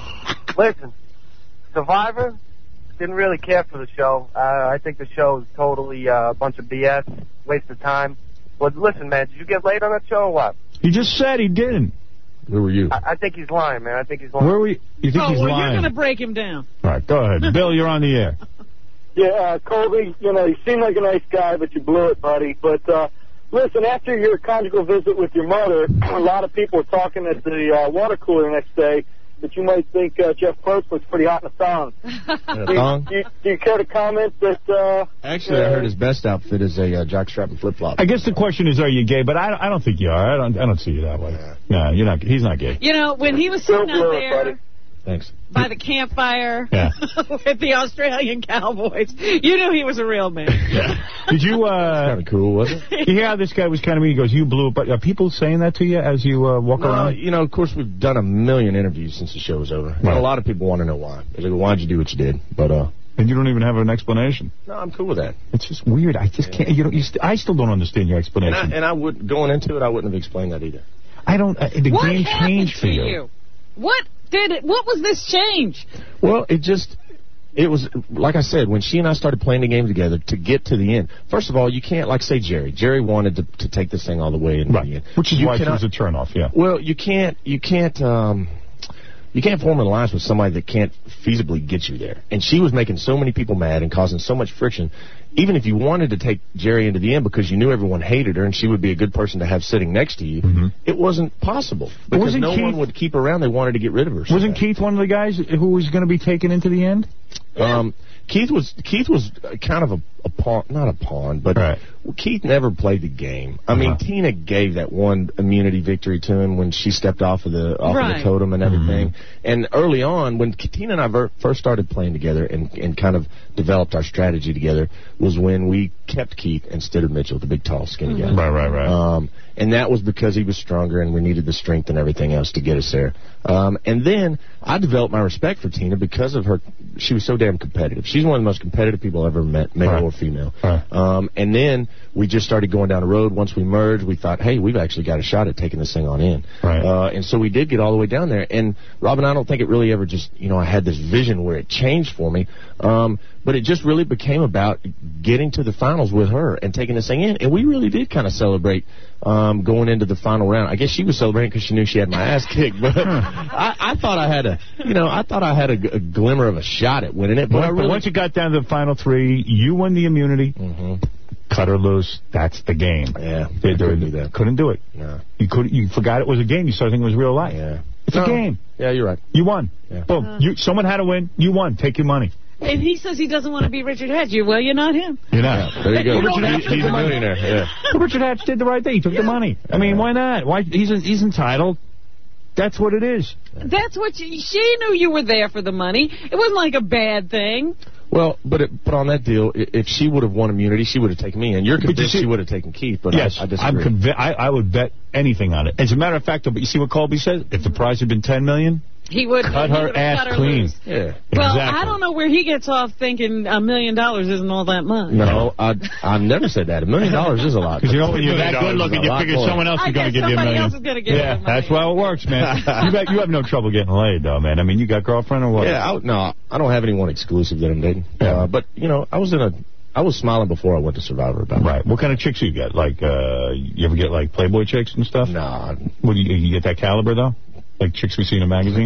Listen, Survivor, didn't really care for the show. Uh, I think the show is totally uh, a bunch of B S, waste of time. But listen, man, did you get laid on that show or what? He just said he didn't. Where were you? I, I think he's lying, man. I think he's lying. Where were you? You think oh, he's well, lying? you're going to break him down. All right, go ahead. Bill, you're on the air. Yeah, uh, Colby, you know, you seem like a nice guy, but you blew it, buddy. But, uh, listen, after your conjugal visit with your mother, a lot of people were talking at the uh, water cooler the next day that you might think uh, Jeff Probst looks pretty hot in a thong. In a do, thong? do, you, do you care to comment that... Uh, Actually, uh, I heard his best outfit is a uh, jockstrap and flip-flop. I guess the question is, are you gay? But I, I don't think you are. I don't I don't see you that way. No, you're not. He's not gay. You know, when he was sitting out there buddy. Thanks. by the campfire Yeah. with the Australian Cowboys, you knew he was a real man. Yeah. Did you... Uh, kind of cool, wasn't it? You hear how this guy was kind of mean? He goes, you blew it. But are people saying that to you as you uh, walk No, around? you know, of course, we've done a million interviews since the show was over. And a lot of people want to know why. They go, why'd you do what you did? But, uh... And you don't even have an explanation. No, I'm cool with that. It's just weird. I just can't... You don't. You st I still don't understand your explanation. And I, and I would... Going into it, I wouldn't have explained that either. I don't... Uh, the What game happened changed to for you. you? What did it? What was this change? Well, it just... It was, like I said, when she and I started playing the game together to get to the end. First of all, you can't, like, say, Jerry. Jerry wanted to, to take this thing all the way into Right. the end. Which is You why cannot- it was a turnoff, yeah. Well, you can't, you can't, um, you can't form an alliance with somebody that can't feasibly get you there. And she was making so many people mad and causing so much friction. Even if you wanted to take Jerry into the end because you knew everyone hated her and she would be a good person to have sitting next to you, Mm-hmm. it wasn't possible. Because Wasn't no Keith- one would keep her around. They wanted to get rid of her. so Wasn't bad. Keith one of the guys who was going to be taken into the end? Um, Keith was Keith was kind of a, a pawn, not a pawn, but Right. Keith never played the game. I mean, Uh-huh. Tina gave that one immunity victory to him when she stepped off of the off of Right. the totem and everything. And early on, when Tina and I ver- first started playing together and, and kind of developed our strategy together, was when we kept Keith instead of Mitchell, the big, tall, skinny guy. Right, right, right. Um, and that was because he was stronger and we needed the strength and everything else to get us there. Um, and then I developed my respect for Tina because of her. She was so damn competitive. She's one of the most competitive people I've ever met, male Right. or female. Right. Um, and then we just started going down the road. Once we merged, we thought, hey, we've actually got a shot at taking this thing on in. Right. Uh, and so we did get all the way down there. And, Robin, I don't think it really ever just, you know, I had this vision where it changed for me. Um, but it just really became about getting to the finals with her and taking this thing in. And we really did kind of celebrate um, going into the final round. I guess she was celebrating because she knew she had my ass kicked. But I, I thought I had a, you know, I thought I had a, g- a glimmer of a shot at winning it. But But I really, once you got down to the final three, you won the immunity. hmm Cut her loose. That's the game. Yeah, They, I couldn't do that. Couldn't do it. No. You could. You forgot it was a game. You started thinking it was real life. Yeah. It's No. a game. Yeah, you're right. You won. Yeah. Boom. Uh-huh. You. Someone had to win. You won. Take your money. And he says he doesn't want to be Richard Hatch. You well, you're not him. You're not. There you go. Well, Richard He- Hatch he's took the a money. millionaire. Yeah. Well, Richard Hatch did the right thing. He took the money. I mean, why not? Why? He's he's entitled. That's what it is. That's what you, she knew you were there for the money. It wasn't like a bad thing. Well, but it, but on that deal, i- if she would have won immunity, she would have taken me. And you're But you convinced see- she would have taken Keith, but Yes, I, I disagree. I'm convinced. I, I would bet anything on it. As a matter of fact, though, but you see what Colby says? If the prize had been ten million He would cut he her would have ass cut her clean. loose. Yeah. Well, exactly. I don't know where he gets off thinking a million dollars isn't all that much. No, I I never said that. A million dollars is a lot. Because you know when you're $million that good looking, is a you lot figure more. someone else I is going to guess give you a somebody million. else is gonna give you yeah, the money. that's how it works, man. you, got, you have no trouble getting laid, though, man. I mean, you got girlfriend or what? Yeah, I, no, I don't have anyone exclusive that I'm dating. Yeah. Uh, but you know, I was in a, I was smiling before I went to Survivor about it. Right. What kind of chicks you get? Like, uh, you ever get, like, Playboy chicks and stuff? Nah. What, do you, you get that caliber, though? Like chicks we see in a magazine?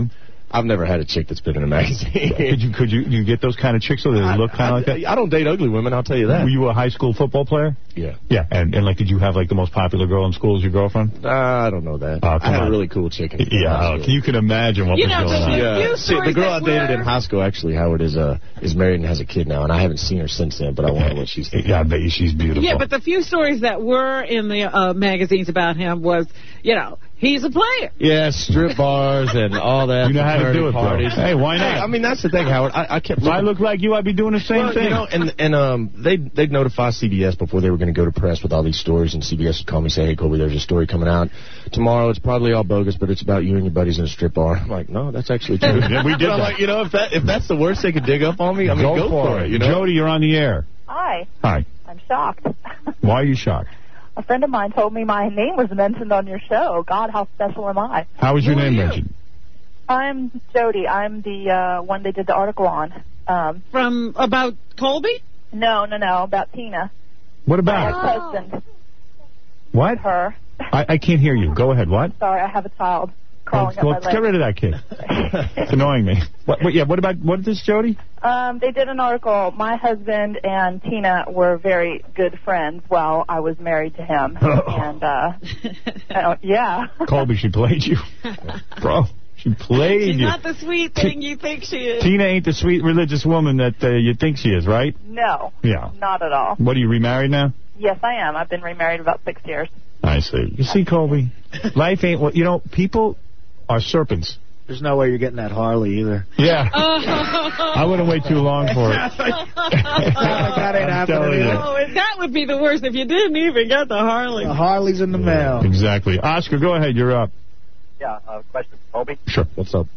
I've never had a chick that's been in a magazine. Could you could you you get those kind of chicks so they look kind of like that? I don't date ugly women, I'll tell you that. Were you a high school football player? Yeah. Yeah, and, and like, did you have like the most popular girl in school as your girlfriend? Uh, I don't know that. Oh, I had on. a really cool chick. In yeah, oh, you can imagine what You was know, going on. Yeah. See, the girl I dated were... in high school, actually, Howard, is uh is married and has a kid now, and I haven't seen her since then, but I wonder what she's thinking. Yeah, I bet you she's beautiful. Yeah, but the few stories that were in the uh, magazines about him was, you know, he's a player. Yeah, strip bars and all that. You know how to do it, parties. bro. Hey, why not? Hey, I mean, that's the thing, Howard. I, I kept. If I look like you, I'd be doing the same well, thing. You know, and and um, they they'd notify C B S before they were going to go to press with all these stories, and C B S would call me and say, "Hey, Colby, there's a story coming out tomorrow. It's probably all bogus, but it's about you and your buddies in a strip bar." I'm like, "No, that's actually true." Yeah, we did I'm that. like, you know, if that if that's the worst they could dig up on me, I mean, go, go for, for it. it. You know, Jody, you're on the air. Hi. Hi. I'm shocked. Why are you shocked? A friend of mine told me my name was mentioned on your show. God, how special am I? How was your Who name are you? mentioned? I'm Jody. I'm the uh, one they did the article on. Um, From about Colby? No, no, no, about Tina. What My about? ex-husband. What? Her. I, I can't hear you. Go ahead. What? Sorry, I have a child crawling well, up my get leg. rid of that kid. It's annoying me. What, what, yeah, what about, what is this, Jody? Um, they did an article. My husband and Tina were very good friends while I was married to him. And, uh, uh, yeah. Colby, she played you. Bro, she played She's you. not the sweet thing you think she is. Tina ain't the sweet religious woman that uh, you think she is, right? No. Yeah. Not at all. What, are you remarried now? Yes, I am. I've been remarried about six years. I see. You see, Colby, life ain't what, you know, people are serpents. There's no way you're getting that Harley either. Yeah. I wouldn't wait too long for it. that ain't I'm telling happening. you. Oh, that would be the worst if you didn't even get the Harley. The Harley's in the mail. Exactly. Oscar, go ahead. You're up. Yeah, uh, question for Colby. Sure. What's up?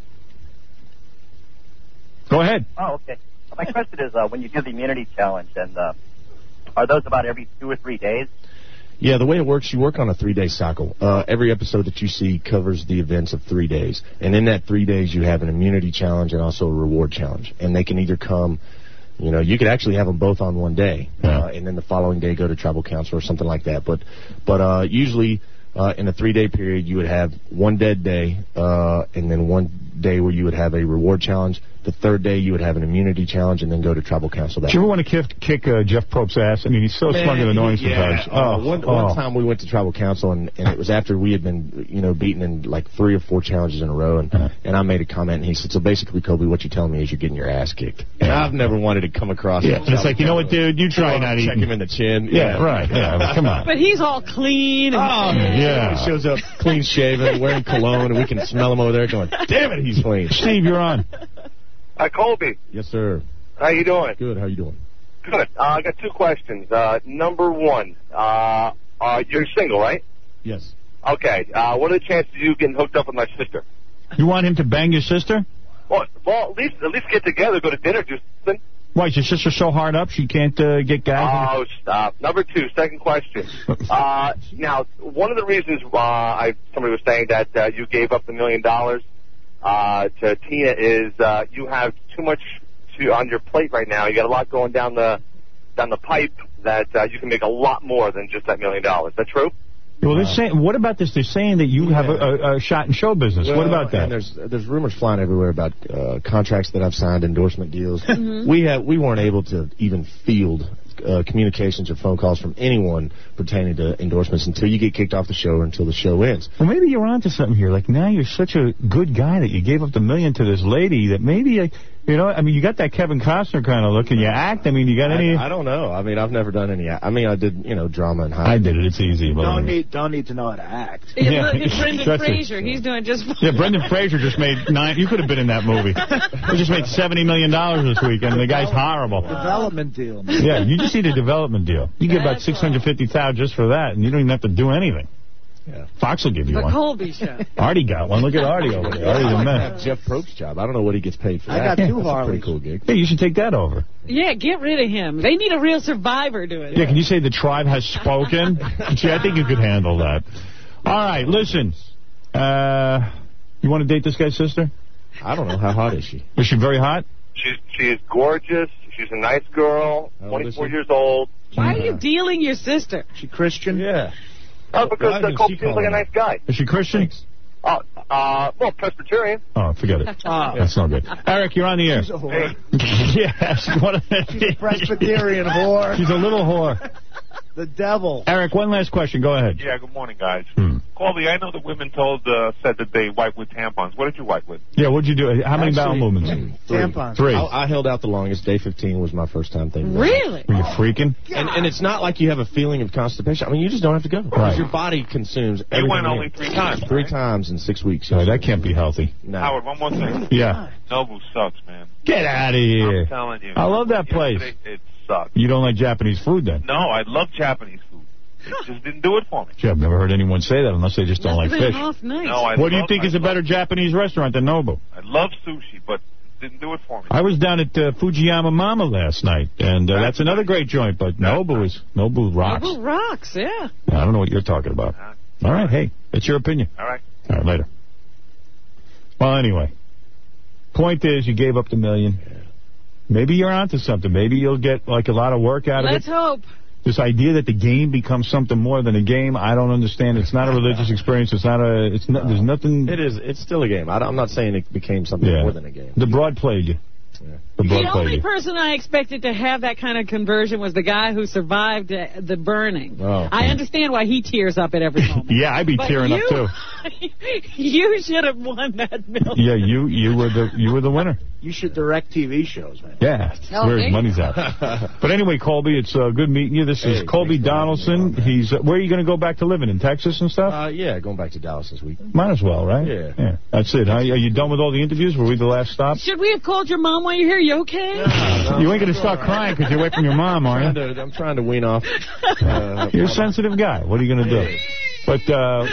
Go ahead. Oh, okay. My question is, uh, when you do the immunity challenge, and uh, are those about every two or three days? Yeah, the way it works, you work on a three-day cycle. Uh, every episode that you see covers the events of three days. And in that three days, you have an immunity challenge and also a reward challenge. And they can either come, you know, you could actually have them both on one day. Yeah. Uh, and then the following day go to tribal council or something like that. But but uh, usually uh, in a three-day period, you would have one dead day uh, and then one day where you would have a reward challenge. The third day, you would have an immunity challenge and then go to tribal council. That Do you ever want to kick, kick uh, Jeff Probst's ass? I mean, he's so Man, smug and annoying yeah. sometimes. Uh, Oh, one, oh. one time we went to tribal council, and, and it was after we had been, you know, beaten in like three or four challenges in a row, and, Uh-huh. and I made a comment, and he said, so basically, Colby, what you're telling me is you're getting your ass kicked. And I've never wanted to come across Yeah, it. and it's like, you know what, dude, you try not Check eating. him in the chin. Yeah, right. Yeah, come on. But he's all clean. And Oh, man. Yeah. He shows up clean shaven, wearing cologne, and we can smell him over there going, damn it, he's clean. Steve, you're on. Hi, Colby. Yes, sir. How you doing? Good. How you doing? Good. Uh, I got two questions. Uh, number one, uh, uh, you're single, right? Yes. Okay. Uh, what are the chances of you getting hooked up with my sister? You want him to bang your sister? Well, well, at least at least get together, go to dinner, do something. Why, is your sister so hard up she can't uh, get guys? Oh, stop. Number two, second question. uh, now, one of the reasons uh, I somebody was saying that uh, you gave up the million dollars uh, to Tina is uh, you have too much to, on your plate right now. You got a lot going down the down the pipe that uh, you can make a lot more than just that million dollars. Is that true? Well, they're saying, what about this? They're saying that you have a, a, a shot in show business. Well, what about that? And there's there's rumors flying everywhere about uh, contracts that I've signed, endorsement deals. Mhm. We have we weren't able to even field uh, communications or phone calls from anyone pertaining to endorsements until you get kicked off the show or until the show ends. Well, maybe you're onto something here. Like, now you're such a good guy that you gave up the million to this lady that maybe, uh, you know, I mean, you got that Kevin Costner kind of look and you act. I mean, you got any... I, I don't know. I mean, I've never done any. I mean, I did, you know, drama and high. I did it. It's easy. Don't believe me. need, don't need to know how to act. Yeah, Yeah. look at Brendan That's it. Fraser. He's doing just fine. Yeah, Brendan Fraser just made nine... You could have been in that movie. He just made seventy million dollars this weekend, and the guy's horrible. Development deal. Yeah, you just need a development deal. You get about That's six hundred fifty thousand dollars just for that, and you don't even have to do anything. Yeah. Fox will give you The one. Colby Show. Artie got one. Look at Artie over there. Artie's I a like man. that Jeff Probst job. I don't know what he gets paid for I that. got two That's a Harleys. pretty cool gig. Hey, you should take that over. Yeah, get rid of him. They need a real survivor doing it. Yeah, can you say the tribe has spoken? Gee, I think you could handle that. All right, listen. Uh, you want to date this guy's sister? I don't know. How hot is she? Is she very hot? She's she's gorgeous. She's a nice girl. How old twenty-four is she? years old. Why are you dealing your sister? She Christian? Yeah. Oh, because Why uh, does Colby she seems call like a him? nice guy. Is she Christian? Oh, Uh, well, Presbyterian. Oh, forget it. That's no good. Eric, you're on the air. She's a whore. Yes. What a, She's a Presbyterian whore. She's a little whore. The devil. Eric, one last question. Go ahead. Yeah, good morning, guys. Hmm. Colby, I know the women told uh, said that they wipe with tampons. What did you wipe with? Yeah, what'd you do? How many Actually, bowel movements? Three. Tampons. Three. I, I held out the longest. Day fifteen was my first time thinking. Really? Were you freaking? And, and it's not like you have a feeling of constipation. I mean, you just don't have to go. Because Right. your body consumes You everything. went in. only three times. Three right? times in six weeks. Right, that can't be healthy. No. Howard, one more thing. Yeah. Nobu sucks, man. Get out of here. I'm telling you. I love that place. Yesterday, It sucks. You don't like Japanese food, then? No, I love Japanese food. It just didn't do it for me. Gee, I've never heard anyone say that unless they just don't like fish. No, I What do you love- think I is a love- better Japanese restaurant than Nobu? I love sushi, but it didn't do it for me. I was down at uh, Fujiyama Mama last night, and uh, that's another great joint, but Nobu is Nobu rocks. Nobu rocks, yeah. I don't know what you're talking about. All right, hey, that's your opinion. All right. All right, later. Well, anyway, point is you gave up the million. Maybe you're onto something. Maybe you'll get like a lot of work out of Let's it. hope. This idea that the game becomes something more than a game, I don't understand. It's not a religious experience. It's not a. It's not. There's nothing. It is. It's still a game. I, am not saying it became something Yeah. more than a game. The broad played you. The broad The played only you. person I expected to have that kind of conversion was the guy who survived uh, the burning. Oh. I understand why he tears up at every moment. Yeah, I'd be But tearing you, up too. You should have won that million. Yeah, you you were the you were the winner. You should direct T V shows, man. Yeah, Oh, where his me? money's at. But anyway, Colby, it's uh, good meeting you. This is Hey, Colby thanks for having me Donaldson. on, man. He's uh, where are you going to go back to living in Texas and stuff? Uh, yeah, going back to Dallas this week. Might as well, right? Yeah. Yeah, that's it. Huh? Are you done with all the interviews? Were we the last stop? Should we have called your mom while you're here? You okay? You ain't going to start crying because you're away from your mom, are I'm you? trying to, I'm trying to wean off. Uh, You're a sensitive guy. What are you going to do? But uh,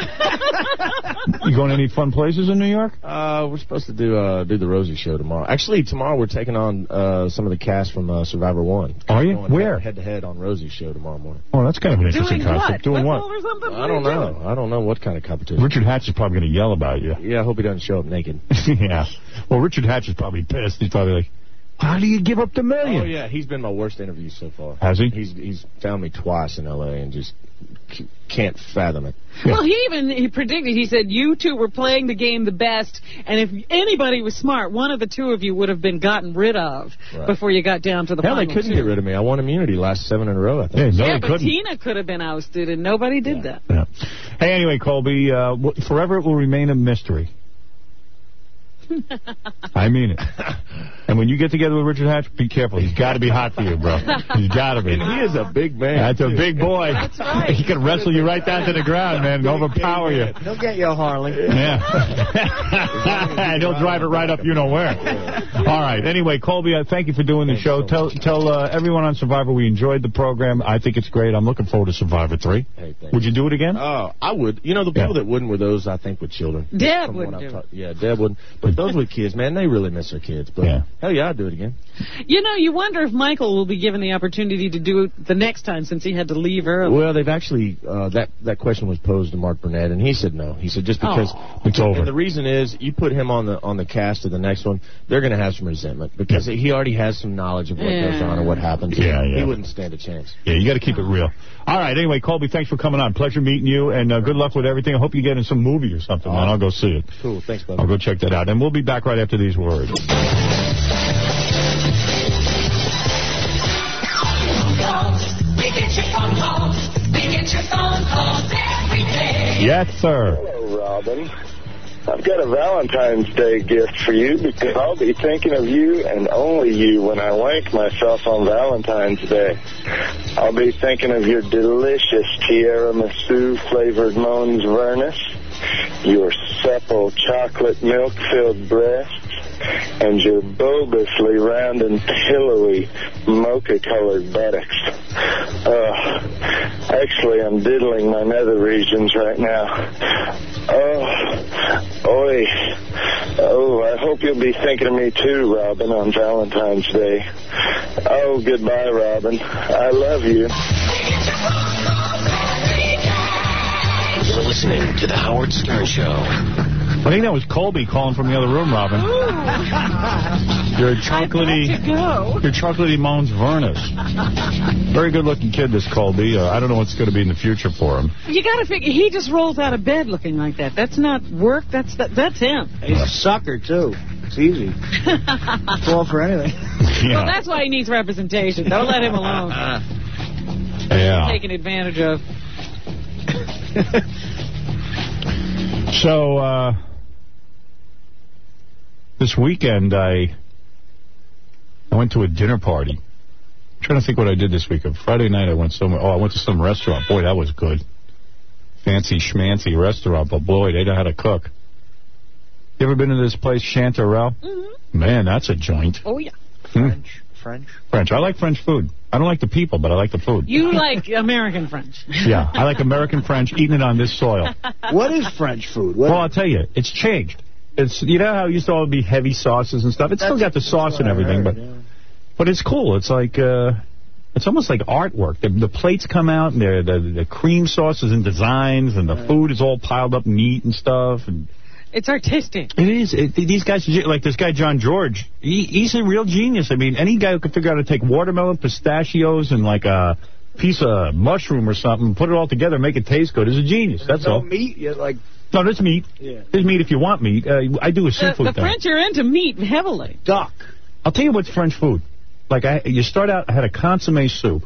you going to any fun places in New York? Uh, we're supposed to do uh, do the Rosie show tomorrow. Actually, tomorrow we're taking on uh, some of the cast from uh, Survivor One. Are you? Going Where? Head to head on Rosie's show tomorrow morning. Oh, that's kind of an interesting Doing concept. what? Doing Football what? or something? I What don't are you know. doing? I don't know what kind of competition. Richard Hatch is probably going to yell about you. Yeah, I hope he doesn't show up naked. Yeah. Well, Richard Hatch is probably pissed. He's probably like, how do you give up the million? Oh yeah, he's been my worst interview so far. Has he? He's he's found me twice in L A and just c- can't fathom it. Well, he even he predicted, he said, you two were playing the game the best, and if anybody was smart, one of the two of you would have been gotten rid of Right. before you got down to the Hell, they final couldn't two. get rid of me. I won immunity last seven in a row, I think. Yeah, no, yeah, they but couldn't. Tina could have been ousted, and nobody did that. Yeah. Hey, anyway, Colby, uh, w- forever it will remain a mystery. I mean it. And when you get together with Richard Hatch, be careful. He's got to be hot for you, bro. He's got to be. And he is a big man. That's a big boy. That's right. He can wrestle you right down to the ground, man, and overpower you. He'll get you a Harley. Yeah. And he'll drive it right up you know where. All right. Anyway, Colby, uh, thank you for doing the Thanks show. so tell tell uh, everyone on Survivor we enjoyed the program. I think it's great. I'm looking forward to Survivor three. Hey, thanks. Would you do it again? Oh, I would. You know, the people Yeah. that wouldn't were those, I think, with children. Deb From wouldn't what I've do it. ta- Yeah, Deb wouldn't. But those with kids, man, they really miss their kids. But Yeah. hell yeah, I'd do it again. You know, you wonder if Michael will be given the opportunity to do it the next time since he had to leave early. Well, they've actually, uh, that, that question was posed to Mark Burnett, and he said no. He said just because... Aw. It's over. And the reason is, you put him on the on the cast of the next one, they're going to have some resentment because he already has some knowledge of what goes Yeah. on and what happens. Yeah, yeah. He wouldn't stand a chance. Yeah, you got to keep it real. All right. Anyway, Colby, thanks for coming on. Pleasure meeting you, and uh, good luck with everything. I hope you get in some movie or something, man. I'll go see it. Cool. Thanks, bud. I'll go check that out. And we'll be back right after these words. We get your phone calls. We get your phone calls every day. Yes, sir. Hello, Robin. I've got a Valentine's Day gift for you because I'll be thinking of you and only you when I wank myself on Valentine's Day. I'll be thinking of your delicious tiramisu flavored Mons Vernus, your supple chocolate milk-filled breasts, and your bulbously round and pillowy mocha-colored buttocks. Uh, actually, I'm diddling my nether regions right now. Oh, oi. Oh, I hope you'll be thinking of me too, Robin, on Valentine's Day. Oh, goodbye, Robin. I love you. You're listening to The Howard Stern Show. I think that was Colby calling from the other room, Robin. You're a chocolatey, you're chocolatey Mons Vernus. Very good-looking kid, this Colby. Uh, I don't know what's going to be in the future for him. You got to figure, he just rolls out of bed looking like that. That's not work, that's that, that's him. He's a sucker, too. It's easy. Fall for anything. Yeah. Well, that's why he needs representation. Don't let him alone. Yeah. Taken advantage of. So, uh, this weekend, I I went to a dinner party. I'm trying to think what I did this weekend. Friday night, I went somewhere. Oh, I went to some restaurant. Boy, that was good. Fancy schmancy restaurant, but boy, they know how to cook. You ever been to this place, Chanterelle? Mm-hmm. Man, that's a joint. Oh, yeah. French. French. French. I like French food. I don't like the people, but I like the food. You like American French. Yeah, I like American French, eating it on this soil. What is French food? What well, I'll tell you, it's changed. It's You know how it used to all be heavy sauces and stuff? It's still got the sauce and everything, but but it's cool. It's like, uh, it's almost like artwork. The, the plates come out, and the, the cream sauces and designs, and the food is all piled up neat and stuff, and it's artistic. It is. It, these guys, like this guy, John George, he, he's a real genius. I mean, any guy who can figure out how to take watermelon, pistachios, and like a piece of mushroom or something, put it all together, make it taste good, is a genius. That's no all. meat? You're like... No, there's meat. Yeah. There's meat if you want meat. Uh, I do a seafood The, the thing. French are into meat heavily. Duck. I'll tell you what's French food. Like, I, you start out, I had a consommé soup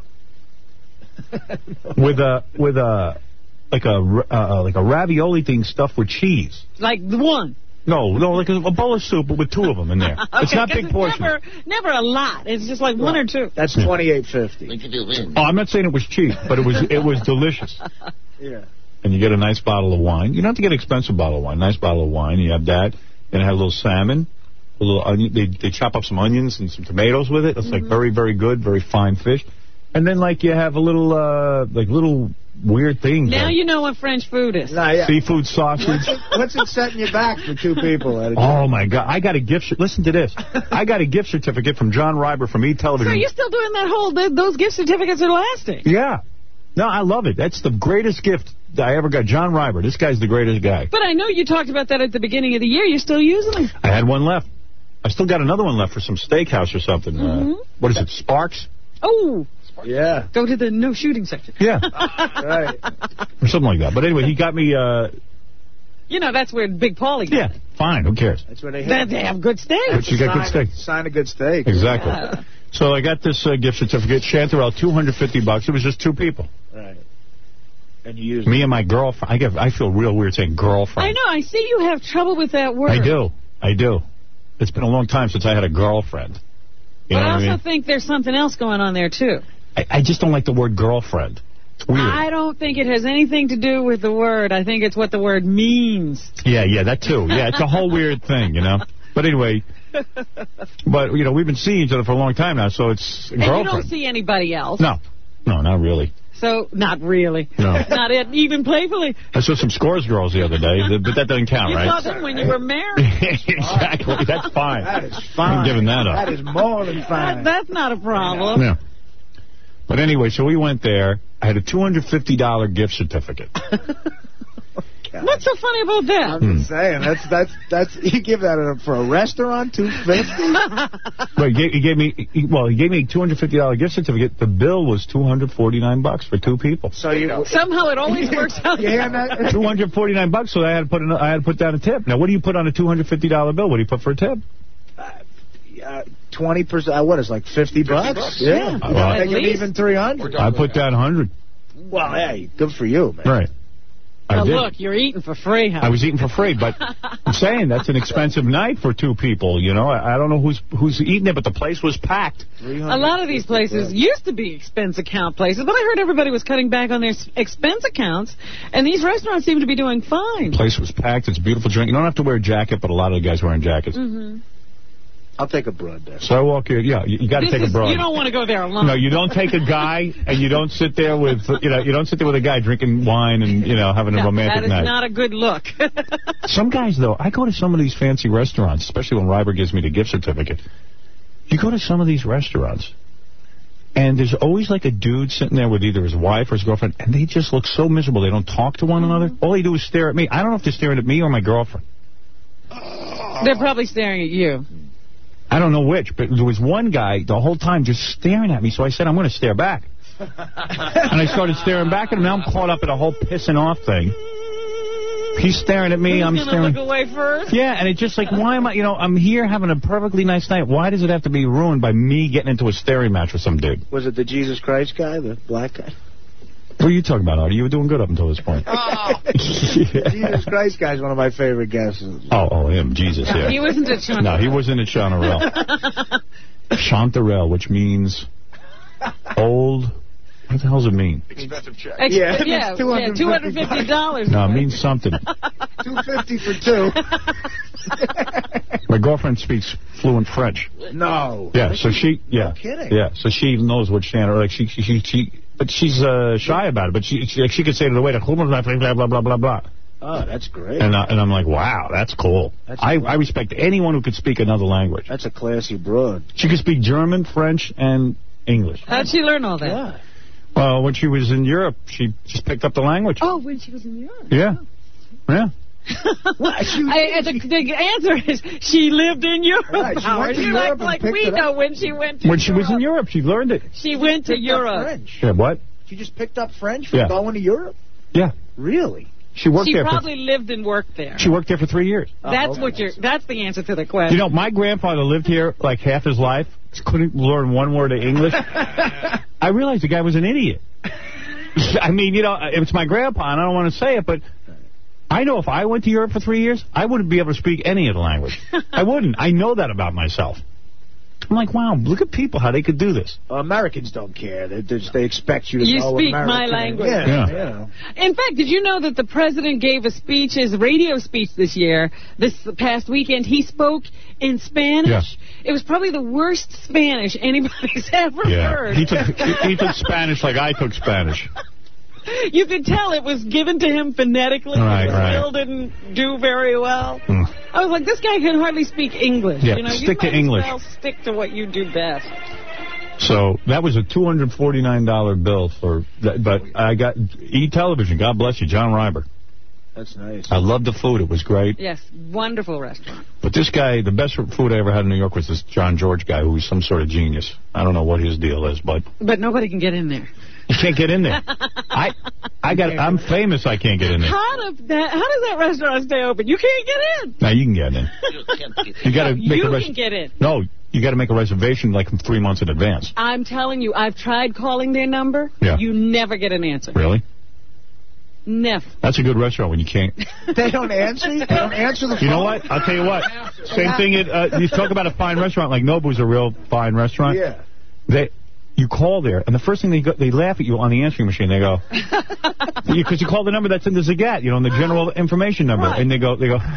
with a, with a, like a, uh, like a ravioli thing stuffed with cheese. Like the one. No, no, like a, a bowl of soup, but with two of them in there. Okay, it's not 'cause big it's portions. Never, never a lot. It's just like one or two. That's twenty-eight fifty. Oh, I'm not saying it was cheap, but it was it was delicious. Yeah. And you get a nice bottle of wine. You don't have to get an expensive bottle of wine. Nice bottle of wine. You have that. And I had a little salmon. A little onion. They, they chop up some onions and some tomatoes with it. It's like Mm-hmm. very, very good, very fine fish. And then, like, you have a little, uh, like, little weird things. Now like you know what French food is. Nah, yeah. seafood sausage. What's it, what's it setting you back for two people? At a Oh, my God. I got a gift. Listen to this. I got a gift certificate from John Reiber from E! Television. So you're still doing that whole, th those gift certificates are lasting. Yeah. No, I love it. That's the greatest gift that I ever got. John Reiber. This guy's the greatest guy. But I know you talked about that at the beginning of the year. You're still using them. I had one left. I still got another one left for some steakhouse or something. Mm-hmm. Uh, what is it, Sparks? Oh. Yeah. Go to the no shooting section. Yeah. Right. Or something like that. But anyway, he got me... Uh, you know, that's where Big Paulie got Yeah, it. fine. Who cares? That's where they That they have good steak. But you got good steak. Sign a good steak. Exactly. Yeah. So I got this uh, gift certificate, Chanterelle, two hundred fifty bucks. It was just two people. Right. And you use Me and my girlfriend. I get. I feel real weird saying girlfriend. I know. I see you have trouble with that word. I do. I do. It's been a long time since I had a girlfriend. You But know I what also I mean? think there's something else going on there, too. I, I just don't like the word girlfriend. It's weird. I don't think it has anything to do with the word. I think it's what the word means. Yeah, yeah, that too. Yeah, it's a whole weird thing, you know. But anyway, but, you know, we've been seeing each other for a long time now, so it's a And girlfriend. you don't see anybody else. No. No, not really. So, not really. No. Not it, even playfully. I saw some Scores girls the other day, but that doesn't count, You right? saw them when you were married. Exactly. That's fine. That is fine. I'm giving that up. That is more than fine. That, that's not a problem. Yeah. But anyway, so we went there. I had a two hundred fifty dollar gift certificate. What's so funny about that? I'm just saying, that's, that's, that's, you give that a, for a restaurant, two fifty? But he gave, he gave me, he, well, he gave me a two hundred fifty dollar gift certificate. The bill was two hundred forty-nine bucks for two people. So you, Somehow it always works out. yeah, two hundred forty-nine bucks, so I had to put, an, I had to put down a tip. Now, what do you put on a two hundred fifty dollar bill? What do you put for a tip? uh, twenty percent, uh, what is like fifty bucks? Yeah. Yeah. Well, Well, at make it even three hundred. I put down one hundred. Well, hey, good for you, man. Right. I Now did. look, you're eating for free, huh? I was eating for free, but I'm saying that's an expensive night for two people, you know. I, I don't know who's who's eating it, but the place was packed. A lot of these places used to be expense account places, but I heard everybody was cutting back on their s- expense accounts, and these restaurants seem to be doing fine. The place was packed. It's a beautiful drink. You don't have to wear a jacket, but a lot of the guys wearing jackets. Mm-hmm. I'll take a broad there. So I walk here. Yeah, you, you got to This take is- a broad. You don't want to go there alone. No, you don't take a guy, and you don't sit there with, you know, you don't sit there with a guy drinking wine and, you know, having a No, romantic that is night. not a good look. Some guys, though, I go to some of these fancy restaurants, especially when Reiber gives me the gift certificate. You go to some of these restaurants, and there's always like a dude sitting there with either his wife or his girlfriend, and they just look so miserable. They don't talk to one another. All they do is stare at me. I don't know if they're staring at me or my girlfriend. They're probably staring at you. I don't know which, but there was one guy the whole time just staring at me, so I said, I'm going to stare back. And I started staring back at him. Now I'm caught up in a whole pissing off thing. He's staring at me, Who's I'm gonna staring. look away first? Yeah, and it's just like, why am I, you know, I'm here having a perfectly nice night. Why does it have to be ruined by me getting into a staring match with some dude? Was it the Jesus Christ guy, the black guy? What are you talking about, Artie? You were doing good up until this point. Oh. yeah. Jesus Christ guy's one of my favorite guests. Oh, oh, him, Jesus, yeah. He wasn't at Chantarelle. No, he wasn't at Chantarelle. Chantarelle, which means old. What the hell does it mean? Expensive check. Ex Yeah, yeah, it's two hundred fifty yeah, two hundred fifty dollars. No, it means something. two fifty for two. My girlfriend speaks fluent French. No. Yeah, so she, yeah. No kidding. Yeah, so she knows what Chantarelle, like, she, she, she, she but she's uh, shy about it, but she, she, like, she could say to the waiter, blah, blah, blah, blah, blah, blah, blah. Oh, that's great. And, uh, and I'm like, wow, that's cool. That's I, cool. I respect anyone who could speak another language. That's a classy broad. She could speak German, French, and English. How'd she learn all that? Yeah. Well, when she was in Europe, she just picked up the language. Oh, when she was in Europe. Yeah. Yeah. I, the, the answer is she lived in Europe. Right, she Howard. went to You Europe act and like picked we it up. know when she went to When she Europe. was in Europe, she learned it. She went to Picked up Europe. French. Yeah, what? She just picked up French from Yeah. going to Europe? Yeah. Really? She worked She there probably for, lived and worked there. she worked there for three years. That's Oh, okay. what you're. That's the answer to the question. You know, my grandfather lived here like half his life. Couldn't learn one word of English. I realized the guy was an idiot. I mean, you know, it's my grandpa, and I don't want to say it, but I know if I went to Europe for three years, I wouldn't be able to speak any of the language. I wouldn't. I know that about myself. I'm like, wow, look at people, how they could do this. Uh, Americans don't care. They, they, just, they expect you to You know speak American. my language. Yeah, Yeah. you know. In fact, did you know that the president gave a speech, his radio speech this year, this past weekend? He spoke in Spanish. Yeah. It was probably the worst Spanish anybody's ever Yeah, heard. he took he, he took Spanish like I took Spanish. You could tell it was given to him phonetically. Right, It right. still didn't do very well. Mm. I was like, this guy can hardly speak English. Yeah, you know, stick you to might English. As well stick to what you do best. So that was a two hundred forty-nine dollar bill for that, but I got E-Television. God bless you, John Reiber. That's nice. I loved the food. It was great. Yes, wonderful restaurant. But this guy, the best food I ever had in New York was this John George guy who's some sort of genius. I don't know what his deal is, but But nobody can get in there. you can't get in there. I I got I'm famous I can't get in there. How, do that, how does that restaurant stay open? You can't get in. Now you can get in. You got to make You a res- can get in. No, you got to make a reservation like three months in advance. I'm telling you, I've tried calling their number. Yeah. You never get an answer. Really? Never. That's a good restaurant when you can't. They don't answer? They don't answer the phone? You know what? I'll tell you what. Same thing. At, uh, you talk about a fine restaurant like Nobu's a real fine restaurant. Yeah. They, you call there, and the first thing they go, they laugh at you on the answering machine. They go, because you call the number that's in the Zagat, you know, in the general information number, Right. and they go, they go.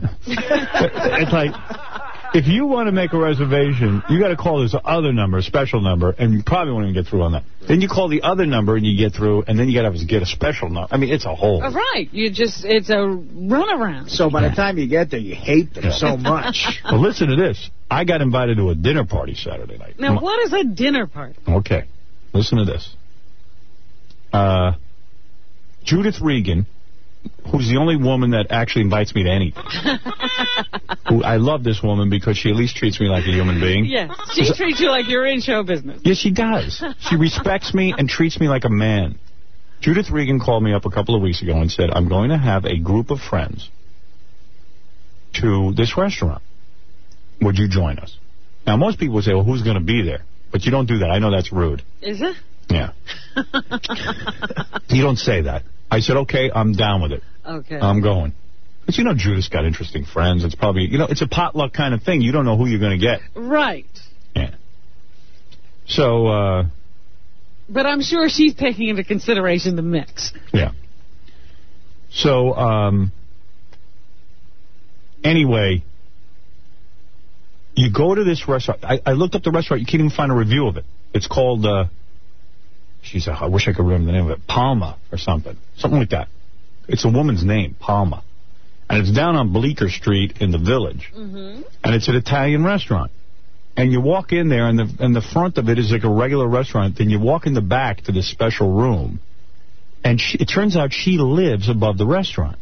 It's like, if you want to make a reservation, you got to call this other number, a special number, and you probably won't even get through on that. Then you call the other number and you get through, and then you got to get a special number. I mean, it's a whole. Uh, right. You just, it's a runaround. So by the time you get there, you hate them so much. Well, listen to this. I got invited to a dinner party Saturday night. Now, what is a dinner party? Okay. Listen to this. Uh, Judith Regan, who's the only woman that actually invites me to anything. Who, I love this woman because she at least treats me like a human being. Yes. She treats you like you're in show business. Yes, she does. She respects me and treats me like a man. Judith Regan called me up a couple of weeks ago and said, I'm going to have a group of friends to this restaurant. Would you join us? Now, most people would say, well, who's going to be there? But you don't do that. I know that's rude. Is it? Yeah. You don't say that. I said, okay, I'm down with it. Okay. I'm going. But you know Judith's got interesting friends. It's probably, you know, it's a potluck kind of thing. You don't know who you're going to get. Right. Yeah. So, uh... But I'm sure she's taking into consideration the mix. Yeah. So, um... anyway... You go to this restaurant. I, I looked up the restaurant. You can't even find a review of it. It's called, uh... She said, I wish I could remember the name of it. Palma or something. Something like that. It's a woman's name, Palma. And it's down on Bleecker Street in the Village. Mm-hmm. And it's an Italian restaurant. And you walk in there, and the, and the front of it is like a regular restaurant. Then you walk in the back to this special room. And she, it turns out she lives above the restaurant.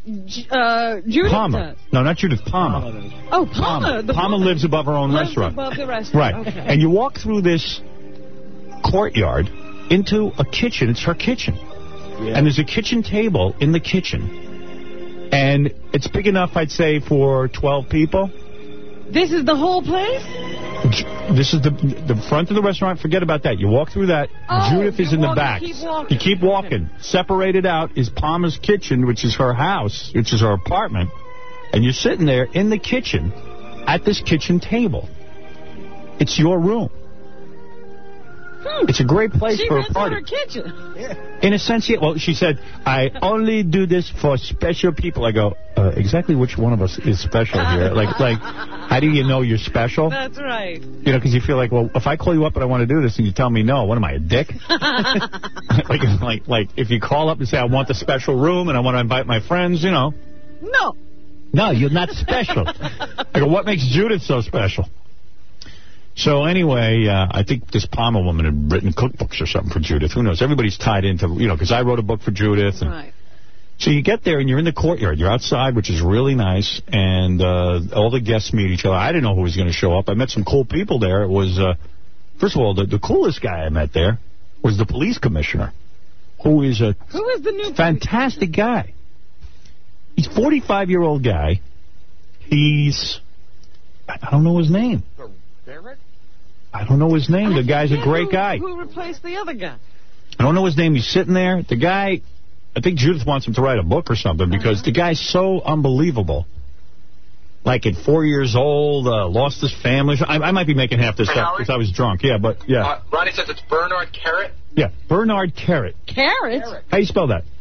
uh, Judith Palmer. does. No, not Judith. Palmer. Oh, Palmer. The Palmer woman lives above her own lives restaurant. above the restaurant. Right. Okay. And you walk through this courtyard into a kitchen. It's her kitchen. Yeah. And there's a kitchen table in the kitchen. And it's big enough, I'd say, for twelve people. This is the whole place? This is the the front of the restaurant. Forget about that. You walk through that. Oh, Judith is in the walk, back. You keep walking. You keep walking. Separated out is Palmer's kitchen, which is her house, which is her apartment. And you're sitting there in the kitchen at this kitchen table. It's your room. Hmm. It's a great place she for a rents party. out her kitchen. Yeah. In a sense, yeah. Well, she said, I only do this for special people. I go, uh, exactly which one of us is special here? Like, like, how do you know you're special? That's right. You know, because you feel like, well, if I call you up and I want to do this and you tell me no, what am I, a dick? like, like, like, if you call up and say, I want the special room and I want to invite my friends, you know. No. No, you're not special. I go, what makes Judith so special? So anyway, uh, I think this Palmer woman had written cookbooks or something for Judith. Who knows? Everybody's tied into, you know, because I wrote a book for Judith. And right. So you get there and you're in the courtyard. You're outside, which is really nice. And uh, all the guests meet each other. I didn't know who was going to show up. I met some cool people there. It was, uh, first of all, the, the coolest guy I met there was the police commissioner, who is a who is the new fantastic guy. He's a forty-five-year-old guy. He's, I don't know his name. Derek? I don't know his name. The guy's a great who, guy. Who replaced the other guy? I don't know his name. He's sitting there. The guy, I think Judith wants him to write a book or something because uh-huh. the guy's so unbelievable. Like at four years old, uh, lost his family. I, I might be making half this hey, up because I was drunk. Yeah, but yeah. Uh, Ronnie says it's Bernard Carrot. Yeah, Bernard Carrot. Carrot? How you spell that?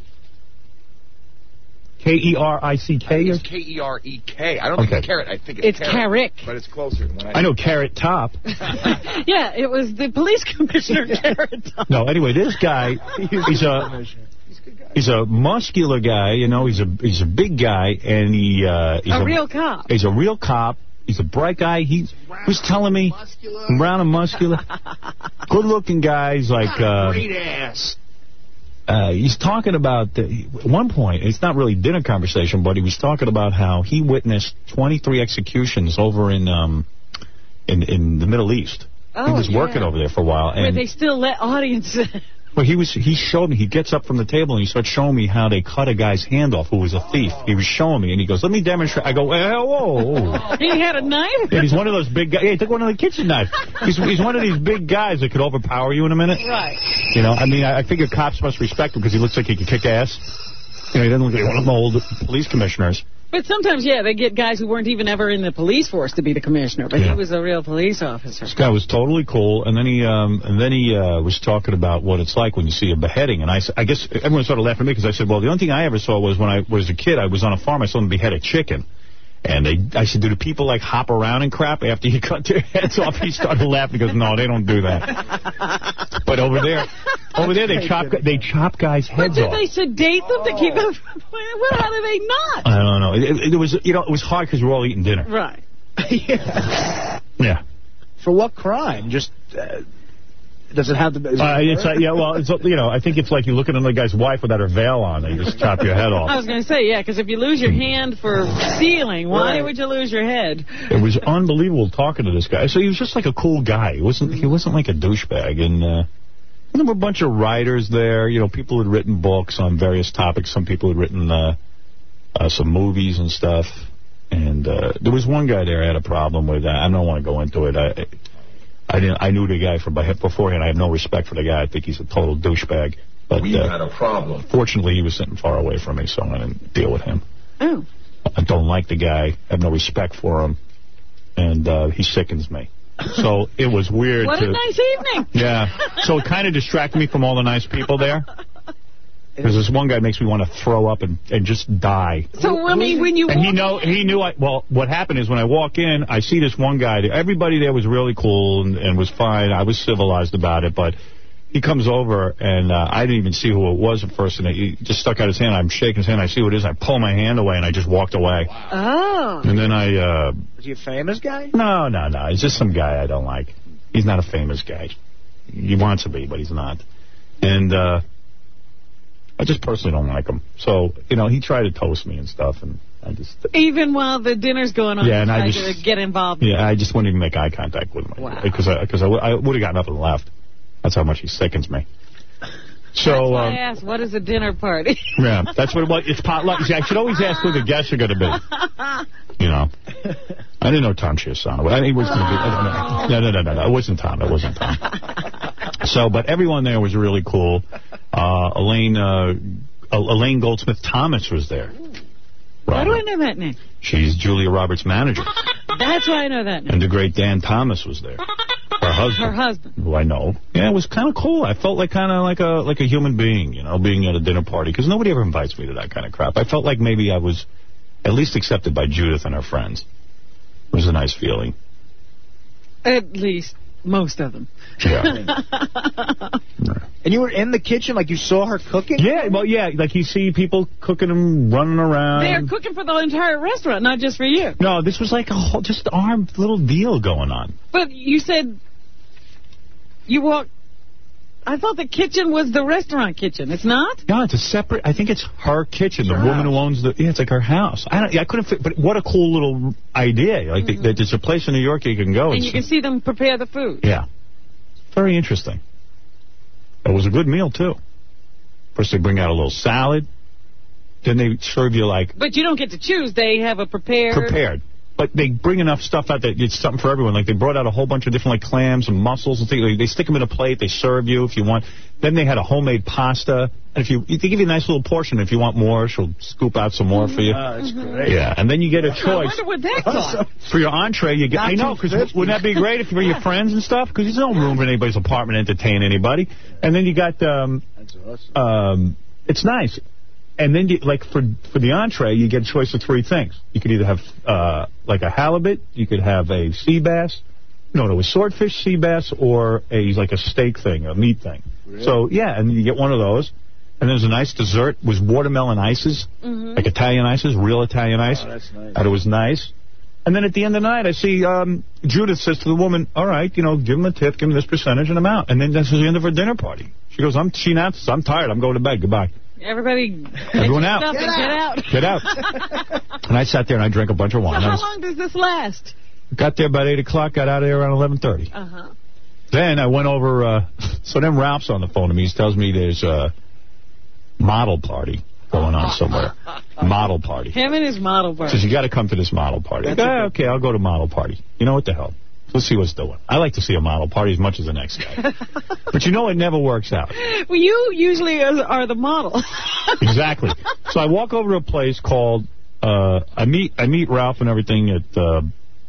K E R I C K? It's K E R E K. I don't okay. think it's Carrot. I think it's, it's Carrick. But it's closer than what I I know Carrot Top. Yeah, it was the police commissioner, Carrot Top. No, anyway, this guy, he's a he's a muscular guy, you know, he's a he's a big guy, and he uh, he's a, a real cop. He's a real cop. He's a bright guy. He was telling me, muscular. brown and muscular, good-looking guy. He's like uh, great ass. Uh, he's talking about, the, at one point, it's not really dinner conversation, but he was talking about how he witnessed twenty-three executions over in um in in the Middle East. Oh, he was yeah. working over there for a while. Where and they still let audiences... Well, he was. He showed me. He gets up from the table and he starts showing me how they cut a guy's hand off who was a thief. He was showing me, and he goes, "Let me demonstrate." I go, "Whoa, whoa!" He had a knife. Yeah, he's one of those big guys. Yeah, he took one of the kitchen knives. He's he's one of these big guys that could overpower you in a minute. Right. You know, I mean, I, I figure cops must respect him because he looks like he could kick ass. You know, he doesn't look like one of the old police commissioners. But sometimes, yeah, they get guys who weren't even ever in the police force to be the commissioner, but yeah. he was a real police officer. This guy was totally cool, and then he um, and then he uh, was talking about what it's like when you see a beheading, and I, I guess everyone started laughing at me because I said, well, the only thing I ever saw was when I was a kid, I was on a farm, I saw them behead a chicken. And they, I said, do the people, like, hop around and crap after you cut their heads off? He started laughing. He goes, no, they don't do that. But over there, over there, they chop they chop guys' heads but off. But do they sedate them to keep them from... Well, how do they not? I don't know. It, it, it was, you know, it was hard because we're all eating dinner. Right. yeah. Yeah. For what crime? Just... Uh, Does it have to be... Uh, it's, uh, yeah, well, it's, you know, I think it's like you look at another guy's wife without her veil on. They just chop your head off. I was going to say, yeah, because if you lose your hand for stealing, why right. would you lose your head? It was unbelievable talking to this guy. So he was just like a cool guy. He wasn't, he wasn't like a douchebag. And, uh, and there were a bunch of writers there. You know, people had written books on various topics. Some people had written uh, uh, some movies and stuff. And uh, there was one guy there I had a problem with. I don't want to go into it. I... I didn't. I knew the guy from beforehand. I have no respect for the guy. I think he's a total douchebag. But we uh, had a problem. Fortunately, he was sitting far away from me, so I didn't deal with him. Oh. I don't like the guy. I have no respect for him, and uh, he sickens me. So it was weird. What to, a nice evening. Yeah. So it kind of distracted me from all the nice people there. Because this one guy makes me want to throw up and, and just die. So, I mean, when you And walk he know he knew I... Well, what happened is when I walk in, I see this one guy. There. Everybody there was really cool and, and was fine. I was civilized about it, but he comes over, and uh, I didn't even see who it was at first, and he just stuck out his hand. I'm shaking his hand. I see what it is. I pull my hand away, and I just walked away. Oh. And then I... Uh, is he a famous guy? No, no, no. He's just some guy I don't like. He's not a famous guy. He wants to be, but he's not. And... uh I just personally don't like him. So, you know, he tried to toast me and stuff, and I just... Even while the dinner's going on, Yeah, and I you just- tried to get involved. Yeah, I just wouldn't even make eye contact with him. Wow. Because I, cause I, w- I would have got nothing left. That's how much he sickens me. So, That's why um, I asked, what is a dinner party? yeah, that's what it was. It's potluck. See, I should always ask who the guests are going to be. You know. I didn't know Tom Chiasano. I think it was going to be... I don't know. No, no, no, no, no. It wasn't Tom. It wasn't Tom. So, but everyone there was really cool. Uh, Elaine, uh, Elaine Goldsmith Thomas was there. Why do I know that name? She's Julia Roberts' manager. That's why I know that name. And the great Dan Thomas was there. Her husband. Her husband. Who I know. Yeah, it was kind of cool. I felt like kind of like a like a human being, you know, being at a dinner party. Because nobody ever invites me to that kind of crap. I felt like maybe I was at least accepted by Judith and her friends. It was a nice feeling. At least most of them. Yeah. And you were in the kitchen, like you saw her cooking? Yeah, well, yeah, like you see people cooking and running around. They're cooking for the entire restaurant, not just for you. No, this was like a whole, just our little deal going on. But you said you walked... I thought the kitchen was the restaurant kitchen. It's not? No, it's a separate... I think it's her kitchen. The woman who owns the... Yeah, it's like her house. I don't. I couldn't... Fit, but what a cool little idea. Like, mm-hmm. the, there's a place in New York you can go. And, and you can see them prepare the food. Yeah. Very interesting. It was a good meal, too. First, they bring out a little salad. Then they serve you, like... But you don't get to choose. They have a prepared... Prepared. But they bring enough stuff out that it's something for everyone. Like, they brought out a whole bunch of different, like, clams and mussels and things. Like, they stick them in a plate. They serve you if you want. Then they had a homemade pasta. And if you, they give you a nice little portion. If you want more, she'll scoop out some more for you. Oh, that's great. Yeah, and then you get a choice. I wonder what that cost. For your entree, you get... Not I know, because wouldn't that be great if you were your friends and stuff? Because there's no room in anybody's apartment to entertain anybody. And then you got... Um, That's awesome. Um, it's nice. And then, you, like, for for the entree, you get a choice of three things. You could either have, uh, like, a halibut. You could have a sea bass. No, no, it was swordfish, sea bass, or a like a steak thing, a meat thing. Really? So, yeah, and you get one of those. And there's a nice dessert. It was watermelon ices, mm-hmm. like Italian ices, real Italian ice. Oh, that's nice. And it was nice. And then at the end of the night, I see um, Judith says to the woman, all right, you know, give him a tip, give him this percentage, and I'm out. And then that's the end of her dinner party. She goes, I'm she announced, I'm tired. I'm going to bed. Goodbye. Everybody, Everyone out. Get, get out. Get out. And I sat there and I drank a bunch of wine. So how was, long does this last? Got there about eight o'clock, got out of there around eleven thirty. Uh-huh. Then I went over, uh, so then Ralph's on the phone to me. He tells me there's a model party going on somewhere. Model party. Him and his model party. Says, you got to come to this model party. I go, ah, okay, I'll go to model party. You know what the hell? Let's see what's doing. I like to see a model party as much as the next guy. But you know it never works out. Well, you usually are, are the model. Exactly. So I walk over to a place called, uh, I meet I meet Ralph and everything at, uh,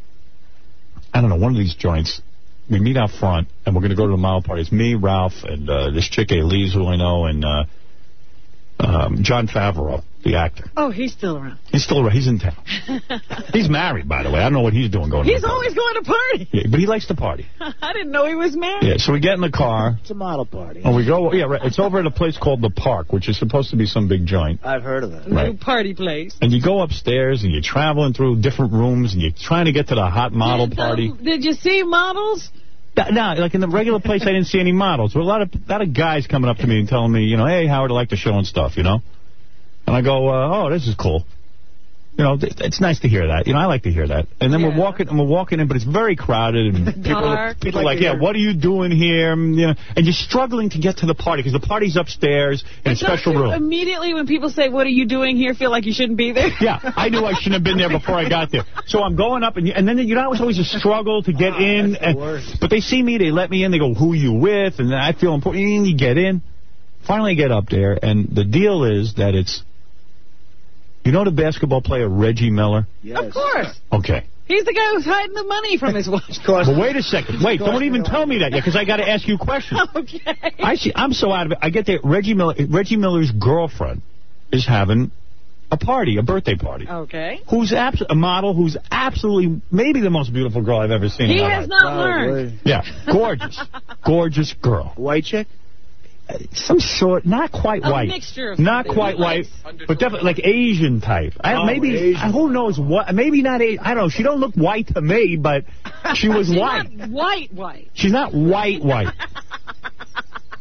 I don't know, one of these joints. We meet out front, and we're going to go to the model party. It's me, Ralph, and uh, this chick, Elise, who I know, and uh, um, John Favreau, the actor. Oh, he's still around. He's still around. He's in town. He's married, by the way. I don't know what he's doing going to He's the always going to party. Yeah, but he likes to party. I didn't know he was married. Yeah, so we get in the car. It's a model party. And we go, yeah, right. It's over at a place called The Park, which is supposed to be some big joint. I've heard of it. Right. New party place. And you go upstairs, and you're traveling through different rooms, and you're trying to get to the hot model Did, party. um, did you see models? No, like in the regular place, I didn't see any models. There were a lot of, a lot of guys coming up to me and telling me, you know, hey, Howard, I like the show and stuff, you know? And I go, uh, oh, this is cool. You know, th it's nice to hear that. You know, I like to hear that. And then yeah. we're walking, and we're walking in, but it's very crowded, and people, are, people are like, yeah, what are you doing here? And, you know, and you're struggling to get to the party because the party's upstairs in it's a special room. Immediately, when people say, "What are you doing here?" feel like you shouldn't be there. Yeah, I knew I shouldn't have been there before I got there. So I'm going up, and you, and then you know, it was always a struggle to get oh, in. And, but they see me, they let me in. They go, "Who are you with?" And then I feel important. And you get in. Finally, get up there, and the deal is that it's. You know the basketball player Reggie Miller? Yes. Of course. Okay. He's the guy who's hiding the money from his wife. Well, wait a second. Wait, don't even tell me that yet, because I got to ask you questions. Okay. I see. I'm so out of it. I get there. Reggie Miller. Reggie Miller's girlfriend is having a party, a birthday party. Okay. Who's abs a model who's absolutely maybe the most beautiful girl I've ever seen. He in my has life. not learned. Yeah, gorgeous, gorgeous girl. White chick. Some sort, not quite a white. Mixture of not something. quite white, but definitely like Asian type. I, oh, maybe, Asian. who knows what, maybe not Asian. I don't know. She don't look white to me, but she was She's white. Not white, white. She's not white, white.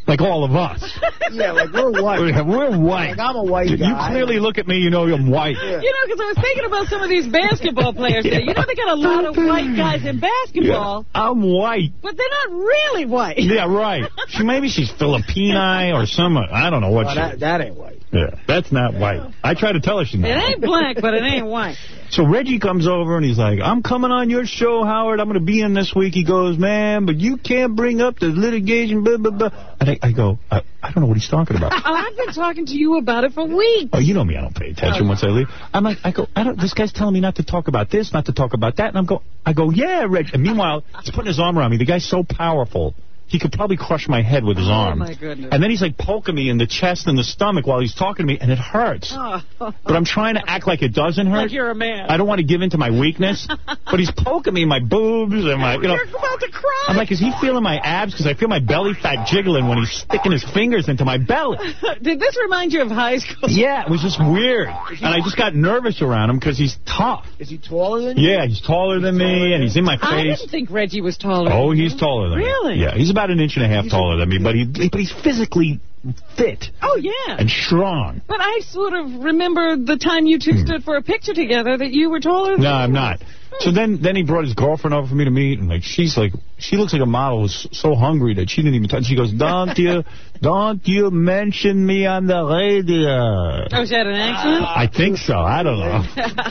Like all of us. Yeah, like we're white. Yeah, we're white. Like I'm a white You guy. clearly look at me, you know I'm white. You know, because I was thinking about some of these basketball players. There. You know, they got a lot of white guys in basketball, Yeah, I'm white. but they're not really white. Yeah, right. She maybe she's Filipino or some. I don't know what Oh, she. that, that ain't white. Yeah, that's not white. I try to tell her she's not. It ain't black, but it ain't white. So Reggie comes over and he's like, I'm coming on your show, Howard. I'm going to be in this week. He goes, man, but you can't bring up the litigation, blah, blah, blah. And I, I go, I, I don't know what he's talking about. Oh, I've been talking to you about it for weeks. Oh, you know me. I don't pay attention once I leave. I'm like, I go, I don't. This guy's telling me not to talk about this, not to talk about that. And I'm go, I go, yeah, Reggie. And meanwhile, he's putting his arm around me. The guy's so powerful. He could probably crush my head with his Oh, arm. my goodness. And then he's like poking me in the chest and the stomach while he's talking to me, and it hurts. Oh. But I'm trying to act like it doesn't hurt. Like you're a man. I don't want to give in to my weakness. But he's poking me in my boobs and my, you know. You're about to cry. I'm like, is he feeling my abs? Because I feel my belly fat jiggling when he's sticking his fingers into my belly. Did this remind you of high school? Yeah, it was just weird. And I just got nervous around him because he's tough. Is he taller than you? Yeah, he's taller than me, and he's in my I face. didn't think Reggie was taller. Oh, he's taller than me. Really? Yeah, he's about an inch and a half taller than me, but he but he's physically fit Oh, yeah. and strong. But I sort of remember the time you two stood for a picture together that you were taller than No, I'm him. not. So then, then he brought his girlfriend over for me to meet, and like she's like, she looks like a model who's so hungry that she didn't even touch. She goes, "Don't you, don't you mention me on the radio." Oh, she had an accent? I think so. I don't know.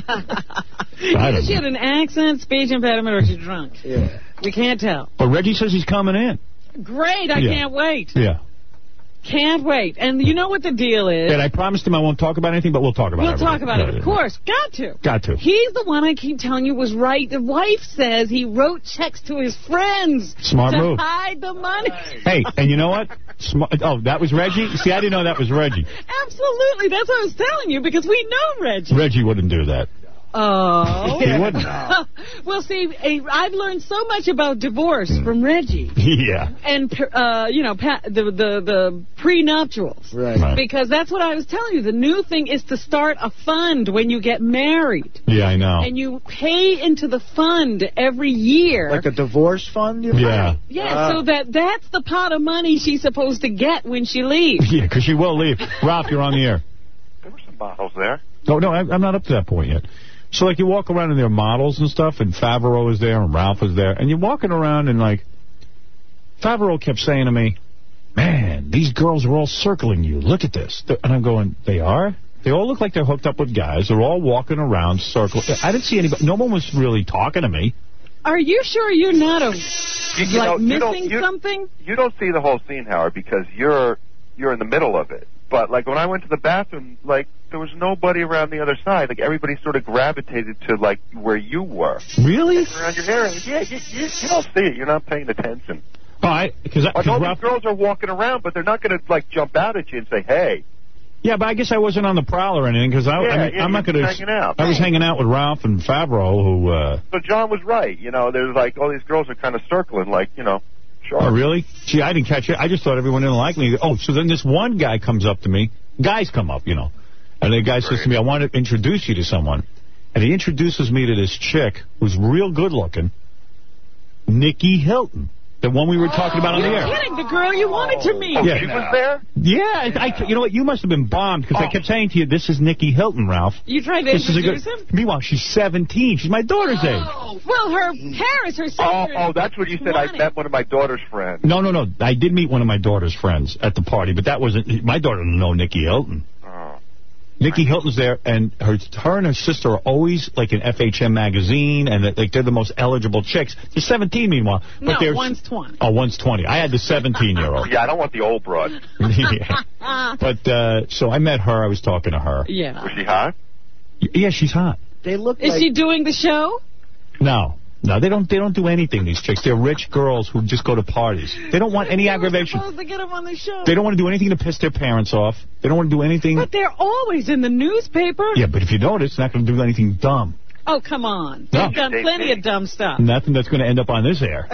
I Either don't she had know. an accent, speech impediment, or she's drunk. Yeah. We can't tell. But Reggie says he's coming in. Great. I Yeah. can't wait. Yeah. Can't wait. And you know what the deal is? And I promised him I won't talk about anything, but we'll talk about We'll everything. talk about it, Yeah, of yeah. course. Got to. Got to. He's the one I keep telling you was right. The wife says he wrote checks to his friends Smart to move. hide the money. Hey, and you know what? Sm oh, that was Reggie? See, I didn't know that was Reggie. Absolutely. That's what I was telling you because we know Reggie. Reggie wouldn't do that. Oh. He wouldn't. Well, see, eh, I've learned so much about divorce from Reggie. Yeah. And, uh, you know, pa the, the, the prenuptials. Right. Right. Because that's what I was telling you. The new thing is to start a fund when you get married. Yeah, I know. And you pay into the fund every year. Like a divorce fund? You Yeah. Yeah, Ah. so that that's the pot of money she's supposed to get when she leaves. Yeah, because she will leave. Ralph, you're on the air. There were some bottles there. No, no, I'm I'm not up to that point yet. So, like, you walk around and there are models and stuff, and Favreau is there, and Ralph is there, and you're walking around, and, like, Favreau kept saying to me, man, these girls are all circling you. Look at this. And I'm going, they are? They all look like they're hooked up with guys. They're all walking around circling. I didn't see anybody. No one was really talking to me. Are you sure you're not a, You, you like know, you don't- missing you- something? You don't see the whole scene, Howard, because you're you're in the middle of it. But, like, when I went to the bathroom, like, there was nobody around the other side. Like, everybody sort of gravitated to, like, where you were. Really? Around your hair. Yeah, you, you, you don't see it. You're not paying attention. Oh, I, because Like, all Ralph, these girls are walking around, but they're not going to, like, jump out at you and say, hey. yeah, but I guess I wasn't on the prowl or anything, because I, Yeah, I mean, yeah, I'm not you going were to. hanging out. I was hanging out with Ralph and Favreau, who. Uh, So John was right. You know, there's, like, all these girls are kind of circling, like, you know, sure. Oh, really? Gee, I didn't catch it. I just thought everyone didn't like me. Oh, so then this one guy comes up to me. Guys come up, you know. And the guy says to me, I want to introduce you to someone. And he introduces me to this chick who's real good looking, Nikki Hilton. The one we were talking about on the You're air. kidding. The girl you wanted to meet. Oh, Yeah. she was there? Yeah, I, I, you know what? You must have been bombed because I kept saying to you, this is Nikki Hilton, Ralph. You tried to This is a good. introduce him? Meanwhile, she's seventeen. She's my daughter's age. Well, her parents, her sister. Oh, oh, that's what you said. I wanted- met one of my daughter's friends. No, no, no. I did meet one of my daughter's friends at the party, but that wasn't. My daughter didn't know Nikki Hilton. Oh. Nikki Hilton's there, and her her and her sister are always like in F H M magazine, and like they're the most eligible chicks. They're seventeen, meanwhile. But No, they're, one's twenty. Oh, one's twenty. I had the seventeen-year-old. Yeah, I don't want the old broad. Yeah. But uh, so I met her. I was talking to her. Yeah. Was she hot? Yeah, she's hot. They look Is like... she doing the show? No. No, they don't. They don't do anything. These chicks. They're rich girls who just go to parties. They don't want any You were aggravation. supposed to get them on the show. They don't want to do anything to piss their parents off. They don't want to do anything. But they're always in the newspaper. Yeah, but if you notice, they're not going to do anything dumb. Oh, come on. No. They've done plenty of dumb stuff. Nothing that's going to end up on this air.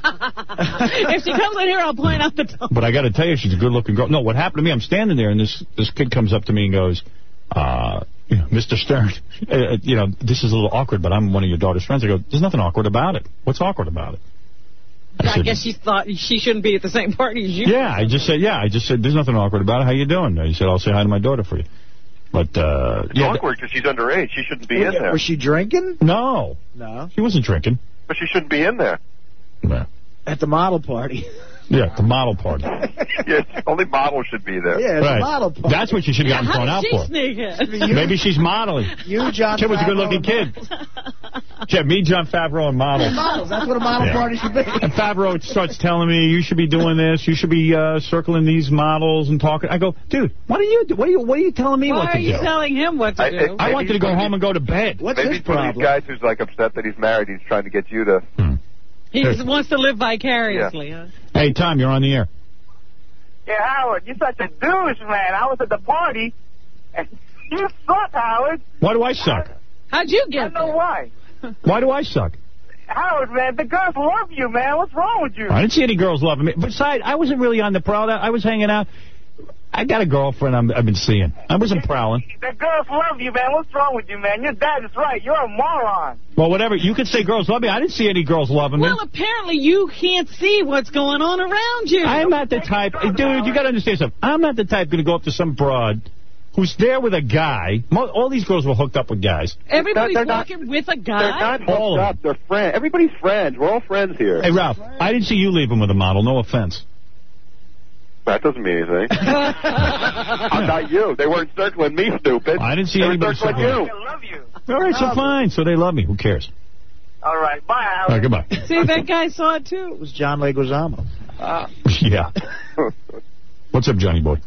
If she comes in here, I'll point out the dumb. But I got to tell you, she's a good-looking girl. No, what happened to me? I'm standing there, and this this kid comes up to me and goes, uh, you know, Mister Stern, uh, you know, this is a little awkward, but I'm one of your daughter's friends. I go, there's nothing awkward about it. What's awkward about it? I, I said, guess she thought she shouldn't be at the same party as you. Yeah, I just said, yeah, I just said, there's nothing awkward about it. How you doing? He said, I'll say hi to my daughter for you. But, uh... It's yeah, awkward because she's underage. She shouldn't be in there. Was she drinking? No. No. She wasn't drinking. But she shouldn't be in there. Yeah. At the model party. Yeah, the model party. Yes, only models should be there. Yeah, it's right. a model party. That's what she should have gotten How thrown did out she for. sneak in? Maybe she's modeling. You, John Kid was a Favreau, good-looking kid. Yeah, me, John Favreau, and models. Models. That's what a model Yeah. party should be. And Favreau starts telling me, you should be doing this, you should be uh, circling these models and talking. I go, dude, what are you do? What are you, what are you telling me Why what to are you do? telling him what to I- do? I want you to go home and go to bed. What's Maybe his he's one of problem? these guys who's like upset that he's married. He's trying to get you to. Hmm. He just wants to live vicariously. Huh? Hey, Tom, you're on the air. Yeah, Howard, you're such a douche, man. I was at the party, and you suck, Howard. Why do I suck? How'd you I get know there? why. Why do I suck? Howard, man, the girls love you, man. What's wrong with you? I didn't see any girls loving me. Besides, I wasn't really on the prowl. I was hanging out. I got a girlfriend I'm, I've been seeing. I wasn't prowling. The girls love you, man. What's wrong with you, man? Your dad is right. You're a moron. Well, whatever. You could say girls love me. I didn't see any girls loving me. Well, apparently you can't see what's going on around you. I'm not the type. Dude, you got to understand something. I'm not the type going to go up to some broad who's there with a guy. Mo- All these girls were hooked up with guys. Everybody's They're not- walking with a guy. They're not All hooked of up. They're friends. Everybody's friends. We're all friends here. Hey, Ralph, I didn't see you leaving with a model. No offense. That doesn't mean anything. I'm not you. They weren't circling me, stupid. I didn't see they anybody were circling circling you. I love you. All right, so fine. So they love me. Who cares? All right, bye, Howard. All right, goodbye. See, that guy saw it too. It was John Leguizamo. Uh, Yeah. What's up, Johnny boy?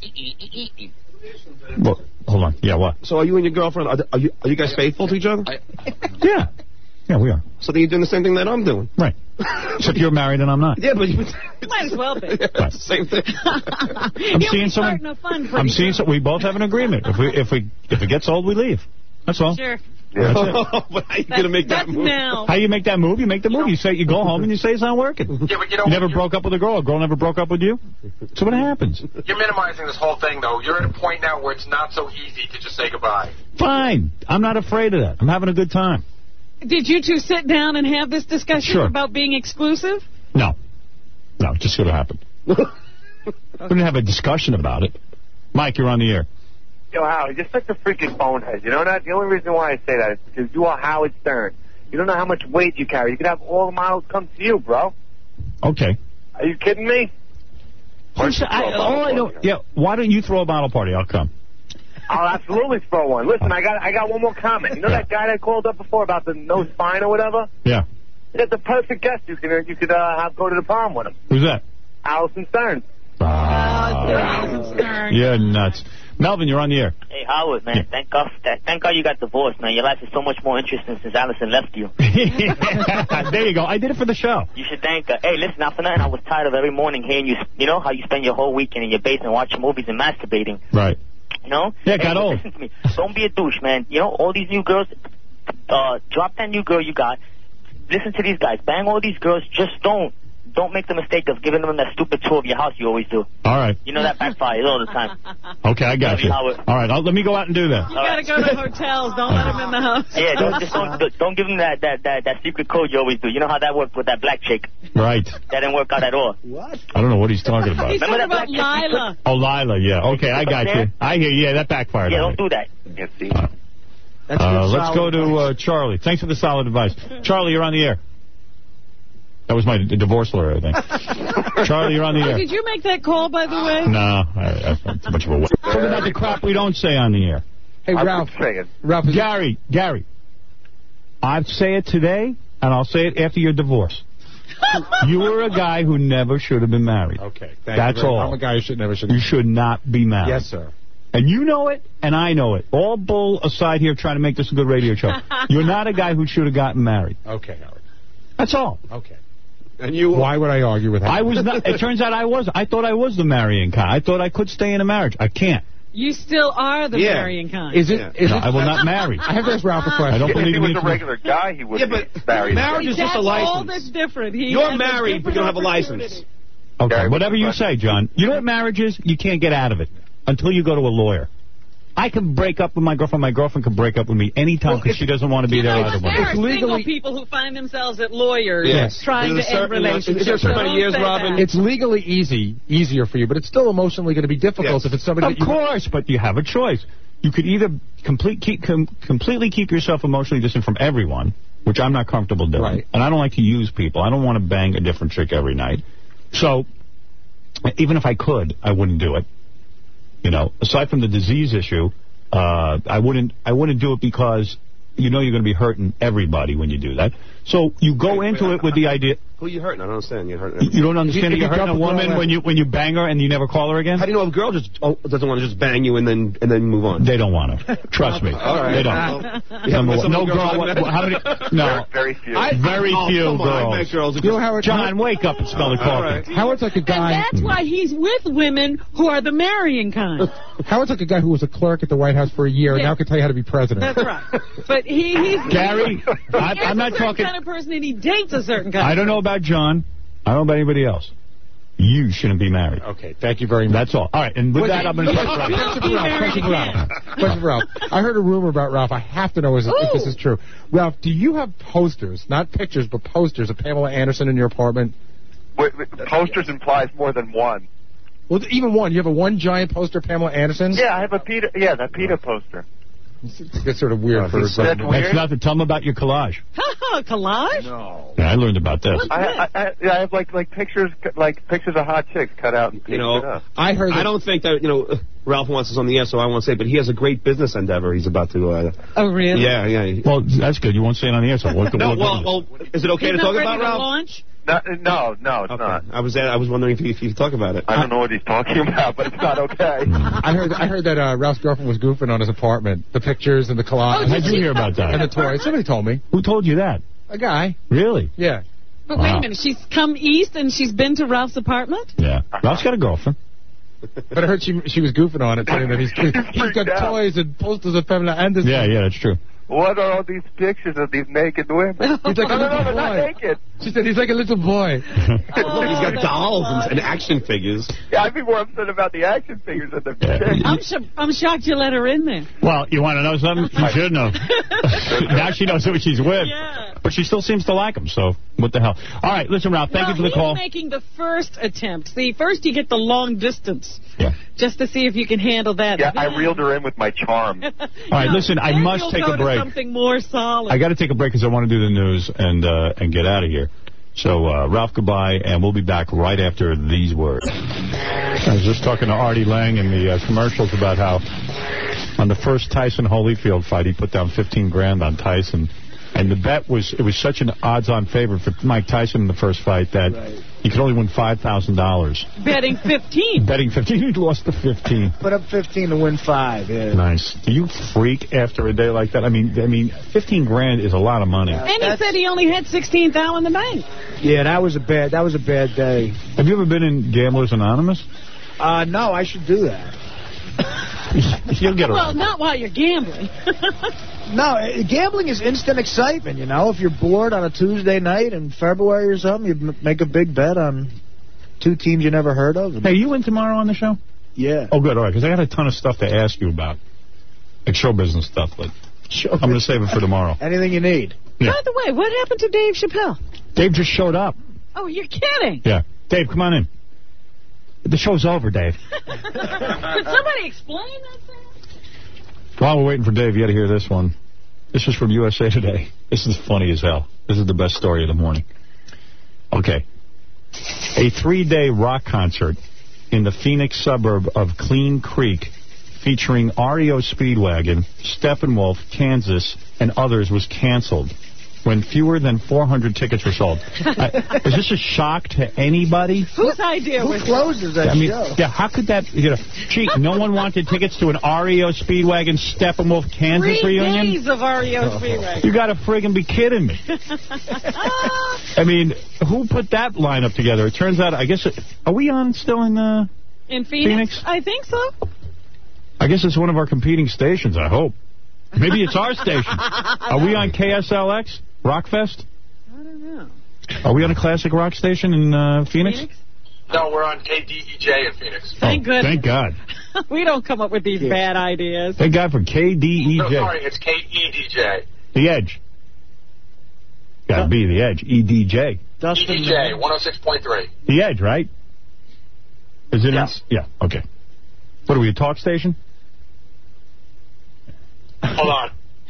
Well, hold on. Yeah, what? So are you and your girlfriend, are, are you are you guys faithful to each other? Yeah. Yeah, we are. So then you're doing the same thing that I'm doing. Right. Except you're married and I'm not. Yeah, but you... Might as well be. It's the same thing. I'm You'll seeing be someone. starting a fun I'm pretty seeing soon. so. We both have an agreement. If we if we if it gets old, we leave. That's all. Sure. Yeah. That's it. But how you going to make that That's move? now. How you make that move? You make the move. You say you go home and you say it's not working. Yeah, but you know, You never you're, broke up with a girl. A girl never broke up with you. So what happens? you're minimizing this whole thing, though. You're at a point now where it's not so easy to just say goodbye. Fine. I'm not afraid of that. I'm having a good time. Did you two sit down and have this discussion Sure. about being exclusive? No. No, it just could have happened. We didn't have a discussion about it. Mike, you're on the air. Yo, Howard, you're such a freaking bonehead. You know that? The only reason why I say that is because you are Howard Stern. You don't know how much weight you carry. You could have all the models come to you, bro. Okay. Are you kidding me? Listen, I, all I know, yeah. Why don't you throw a bottle party? I'll come. I'll absolutely throw one. Listen, I got I got one more comment. You know that guy that called up before about the no spine or whatever? Yeah. That's the perfect guest. You could you could uh, have go to the prom with him. Who's that? Allison Stern. Ah. Yeah, nuts. Melvin, you're on the air. Hey, Howard, man, thank God that, thank God you got divorced, man. Your life is so much more interesting since Allison left you. There you go. I did it for the show. You should thank her. Hey, listen, not for nothing, I was tired of every morning hearing you, you know, how you spend your whole weekend in your basement watching movies and masturbating. Right. You know? Yeah, it got hey, old. Listen to me. Don't be a douche, man. You know, all these new girls, uh, drop that new girl you got. Listen to these guys. Bang all these girls. Just don't. Don't make the mistake of giving them that stupid tour of your house you always do. All right. You know that backfires all the time. Okay, I got Love you. you, Howard. All right, I'll, let me go out and do that. You gotta go to hotels. Don't let them in the house. Yeah, don't just don't, don't give them that, that, that, that secret code you always do. You know how that worked with that black chick? Right. That didn't work out at all. What? I don't know what he's talking about. He's talking about Lila. Oh, Lila, yeah. Okay, I got you. I hear you. Yeah, that backfired. Yeah, on don't me. do that. Yeah, see. Uh, That's uh, good, let's go solid to uh, advice. Charlie. Thanks for the solid advice. Charlie, you're on the air. That was my d- divorce lawyer, I think. Charlie, you're on the Oh, air. did you make that call, by the way? No, I, I, I'm too much of a... Talking about the crap we don't say on the air. Hey, Ralph. Saying. Ralph, is Gary, Gary, I'd say it today, and I'll say it after your divorce. You were a guy who never should have been married. Okay. Thank That's you very- all. I'm a guy who should never should. You should not be married. Yes, sir. And you know it, and I know it. All bull aside here trying to make this a good radio show. You're not a guy who should have gotten married. Okay, Howard. That's all. Okay. And you? Why would I argue with Howard? I was not. It turns out I was. I thought I was the marrying kind. I thought I could stay in a marriage. I can't. You still are the Yeah. marrying kind. Is it? Is No, it I will not marry. I have to ask Ralph a question. I don't If believe he in was the a regular guy, he wouldn't Yeah, be but married. marriage is just a That's all license. that's different. He You're has a married, but you don't have a different license. Okay, Gary, whatever you what's say, John. You know what marriage is? You can't get out of it until you go to a lawyer. I can break up with my girlfriend. My girlfriend can break up with me anytime because she doesn't want to be there either There way. are single people who find themselves at lawyers Yes. trying There's to a end certain- relationships. there's a certain So don't say that. It's legally easy, easier for you, but it's still emotionally going to be difficult if it's somebody Of that you... course, but you have a choice. You could either complete, keep, com, completely keep yourself emotionally distant from everyone, which I'm not comfortable doing. Right. And I don't like to use people. I don't want to bang a different chick every night. So, even if I could, I wouldn't do it. You know, aside from the disease issue, uh, I wouldn't I wouldn't do it because you know you're going to be hurting everybody when you do that. So you go Wait, into wait, it with the idea... Who you hurting? I don't understand. You're hurting. You don't understand that If you're you hurting a dump a girl woman out- when you when you bang her and you never call her again? How do you know if a girl just oh, doesn't want to just bang you and then and then move on? They don't want to. Trust me. All right. They don't. Well, Number one. No girl. girl. What, what, how many? No. Very few. I, very oh, few come on, I girls. bet girls are You know, Howard, John, wake up and smell the coffee. Howard's like a guy... And that's why he's with women who are the marrying kind. Howard's like a guy who was a clerk at the White House for a year and Yeah. now can tell you how to be president. That's right. But he, he's... Gary, I, he's I'm not a certain talking... kind of person and he dates a certain kind I of don't know about John. I don't know about anybody else. You shouldn't be married. Okay, thank you very much. That's all. All right, and with Wait, that, I'm going to... Question for Ralph. Question for Ralph. Question for Ralph. I heard a rumor about Ralph. I have to know if if this is true. Ralph, do you have posters, not pictures, but posters of Pamela Anderson in your apartment? Wait, wait, posters implies more than one. Well, even one. You have a one giant poster of Pamela Anderson? Yeah, I have a PETA. Yeah, that PETA poster. It's sort of weird for That's weird. That's nothing. Tell them about your collage. collage? No. Yeah, I learned about this. I, I, I, yeah, I have like like pictures like pictures of hot chicks cut out and pasted You know, up. I heard. I don't think that you know Ralph wants us on the air, so I won't say. But he has a great business endeavor. He's about to. Uh, Oh, really? yeah, yeah. Well, that's good. You won't say it on the air, so what, No, what, well, well, is it okay He's to not talk ready about to Ralph? launch? No, no, no, it's not. I was I was wondering if you, if you could talk about it. I don't know what he's talking about, but it's not okay. I heard. I heard that uh, Ralph's girlfriend was goofing on his apartment. The pictures and the collage. Oh, How'd you hear about And the that? toys. Somebody told me. Who told you that? A guy. Really? Yeah. But wait Wow. a minute, she's come east and she's been to Ralph's apartment? Yeah. Ralph's got a girlfriend. But I heard she she was goofing on it, saying that he's he's got out. toys and posters of Pamela Anderson. Yeah, yeah, that's true. What are all these pictures of these naked women? He's like no, a no, little no, they're not boy. naked. She said he's like a little boy. Oh, He's got that's dolls funny. and, and action figures. Yeah, I'd be more upset about the action figures than the Yeah. chicks. I'm, sh- I'm shocked you let her in there. Well, you want to know something? You should know. Now she knows who she's with. Yeah. But she still seems to like him, so what the hell. All right, listen, Ralph, thank well, you for the he's call. making the first attempt. See, first you get the long distance. Yeah. Just to see if you can handle that. Yeah, I Then- reeled her in with my charm. All right, listen, I then must you'll take go a to break. something more solid. I got to take a break because I want to do the news and uh, and get out of here. So, uh, Ralph, goodbye, and we'll be back right after these words. I was just talking to Artie Lang in the uh, commercials about how on the first Tyson Holyfield fight, he put down fifteen grand on Tyson. And the bet was, it was such an odds-on favorite for Mike Tyson in the first fight that Right. he could only win five thousand dollars. Betting fifteen. Betting fifteen, he lost the fifteen. Put up fifteen to win five. Yeah. Nice. Do you freak after a day like that? I mean, I mean, fifteen grand is a lot of money. And he said he only had sixteen thousand in the bank. Yeah, that was a bad. That was a bad day. Have you ever been in Gamblers Anonymous? Uh, no, I should do that. You'll get Well, around. not while you're gambling. No, eh, gambling is instant excitement, you know. If you're bored on a Tuesday night in February or something, you m- make a big bet on two teams you never heard of. Hey, you in tomorrow on the show? Yeah. Oh, good. All right, because I got a ton of stuff to ask you about, like show business stuff, but I'm going to save it for tomorrow. Anything you need. Yeah. By the way, what happened to Dave Chappelle? Dave just showed up. Oh, you're kidding. Yeah. Dave, come on in. The show's over, Dave. Could somebody explain that thing? While we're waiting for Dave, you got to hear this one. This is from U S A Today. This is funny as hell. This is the best story of the morning. Okay. A three-day rock concert in the Phoenix suburb of Clean Creek featuring R E O Speedwagon, Steppenwolf, Kansas, and others was canceled when fewer than four hundred tickets were sold. I, is this a shock to anybody? Whose idea Who was closes that I mean, show? yeah, how could that, you know, gee, no one wanted tickets to an R E O Speedwagon, Steppenwolf, Kansas Three reunion? days of R E O Speedwagon. You got to friggin' be kidding me. I mean, who put that lineup together? It turns out, I guess, it, are we on still in uh, In Phoenix? Phoenix? I think so. I guess it's one of our competing stations, I hope. Maybe it's our station. Are we on K S L X? Rockfest? I don't know. Are we on a classic rock station in uh, Phoenix? Phoenix? No, we're on K D E J in Phoenix. Thank Oh, goodness. Thank God. We don't come up with these bad ideas. Thank God for K D E J. No, sorry, it's K E D J. The Edge. Gotta be The Edge. E D J. E D J, one oh six point three. The Edge, right? Is it? Yes. In? Yeah, okay. What are we, a talk station? Hold on.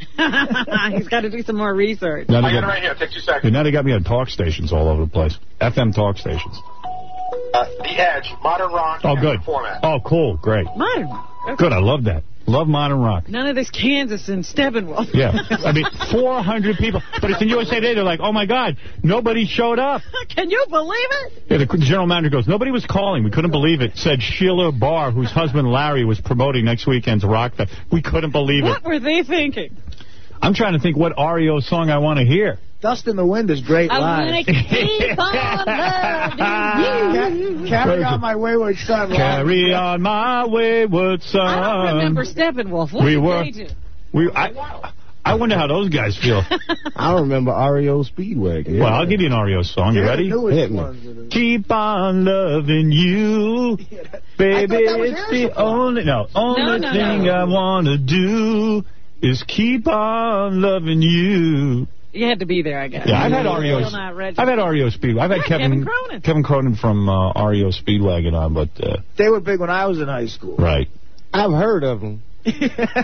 He's got to do some more research. Now I they got it got- right here. Take two seconds. Now they got me on talk stations all over the place. F M talk stations. Uh, the Edge, modern rock. Oh, and good. Format. Oh, cool. Great. Modern rock. Okay. Good. I love that. Love modern rock. None of this Kansas and Steppenwolf. Yeah. I mean, four hundred people. But it's in U S A Today. They're like, oh, my God, nobody showed up. Can you believe it? Yeah, the general manager goes, nobody was calling. We couldn't believe it. Said Sheila Barr, whose husband Larry was promoting next weekend's Rock Fest. We couldn't believe What it. were they thinking? I'm trying to think what R E O song I want to hear. Dust in the Wind is great I live. want to keep on loving you. Carry on my wayward son. Carry on my wayward son. I don't remember Steppenwolf. What we did were, they do? we, I, I wonder how those guys feel. I remember R E O Speedwagon. Yeah. Well, I'll give you an R E O song. You Yeah, ready? the newest Hit me. ones. Keep on loving you, baby. that was It's your the only no only no, thing no. I want to do is keep on loving you. You had to be there, I guess. Yeah, I've had Still R E O. not registered. I've had R E O Speedwagon. I've had Yeah, Kevin Kevin Cronin. Kevin Cronin from uh, R E O Speedwagon on, but uh, They were big when I was in high school. right. I've heard of them. Dave,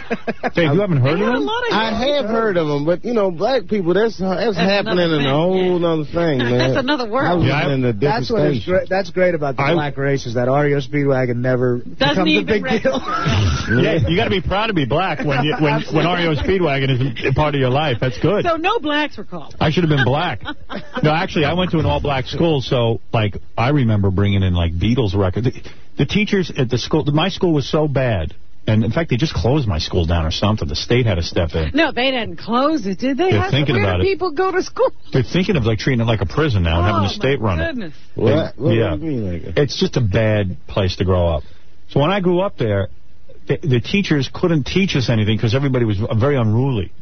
you haven't heard They of had a him? lot of I have heard of them, but, you know, black people, that's that's, That's happening another in thing, a whole yeah. other thing, man. That's another world. I was Yeah, I- in a different That's what is station. great. That's great about the I- black race is that R E O Speedwagon never Doesn't becomes a even big register. deal. Yeah, you got to be proud to be black when you, when when R E O Speedwagon is a part of your life. That's good. So no blacks were called. I should have been black. No, actually, I went to an all-black school, so, like, I remember bringing in, like, Beatles records. The, the teachers at the school, my school was so bad, and, in fact, they just closed my school down or something. The state had to step in. No, they didn't close it, did they? They're How- thinking Where about do it. people go to school? They're thinking of, like, treating it like a prison now and having Oh, the state my run goodness. it. What? What Yeah. do you mean like that? It's just a bad place to grow up. So when I grew up there, the, the teachers couldn't teach us anything because everybody was very unruly.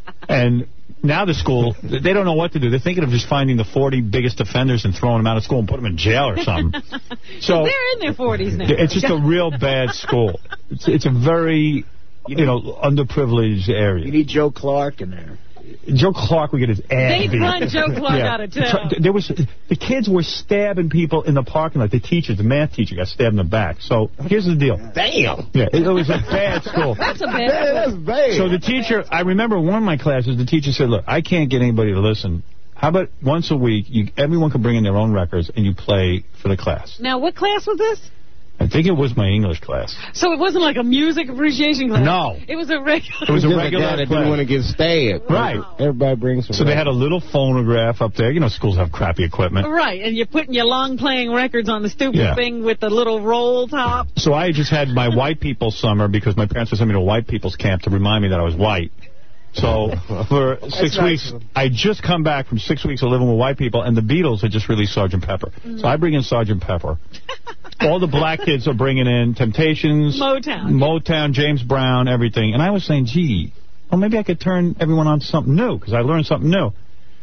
And now the school, they don't know what to do. They're thinking of just finding the forty biggest offenders and throwing them out of school and putting them in jail or something. So They're in their forties now. it's just a real bad school. It's, it's a very, you know, underprivileged You area. need Joe Clark in there. Joe Clark would get his ass They'd beat. run Joe Clark out of town. There was the kids were stabbing people in the parking lot. The teachers, the math teacher, got stabbed in the back. So here's the deal. Damn. Yeah, it, it was a bad school. That's a Man, bad that's bad. So the teacher, I remember one of my classes, the teacher said, look, I can't get anybody to listen. How about once a week, you, everyone can bring in their own records and you play for the class. Now, what class was this? I think it was my English class. So it wasn't like a music appreciation class? No. It was a regular... It was a Just regular guy that class. didn't want to get stabbed. Right. Everybody brings some. So they had a little phonograph up there. You know, schools have crappy equipment. Right, and you're putting your long-playing records on the stupid Yeah. thing with the little roll top. So I just had my white people summer because my parents were sending me to a white people's camp to remind me that I was white. So for six nice weeks, of them. I just come back from six weeks of living with white people, and the Beatles had just released Sergeant Pepper. Mm-hmm. So I bring in Sergeant Pepper. All the black kids are bringing in Temptations, Motown. Motown, James Brown, everything. And I was saying, gee, well, maybe I could turn everyone on to something new because I learned something new.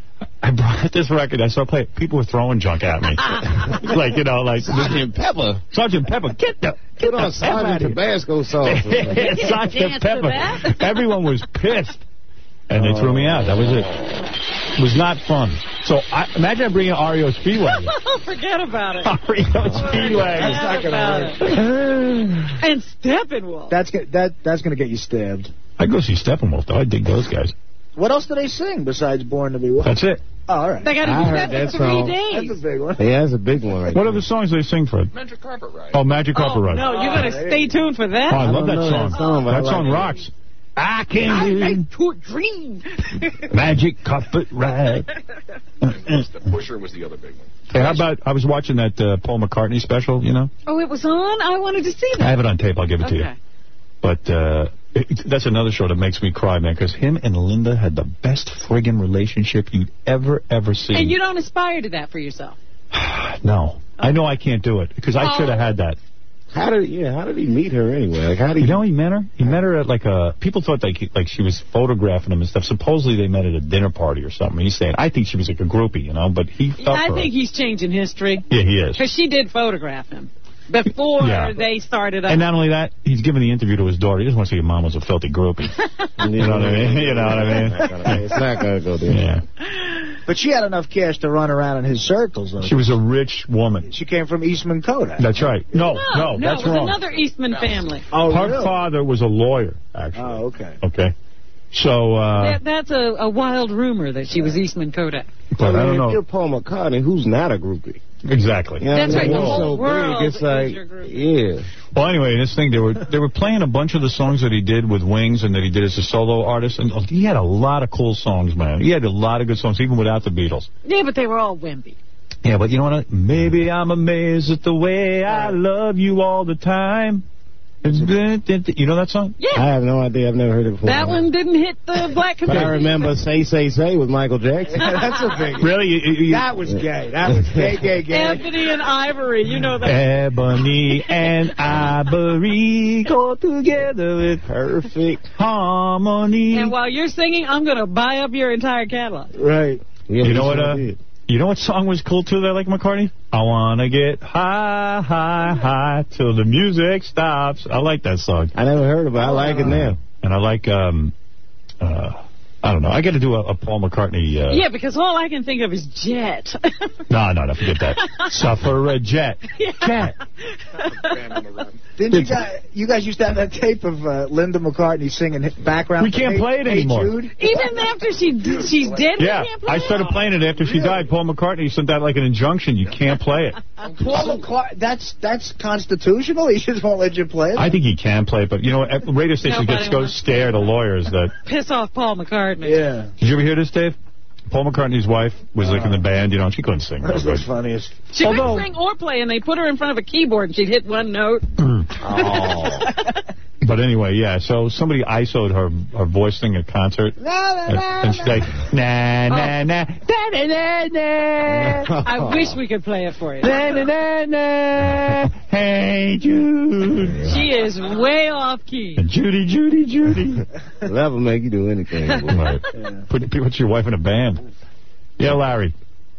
I brought this record. I started playing. People were throwing junk at me. Like, you know, like... Sergeant Pepper. Sergeant Pepper, get the... Put on Sergeant Tabasco sauce. Sergeant Pepper. Everyone was pissed. And they threw me out. That was it. It was not fun. So I, imagine I bring in R E O Speedwagon. Forget about it. R E O Speedwagon. That's not gonna Forget about it. And Steppenwolf. That's go- that that's gonna get you stabbed. I'd go see Steppenwolf, though. I dig those guys. What else do they sing besides "Born to Be Wild"? That's it. Oh, all right. They got to I do heard that that for three song. days. That's a big one. Yeah, that's a big one right What there. other songs do they sing, Fred? Magic Carpet Ride. Oh, Magic Carpet Oh, Ride. no, you're going to stay tuned for that? Oh, I love I that don't know song. that song, but I That like song it. rocks. I I can like to dream. do Magic Carpet Ride. The Pusher was the other big one. Hey, how about, I was watching that uh, Paul McCartney special, you know? Oh, it was on? I wanted to see that. I have it on tape. I'll give it to you. Okay. But uh, it, that's another show that makes me cry, man, because him and Linda had the best friggin' relationship you'd ever, ever see. And you don't aspire to that for yourself. No. I know I can't do it, because I Oh. should have had that. How did yeah? How did he meet her anyway? Like how did you he... know he met her? He met her at like a. People thought like like she was photographing him and stuff. Supposedly they met at a dinner party or something. He's saying I think she was like a groupie, you know, but he. Yeah, I think he's changing history. Yeah, he is. Because she did photograph him before Yeah. they started up. And not only that, he's giving the interview to his daughter. He doesn't want to say your mom was a filthy groupie. You know what I mean? You know what I mean? It's not gonna go there. Yeah. But she had enough cash to run around in his circles, though. She was a rich woman. She came from Eastman Kodak. That's right. No, no, no, no that's it was wrong. another Eastman family. Oh, Her really? father was a lawyer, actually. Oh, okay. Okay. So, uh... That, that's a, a wild rumor that she was Eastman Kodak. But I don't If know. you're Paul McCartney, who's not a groupie? Exactly. You know That's what I right, mean? the He's whole so world big, it's is like, your groupie. yeah. Well, anyway, this thing, they were they were playing a bunch of the songs that he did with Wings and that he did as a solo artist. And he had a lot of cool songs, man. He had a lot of good songs, even without the Beatles. Yeah, but they were all wimpy. Yeah, but you know what? Maybe I'm amazed at the way I love you all the time. You know that song? Yeah. I have no idea. I've never heard it before. That one didn't hit the black But community. I remember Say, Say, Say with Michael Jackson. That's a big... Really? You, you, That was gay. That was gay, gay, gay. Anthony and Ivory, you know that. Ebony and Ivory go together with perfect harmony. And while you're singing, I'm going to buy up your entire catalog. Right. Yeah, you know he what? sure Uh, did. you know what song was cool too that I like McCartney? I wanna get high, high, high till the music stops. I like that song. I never heard of it. I like it now. And I like um, uh, I don't know. I got to do a, a Paul McCartney. Uh, Yeah, because all I can think of is Jet. No, no, no, forget that. Suffragette. Jet. Didn't you guys, you guys used to have that tape of uh, Linda McCartney singing background? We can't Hey- play it Hey anymore. Jude? Even after she d- she's dead, Yeah, we can't play I started playing it after she died. Paul McCartney sent out like an injunction. You can't play it. Paul McCartney, that's, that's constitutional? He just won't let you play it? I think he can play it, but you know, at radio stations Nobody get so wants to scared of lawyers that... Piss off Paul McCartney. Yeah. Did you ever hear this, Dave? Paul McCartney's wife was like in the band, you know, and she couldn't sing. That's real the good. funniest. She Although- couldn't sing or play, and they put her in front of a keyboard, and she'd hit one note. But anyway, yeah, so somebody I S O'd her, her voice thing at concert. And, and she's like, na, na, na, da, da, da, da. I wish we could play it for you. Na, na, na, na. Hey, Jude. She is way off key. Judy, Judy, Judy. That will make you do anything. Right. Put, put your wife in a band. Yeah, Larry.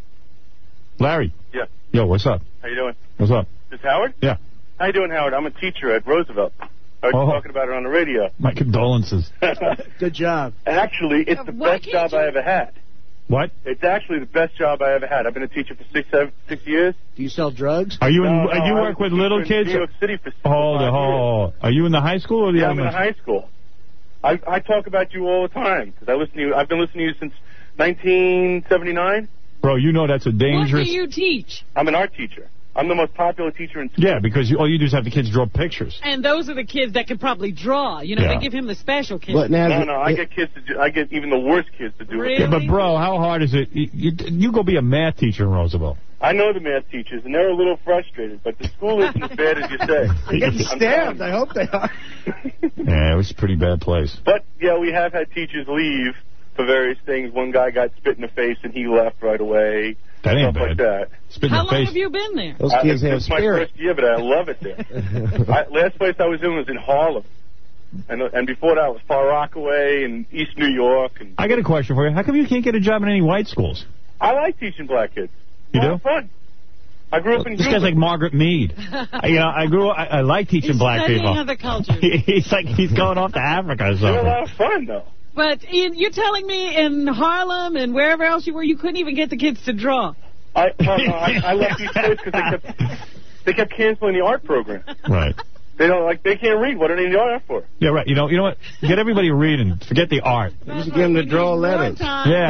Larry. Yeah. Yo, what's up? How you doing? What's up? This Howard? Yeah. How you doing, Howard? I'm a teacher at Roosevelt. I was Oh. talking about it on the radio. My condolences. Good job. Actually, it's the Why best can't job you- I ever had. What? It's actually the best job I ever had. I've been a teacher for six, seven, six years. Do you sell drugs? Are you in, No, no, are you I work was with a little teacher in kids? New York City for Hold it, five hold it. Are you in the high school or the Yeah, I'm in elementary? high school. I, I talk about you all the time because I listen to you. I've been listening to you since nineteen seventy-nine. Bro, you know that's a What dangerous... do you teach? I'm an art teacher. I'm the most popular teacher in school. Yeah, because you, all you do is have the kids draw pictures. And those are the kids that can probably draw. You know, Yeah. they give him the special kids. But now, No, no, I get kids to do, I get even the worst kids to do Really? it. Yeah, but bro, how hard is it? You, you, you go be a math teacher in Roosevelt. I know the math teachers, and they're a little frustrated, but the school isn't as bad as you say. They're getting I'm stabbed. telling I hope they are. Yeah, it was a pretty bad place. But, yeah, we have had teachers leave for various things. One guy got spit in the face, and he left right away. That ain't Stuff like bad. that. Spit in How the long face. have you been there? those I- kids have it's my spirit. first year, but I love it there. I, last place I was in was in Harlem. And and before that was Far Rockaway and East New York. And I got a question for you. How come you can't get a job in any white schools? I like teaching black kids. You It's do? a lot of fun. I grew up in This guy's Cuba. like Margaret Mead. I- you know, I grew up, I, I like teaching He's black studying people. other cultures. He's like, he's going off to Africa or They're a lot something. of fun, though. But in, you're telling me in Harlem and wherever else you were, you couldn't even get the kids to draw. I, no, no, I, I left these kids because they kept, they kept canceling the art program. Right. They don't like. They can't read. What are they in the art for? Yeah, right. You know, you know what? Get everybody reading. Forget the art. You should get them to draw letters.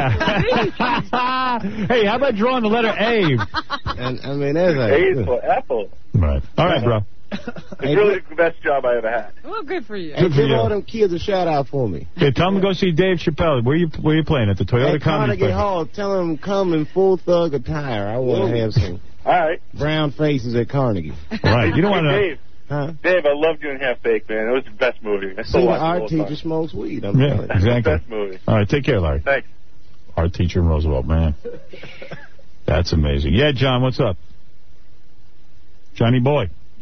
Yeah. Hey, how about drawing the letter A? And I mean, that's like, A for apple. Right. All right, bro. It's really the best job I ever had. Well, good for you. Hey, Good for give you. all them kids a shout out for me. Hey, tell them to go see Dave Chappelle. Where you where you playing? At the Toyota At Comedy Carnegie Club. Hall, tell them come in full thug attire. I want to have some All right. brown faces at Carnegie. Right. You don't want Hey, to. Dave. Huh? Dave, I loved doing Half Baked, man. It was the best movie. I See, still the watch it all art the teacher time. smokes weed. I'm Yeah, telling you. exactly. Best movie. All right, take care, Larry. Thanks. Art teacher in Roosevelt, man. That's amazing. Yeah, John, what's up? Johnny boy. Yo.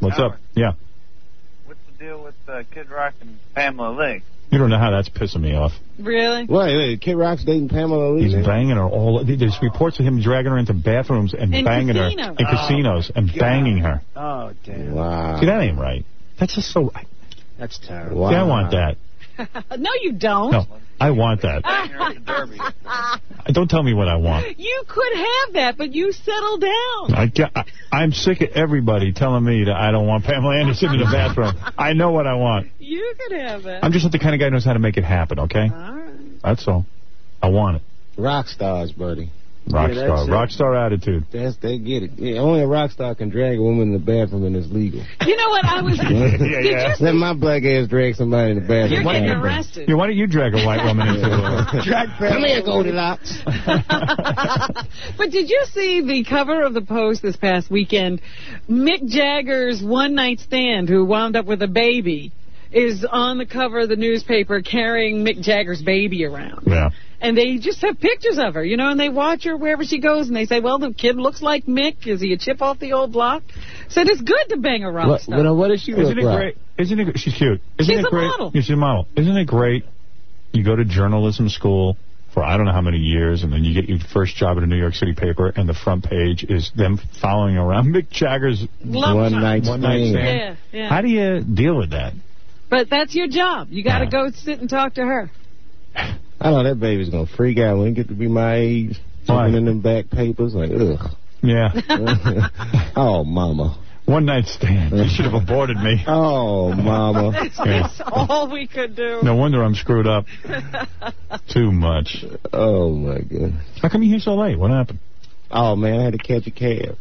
What's Howard. up? Yeah. What's the deal with uh, Kid Rock and Pamela Lee? You don't know how that's pissing me off. Really? Wait, wait, Kid Rock's dating Pamela Lee? He's banging her all. There's reports of him dragging her into bathrooms and In banging casinos. her in Oh, casinos and banging her. Oh, damn. Wow. See, that ain't right. That's just so. That's terrible. Wow. See, I want that. No, you don't. No, I want that. Don't tell me what I want. You could have that, but you settle down. I, I, I'm sick of everybody telling me that I don't want Pamela Anderson in the bathroom. I know what I want. You could have that. I'm just the kind of guy who knows how to make it happen, okay? All right. That's all. I want it. Rock stars, buddy. Rock Yeah, star. that's it. Rock star attitude. That's, they get it. Yeah, only a rock star can drag a woman in the bathroom and it's legal. You know what? I was. yeah, Did yeah. you see- Let my black ass drag somebody in the bathroom. You're Why getting don't you- arrested. Yeah, why don't you drag a white woman into it? Drag Come here, Goldilocks. But did you see the cover of the Post this past weekend? Mick Jagger's one-night stand, who wound up with a baby, is on the cover of the newspaper carrying Mick Jagger's baby around. Yeah. And they just have pictures of her, you know, and they watch her wherever she goes, and they say, well, the kid looks like Mick. Is he a chip off the old block? Said it's good to bang a rock What, star. what, what does she look Isn't it like? great? Isn't it? She's cute. Isn't She's it a great? model. Yeah, she's a model. Isn't it great? You go to journalism school for I don't know how many years, and then you get your first job at a New York City paper, and the front page is them following around Mick Jagger's Love One shot. night one night stand. stand. Yeah, yeah. How do you deal with that? But that's your job. You got to Yeah. go sit and talk to her. I know that baby's gonna freak out when he get to be my age. Why? Looking in them back papers, like, ugh. Yeah. Oh, mama. One night stand. You should have aborted me. Oh, mama. That's, Yeah. that's all we could do. No wonder I'm screwed up. Too much. Oh, my goodness. How come you're here so late? What happened? Oh, man, I had to catch a cab.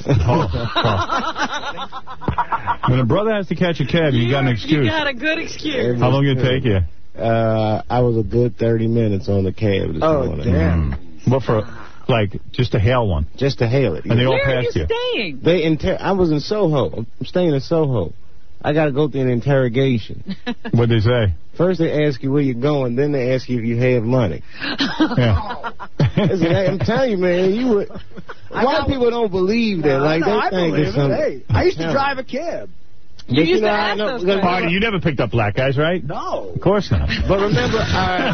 When a brother has to catch a cab, you, got an excuse. You got a good excuse. How long did it take you? Uh, I was a good thirty minutes on the cab this Oh, morning. damn. Mm. What for? Like, just to hail one. Just to hail it. And they all Where are you passed you. staying? They inter- I was in Soho. I'm staying in Soho. I got to go through an interrogation. What'd they say? First they ask you where you're going, then they ask you if you have money. Yeah. Listen, hey, I'm telling you, man, you would. I Why got- people don't believe that? Like no, they I think believe it's it. some. Hey, I used to Yeah. drive a cab. You But used know, to I ask know- those because- Marty, you never picked up black guys, right? No. Of course not. But remember, I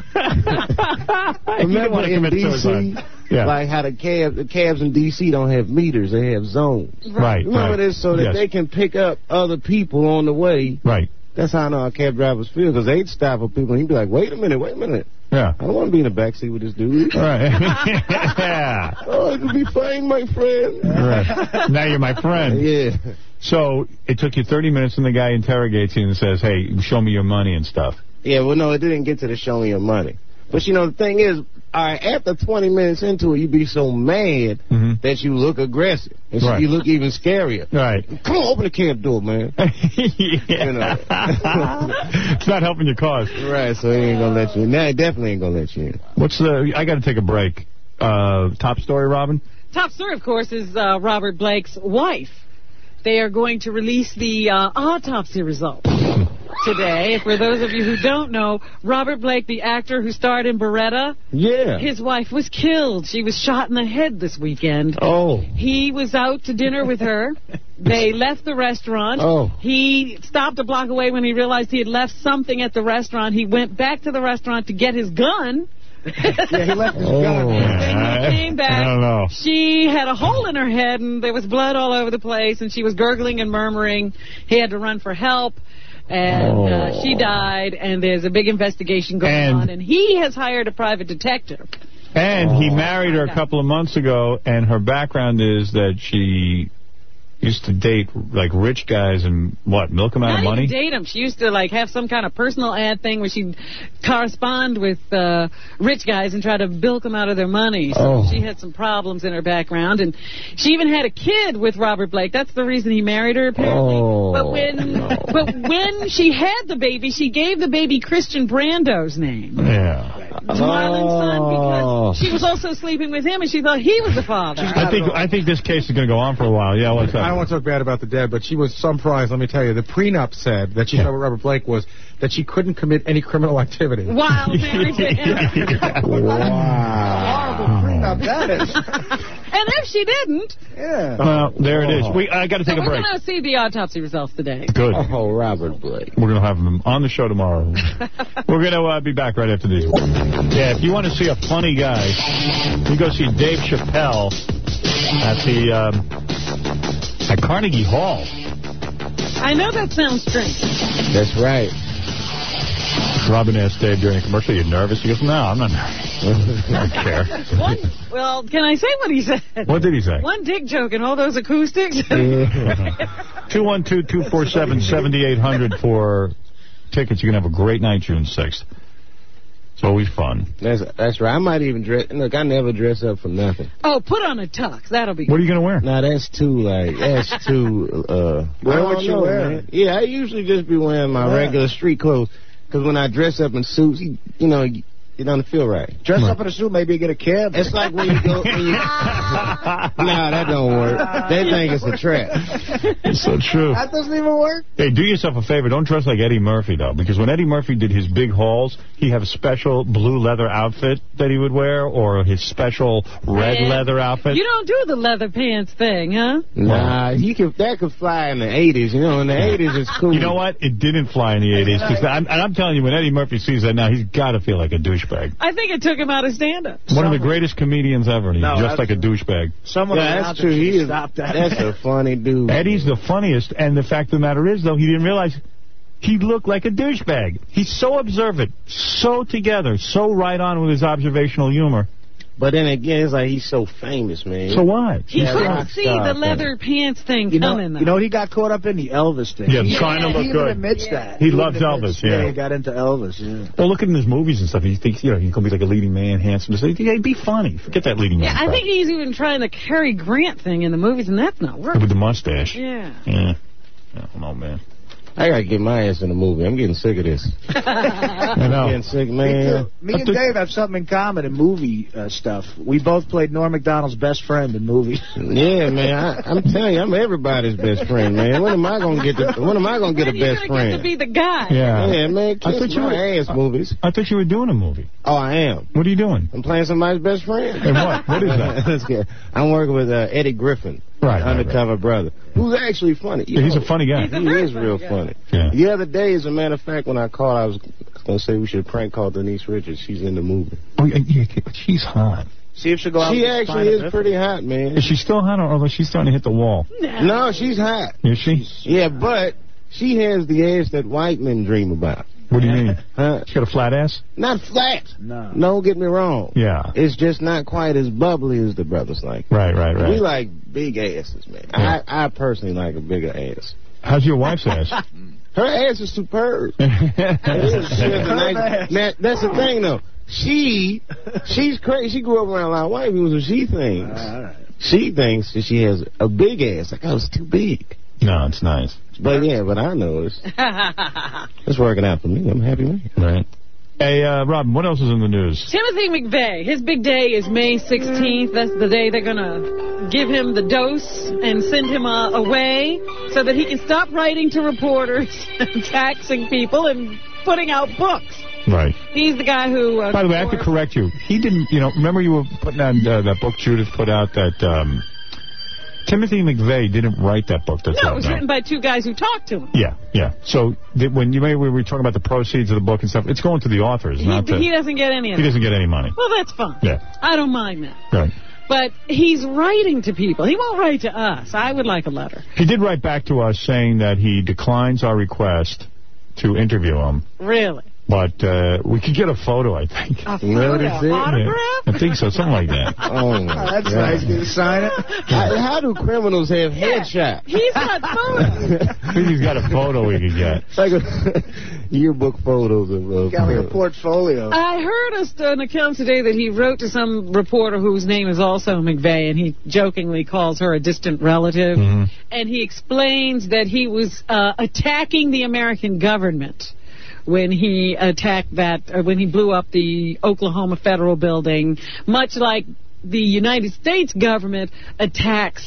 You didn't remember want to in commit D C, suicide. Yeah. like how the cab, the cabs in D C don't have meters; they have zones. Right. Remember right. this, so that Yes. they can pick up other people on the way. Right. That's how I know how cab drivers feel, because they'd stop for people and he'd be like, "Wait a minute, wait a minute, Yeah. I don't want to be in the backseat with this dude." All right. Yeah. Oh, it could be fine, my friend. Right. Now you're my friend. Yeah. So it took you thirty minutes, and the guy interrogates you and says, "Hey, show me your money and stuff." Yeah, well, no, it didn't get to the show me your money. But, you know, the thing is, all right, after twenty minutes into it, you be so mad Mm-hmm. that you look aggressive. And so Right. you look even scarier. Right. Come on, open the cab door, man. Yeah. You know. It's not helping your cause. Right, so he ain't going to let you in. Now, he definitely ain't going to let you in. What's the? I got to take a break. Uh, top story, Robin. Top story, of course, is uh, Robert Blake's wife. They are going to release the uh, autopsy results today. For those of you who don't know, Robert Blake, the actor who starred in Beretta, Yeah. his wife was killed. She was shot in the head this weekend. Oh. He was out to dinner with her. They left the restaurant. Oh. He stopped a block away when he realized he had left something at the restaurant. He went back to the restaurant to get his gun. Yeah, he left his Oh, gun. I, Came back. I don't know. She had a hole in her head, and there was blood all over the place, and she was gurgling and murmuring. He had to run for help, and Oh. uh, she died, and there's a big investigation going And- on, and he has hired a private detective. And he married her a couple of months ago, and her background is that she used to date like rich guys and what, milk them out Not of money? even date him. She used to like have some kind of personal ad thing where she'd correspond with uh, rich guys and try to bilk them out of their money. So Oh. she had some problems in her background, and she even had a kid with Robert Blake. That's the reason he married her, apparently. Oh, but when no. but when she had the baby, she gave the baby Christian Brando's name. Yeah. Marlon's son, Oh. because she was also sleeping with him, and she thought he was the father. I think I think this case is going to go on for a while. Yeah, what's I don't up? want to talk bad about the dead, but she was surprised, let me tell you. The prenup said that she had with Robert Blake was that she couldn't commit any criminal activity. While married to him. Wow. Horrible prenup. up that is. And if she didn't... Yeah. Well, there it is. We I got to take so a break. We're going to see the autopsy results today. Good. Oh, Robert Blake. We're going to have him on the show tomorrow. We're going to uh, be back right after these. Yeah, if you want to see a funny guy, you go see Dave Chappelle at the um, at Carnegie Hall. I know that sounds strange. That's right. Robin asked Dave during a commercial, "Are you nervous?" He goes, "No, I'm not nervous. I don't care." One, well, can I say what he said? What did he say? One dick joke and all those acoustics. two one two, two four seven, seven eight zero zero for tickets. You can have a great night June sixth. It's always fun. That's that's right. I might even dress. Look, I never dress up for nothing. Oh, put on a tux. That'll be good. What are you going to wear? Nah, that's too, like, that's too, uh... Wear I what don't you know, wear. man. Yeah, I usually just be wearing my Yeah. regular street clothes. Because when I dress up in suits, you, you know, you, it don't feel right. Dress up in a suit, maybe you get a cab. It's like when you go... When you, nah, that don't work. They think it's a trap. It's so true. That doesn't even work. Hey, do yourself a favor. Don't dress like Eddie Murphy, though, because when Eddie Murphy did his big hauls, he had a special blue leather outfit that he would wear, or his special red Yeah. leather outfit. You don't do the leather pants thing, huh? Nah, you could, that could fly in the eighties. You know, in the eighties it's cool. You know what? It didn't fly in the eighties. Cause I'm, and I'm telling you, when Eddie Murphy sees that now, he's got to feel like a douchebag. I think it took him out of stand-up. One of the greatest comedians ever, and he's No, just like a douchebag. Someone Yeah, that's true. He is, stop that. that's a funny dude. Eddie's the funniest, and the fact of the matter is, though, he didn't realize he looked like a douchebag. He's so observant, so together, so right on with his observational humor. But then again, it's like he's so famous, man. So what? He Yeah, couldn't rock see star the leather pants thing You know, coming, though. you know what he got caught up in? The Elvis thing. Yeah, he, trying to look he good. even admits that. He even loves admits- Elvis, yeah. he got into Elvis, yeah. Well, look at him in his movies and stuff. He thinks, you know, he's going to be like a leading man, handsome. So, yeah, be funny. Forget that leading Yeah, man I crap. think he's even trying the Cary Grant thing in the movies, and that's not working. With the mustache. Yeah. Yeah. I don't know, man. I gotta get my ass in the movie. I'm getting sick of this. I I'm know. getting sick, Me, man. too. Me and Dave have something in common in movie uh, stuff. We both played Norm Macdonald's best friend in movies. Yeah, man. I, I'm telling you, I'm everybody's best friend, man. When am I gonna get the, when am I gonna get a When you're best gonna get friend? to be the guy. Yeah. Yeah, man. I Kiss thought you my were- ass movies. I thought you were doing a movie. Oh, I am. What are you doing? I'm playing somebody's best friend. And what? What is that? That's good. I'm working with uh, Eddie Griffin, Right, right, undercover brother, who's actually funny. You Yeah, he's know, a funny guy. He's a He very is funny real guy. funny. Yeah. The other day, as a matter of fact, when I called, I was going to say we should prank call Denise Richards. She's in the movie. Oh, yeah, yeah, she's hot. See if she'll go out She with the actually Spina is Bifida. pretty hot, man. Is she still hot, or or she's starting to hit the wall? No, she's hot. Is she? Yeah, but she has the ass that white men dream about. What do you mean? Huh? She got a flat ass? Not flat. No. Don't get me wrong. Yeah. It's just not quite as bubbly as the brothers like. Right, right, right. We like big asses, man. Yeah. I, I personally like a bigger ass. How's your wife's ass? Her ass is superb. It is. She has a nice, now, that's the thing, though. She, she's crazy. She grew up around a lot of white people, so she thinks, All right. she thinks that she has a big ass. Like, oh, it's too big. No, it's nice. But yeah, but I know it's, it's working out for me. I'm happy with it. Right. Hey, uh, Robin, what else is in the news? Timothy McVeigh, his big day is May sixteenth. That's the day they're going to give him the dose and send him uh, away so that he can stop writing to reporters and taxing people and putting out books. Right. He's the guy who... Uh, By the way, I have to correct you. He didn't, you know, remember you were putting on uh, that book Judith put out that um, Timothy McVeigh didn't write that book. That's No, out it was now. written by two guys who talked to him. Yeah, yeah. So the, when you maybe we were talking about the proceeds of the book and stuff, it's going to the authors, He, not to... he doesn't get any of He that. doesn't get any money. Well, that's fine. Yeah. I don't mind that. Right. But he's writing to people. He won't write to us. I would like a letter. He did write back to us saying that he declines our request to interview him. Really? But uh, we could get a photo, I think. A You know what photo? it said? Autograph? Yeah. I think so, something like that. Oh, my Oh, that's God. nice. Can you sign it? How, how do criminals have headshots? He's got photos. I think he's got a photo we could get. Like a yearbook photos of... of Got like a portfolio. I heard a, st- an account today that he wrote to some reporter whose name is also McVeigh, and he jokingly calls her a distant relative. Mm-hmm. And he explains that he was uh, attacking the American government when he attacked that, uh, when he blew up the Oklahoma Federal Building, much like the United States government attacks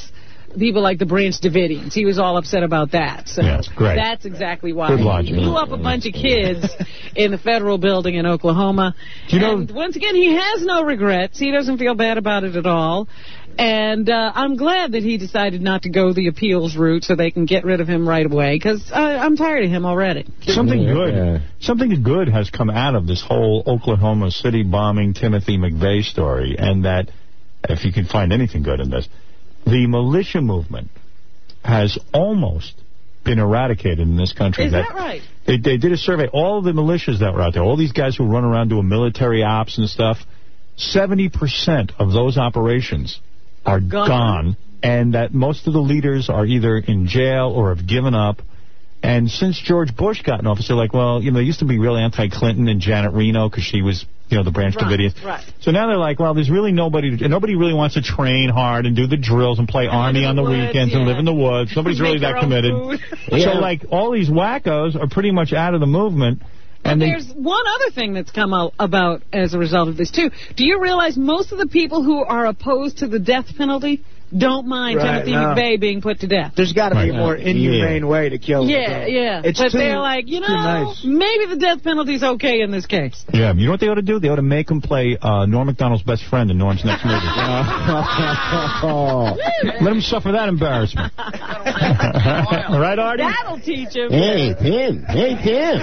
people like the Branch Davidians. He was all upset about that. So yes, great. That's exactly why. Good he logic. blew up a bunch of kids in the federal building in Oklahoma. Do you know, and once again, he has no regrets. He doesn't feel bad about it at all. And uh, I'm glad that he decided not to go the appeals route so they can get rid of him right away, because uh, I'm tired of him already. Something good. Something good has come out of this whole Oklahoma City bombing Timothy McVeigh story, and that, if you can find anything good in this, the militia movement has almost been eradicated in this country. Is that, that right? They, they did a survey. All the militias that were out there, all these guys who run around doing military ops and stuff, seventy percent of those operations are gone. gone, and that most of the leaders are either in jail or have given up. And since George Bush got in office, they're like, well, you know, they used to be real anti-Clinton and Janet Reno because she was, you know, the Branch Davidians. Right. So now they're like, well, there's really nobody, to, nobody really wants to train hard and do the drills and play and Army on the woods, weekends yeah. and live in the woods. Nobody's really that committed. So, like, all these wackos are pretty much out of the movement. And there's one other thing that's come out about as a result of this, too. Do you realize most of the people who are opposed to the death penalty don't mind right, Timothy no. McVeigh being put to death? There's got to right. be a more inhumane yeah. way to kill him. Yeah, yeah. It's but too, they're like, you know, nice. maybe the death penalty's okay in this case. Yeah, you know what they ought to do? They ought to make him play uh, Norm Macdonald's best friend in Norm's next movie. Let him suffer that embarrassment. Right, Artie? That'll teach him. Hey, Tim. Hey, Tim.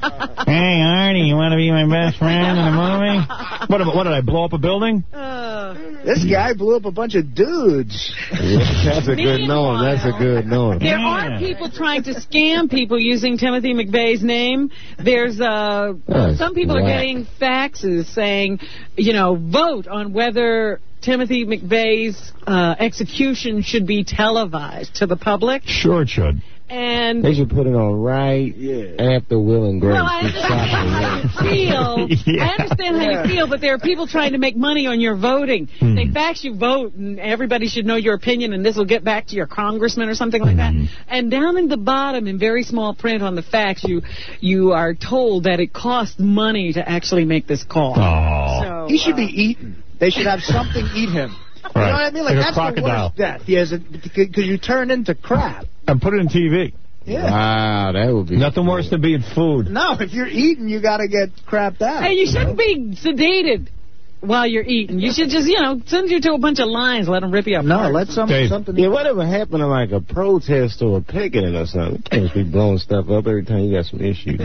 Hey, Artie, you want to be my best friend in a movie? What, what did I blow up a building? Uh, this guy blew up a bunch of dudes. That's a good norm. That's a good norm. There Yeah. are people trying to scam people using Timothy McVeigh's name. There's uh, That's some people whack. are getting faxes saying, you know, vote on whether Timothy McVeigh's uh, execution should be televised to the public. Sure it should. And they should put it on right yeah. after Will and Grace. well, I understand how you feel. Yeah. I understand how Yeah. you feel, but there are people trying to make money on your voting. Hmm. They fax you vote, and everybody should know your opinion, and this will get back to your congressman or something like Hmm. that. And down in the bottom, in very small print on the fax, you you are told that it costs money to actually make this call. Oh. So, He should uh, be eaten. They should have something eat him. You know Right. what I mean? Like, Like a that's crocodile. the worst death. Yes, because you turn into crap. And put it in T V. Yeah. Wow, that would be... Nothing worse than being food. No, if you're eating, you got to get crapped out. Hey, you shouldn't be sedated while you're eating. You should just, you know, send you to a bunch of lines, let them rip you up. No, let some, Dave. something... Yeah, whatever happened to like a protest or a picketing or something? You can't be blowing stuff up every time you got some issues.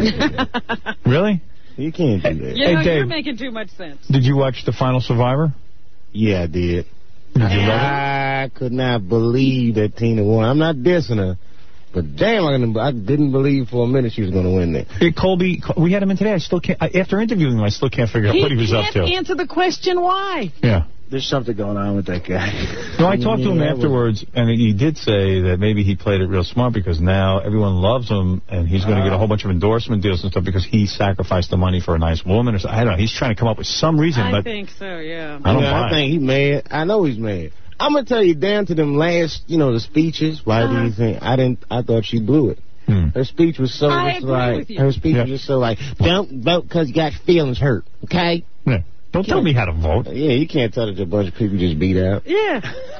Really? You can't do that. You know, Hey, Dave. you're making too much sense. Did you watch The Final Survivor? Yeah, I did. Did you love I could not believe that Tina won. I'm not dissing her, but damn, I didn't, I didn't believe for a minute she was going to win that. Hey, Colby, we had him in today. I still can't, after interviewing him, I still can't figure out He what he was up can't to. answer the question why. Yeah. There's something going on with that guy. No, I talked to him Yeah, afterwards, and he did say that maybe he played it real smart because now everyone loves him, and he's going to get a whole bunch of endorsement deals and stuff because he sacrificed the money for a nice woman. Or something. I don't know. He's trying to come up with some reason, I but think so, yeah. I don't Yeah, buy I think it. he mad. I know he's mad. I'm gonna tell you, down to them last, you know, the speeches. Why Uh-huh. do you think? I didn't. I thought she blew it. Hmm. Her speech was so I just agree like. with you. Her speech Yeah. was just so like, don't vote because you got your feelings hurt. Okay. Yeah. Don't tell me how to vote. Yeah, you can't tell that a bunch of people just beat out. Yeah.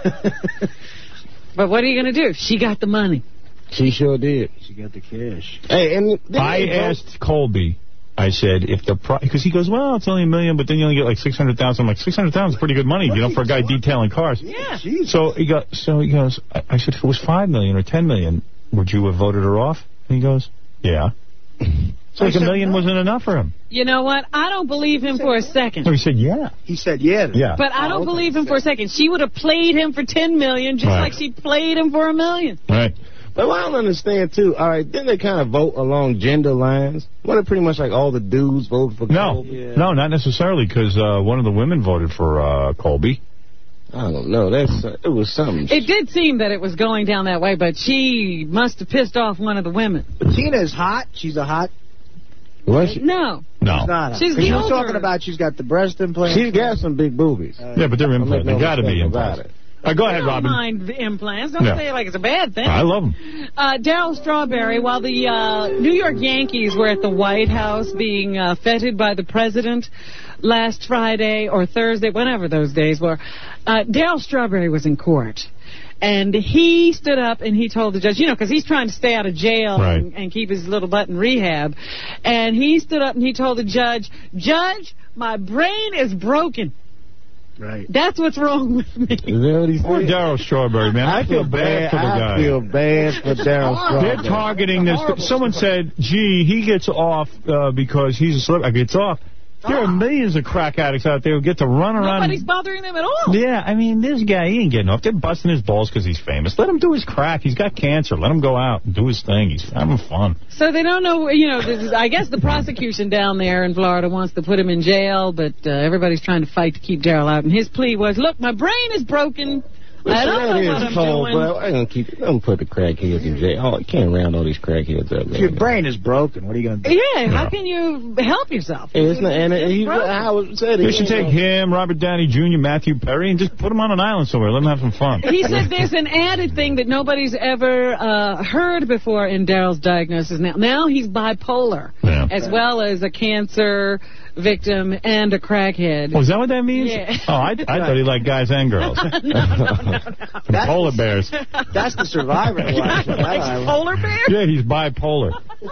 But what are you going to do? She got the money. She sure did. She got the cash. Hey, and didn't I they vote- asked Colby, I said, if the price, because he goes, well, it's only a million, but then you only get like six hundred thousand. I'm like, six hundred thousand is pretty good money, you know, for a guy detailing cars. Yeah. So he got, so he goes, I, I said, if it was five million or ten million, would you have voted her off? And he goes, yeah. So like a million wasn't enough for him. You know what? I don't believe him for a second. So he said, yeah. He said, yeah. Yeah. But I don't believe him for a second. She would have played him for ten million just Right. like she played him for a million. Right. But what I don't understand too. All right, didn't they kind of vote along gender lines? Wasn't it pretty much like all the dudes voted for No, Colby? no, not necessarily, because uh, one of the women voted for uh, Colby. I don't know. That's uh, it was something. It did seem that it was going down that way, but she must have pissed off one of the women. But Tina is hot. She's a hot... Was she? No. No. She's not hot. She's 'Cause the she was older- talking about she's got the breast implant. She's got some big boobies. Yeah, but they're Don't make implants. no They got to be mistake about implants. it. Uh, go ahead, I don't Robin. mind the implants. Don't Yeah. say it like it's a bad thing. I love them. Uh, Darryl Strawberry, while the uh, New York Yankees were at the White House being uh, feted by the president last Friday or Thursday, whenever those days were, uh, Darryl Strawberry was in court. And he stood up and he told the judge, you know, because he's trying to stay out of jail Right. and, and keep his little butt in rehab. And he stood up and he told the judge, Judge, my brain is broken. Right. That's what's wrong with me. Is that what he Poor said? Darryl Strawberry, man. I, I feel bad bad. for the I guy. feel bad for Darryl Strawberry. They're targeting this. Someone said, gee, he gets off uh, because he's a celebrity. Gets off. There are millions of crack addicts out there who get to run around. Nobody's bothering them at all. Yeah, I mean, this guy, he ain't getting off. They're busting his balls because he's famous. Let him do his crack. He's got cancer. Let him go out and do his thing. He's having fun. So they don't know, you know, this is, I guess the prosecution down there in Florida wants to put him in jail, but uh, everybody's trying to fight to keep Darryl out. And his plea was, look, my brain is broken. I don't know what I'm cold, doing. bro. I ain't gonna keep. I'm gonna put the crackheads in jail. Oh, you can't round all these crackheads up. If your brain is broken, what are you going to do? Yeah, how can you help yourself? It's not, and it, he, I was said They should take him, Robert Downey Junior, Matthew Perry, and just put him on an island somewhere. Let him have some fun. He said there's an added thing that nobody's ever uh, heard before in Darryl's diagnosis. Now, now he's bipolar, Yeah. as well as a cancer victim and a crackhead. Oh, is that what that means? Yeah. Oh, I, I thought he liked guys and girls. no, no, no, no. And polar bears. That's the survivor. Polar bears? Yeah, he's bipolar.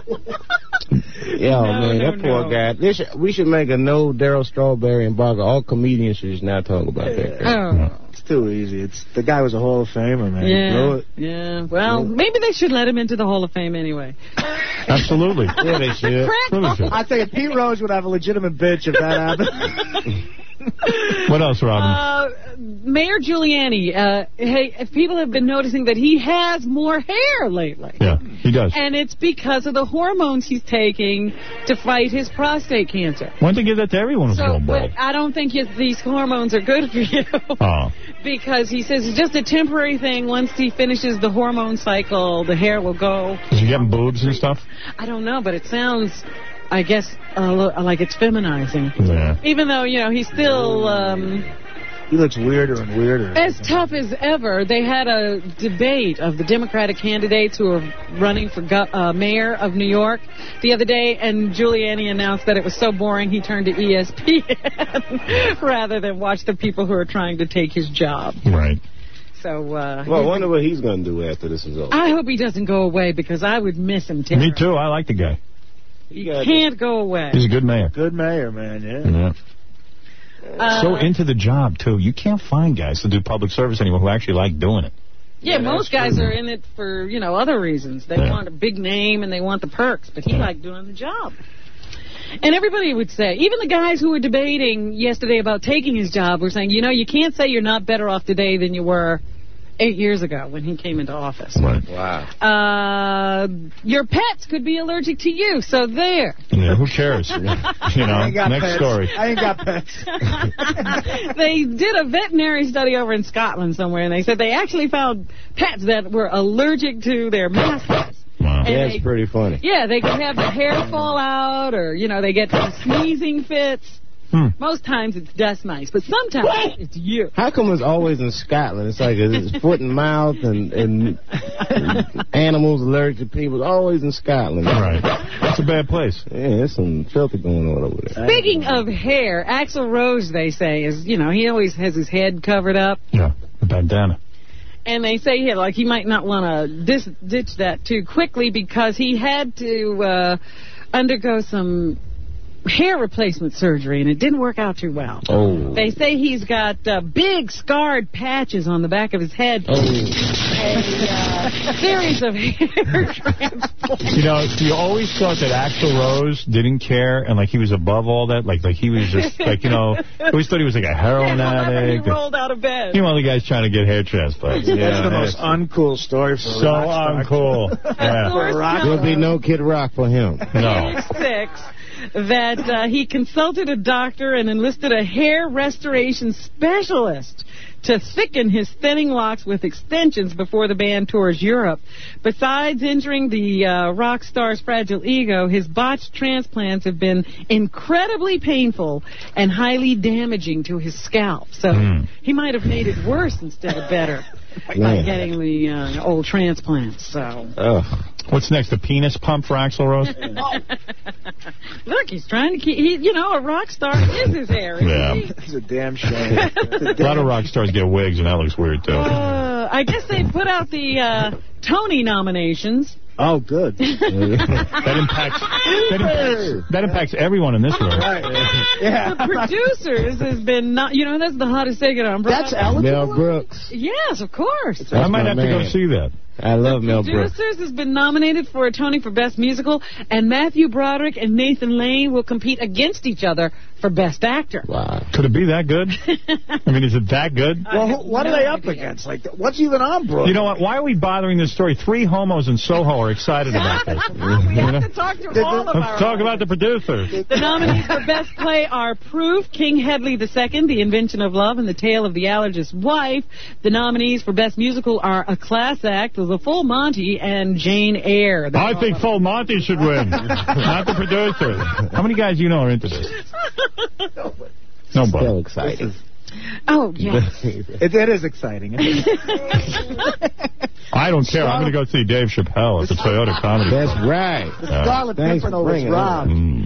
Yeah, No, man, no, that poor no. guy. This should, we should make a no Darryl Strawberry embargo. All comedians should just not talk about that guy. Oh. It's too easy. It's the guy was a Hall of Famer, man. He blew Yeah, it. yeah. Well, maybe they should let him into the Hall of Fame anyway. Absolutely. Yeah, they should. Really should. I think Pete Rose would have a legitimate bitch if that happened. What else, Robin? Uh, Mayor Giuliani, uh, hey, if people have been noticing that he has more hair lately. Yeah, he does. And it's because of the hormones he's taking to fight his prostate cancer. Why don't they give that to everyone who's So, going bald? but I don't think his, these hormones are good for you. Oh. Because he says it's just a temporary thing. Once he finishes the hormone cycle, the hair will go. Is he getting boobs and stuff? I don't know, but it sounds, I guess, uh, lo- like it's feminizing. Yeah. Even though, you know, he's still um, He looks weirder and weirder. as tough as ever. They had a debate of the Democratic candidates who are running for go- uh, mayor of New York the other day, and Giuliani announced that it was so boring he turned to E S P N rather than watch the people who are trying to take his job. Right. So, uh, Well, I wonder what he's going to do after this is over. I hope he doesn't go away because I would miss him terribly. Me too. I like the guy. He can't go away. He's a good mayor. Good mayor, man, yeah. Yeah. Uh, So into the job, too. You can't find guys to do public service anymore who actually like doing it. Yeah, most guys are in it for, you know, other reasons. They Yeah. want a big name and they want the perks, but he liked doing the job. And everybody would say, even the guys who were debating yesterday about taking his job were saying, you know, you can't say you're not better off today than you were eight years ago when he came into office. Right. Wow. Uh, your pets could be allergic to you, so there. Yeah, who cares? You know, I ain't got next pets. story. I ain't got pets. They did a veterinary study over in Scotland somewhere, and they said they actually found pets that were allergic to their mascots. Wow. And That's they- pretty funny. Yeah, they could have their hair fall out, or, you know, they get some sneezing fits. Hmm. Most times it's dust mites, but sometimes it's you. How come it's always in Scotland? It's like it's foot and mouth and, and, and animals allergic to people. It's always in Scotland. Right. That's a bad place. Yeah, there's some filthy going on over there. Speaking of hair, Axl Rose, they say, is, you know, he always has his head covered up. Yeah, a bandana. And they say, yeah, like he might not want to dis- ditch that too quickly because he had to uh, undergo some hair replacement surgery, and it didn't work out too well. Oh. They say he's got uh, big scarred patches on the back of his head. Oh. A uh, series of hair transplants. You know, you always thought that Axl Rose didn't care and like he was above all that. Like, like he was just like, you know, I always thought he was like a heroin Yeah, whenever he addict. rolled out of bed. You know, the guy's trying to get hair transplants. That's Yeah, the most uncool story for a so rock star. uncool. Yeah. Source There'll be no Kid Rock for him. No. Six, that uh, he consulted a doctor and enlisted a hair restoration specialist to thicken his thinning locks with extensions before the band tours Europe. Besides injuring the uh, rock star's fragile ego, his botched transplants have been incredibly painful and highly damaging to his scalp. So Mm. he might have made it worse instead of better by Yeah. getting the uh, old transplants. So. Ugh. What's next? A penis pump for Axl Rose? Look, he's trying to keep, he, you know, a rock star is his hair. isn't Yeah. he? It's a damn shame. A lot of rock stars get wigs, and that looks weird, too. Uh, I guess they put out the uh, Tony nominations. Oh, good. that impacts that impacts, that impacts everyone in this room. Right. Yeah. The producers has been not, you know, that's the hottest ticket on Broadway. That's eligible? Mel Brooks. Yes, of course. That's I might have man. to go see that. I love Mel Brooks. Producers has been nominated for a Tony for Best Musical, and Matthew Broderick and Nathan Lane will compete against each other for Best Actor. Wow. Could it be that good? I mean, is it that good? Well, who, what no are they idea. up against? Like, what's even on Broadway? You know what? Why are we bothering this story? Three homos in Soho are excited about this. we have to talk to all of Let's our talk about the producers. The nominees for Best Play are Proof, King Hedley the Second, The Invention of Love, and The Tale of the Allergist's Wife. The nominees for Best Musical are A Class Act, The Full Monty, and Jane Eyre. I think Full Monty should win, not the producers. How many guys do you know are into this? Nobody. So exciting. Oh, yes. it, it is exciting. I don't care. I'm going to go see Dave Chappelle at the Toyota Comedy Club. That's right. The Scarlet Pimpernel is robbed. Mm.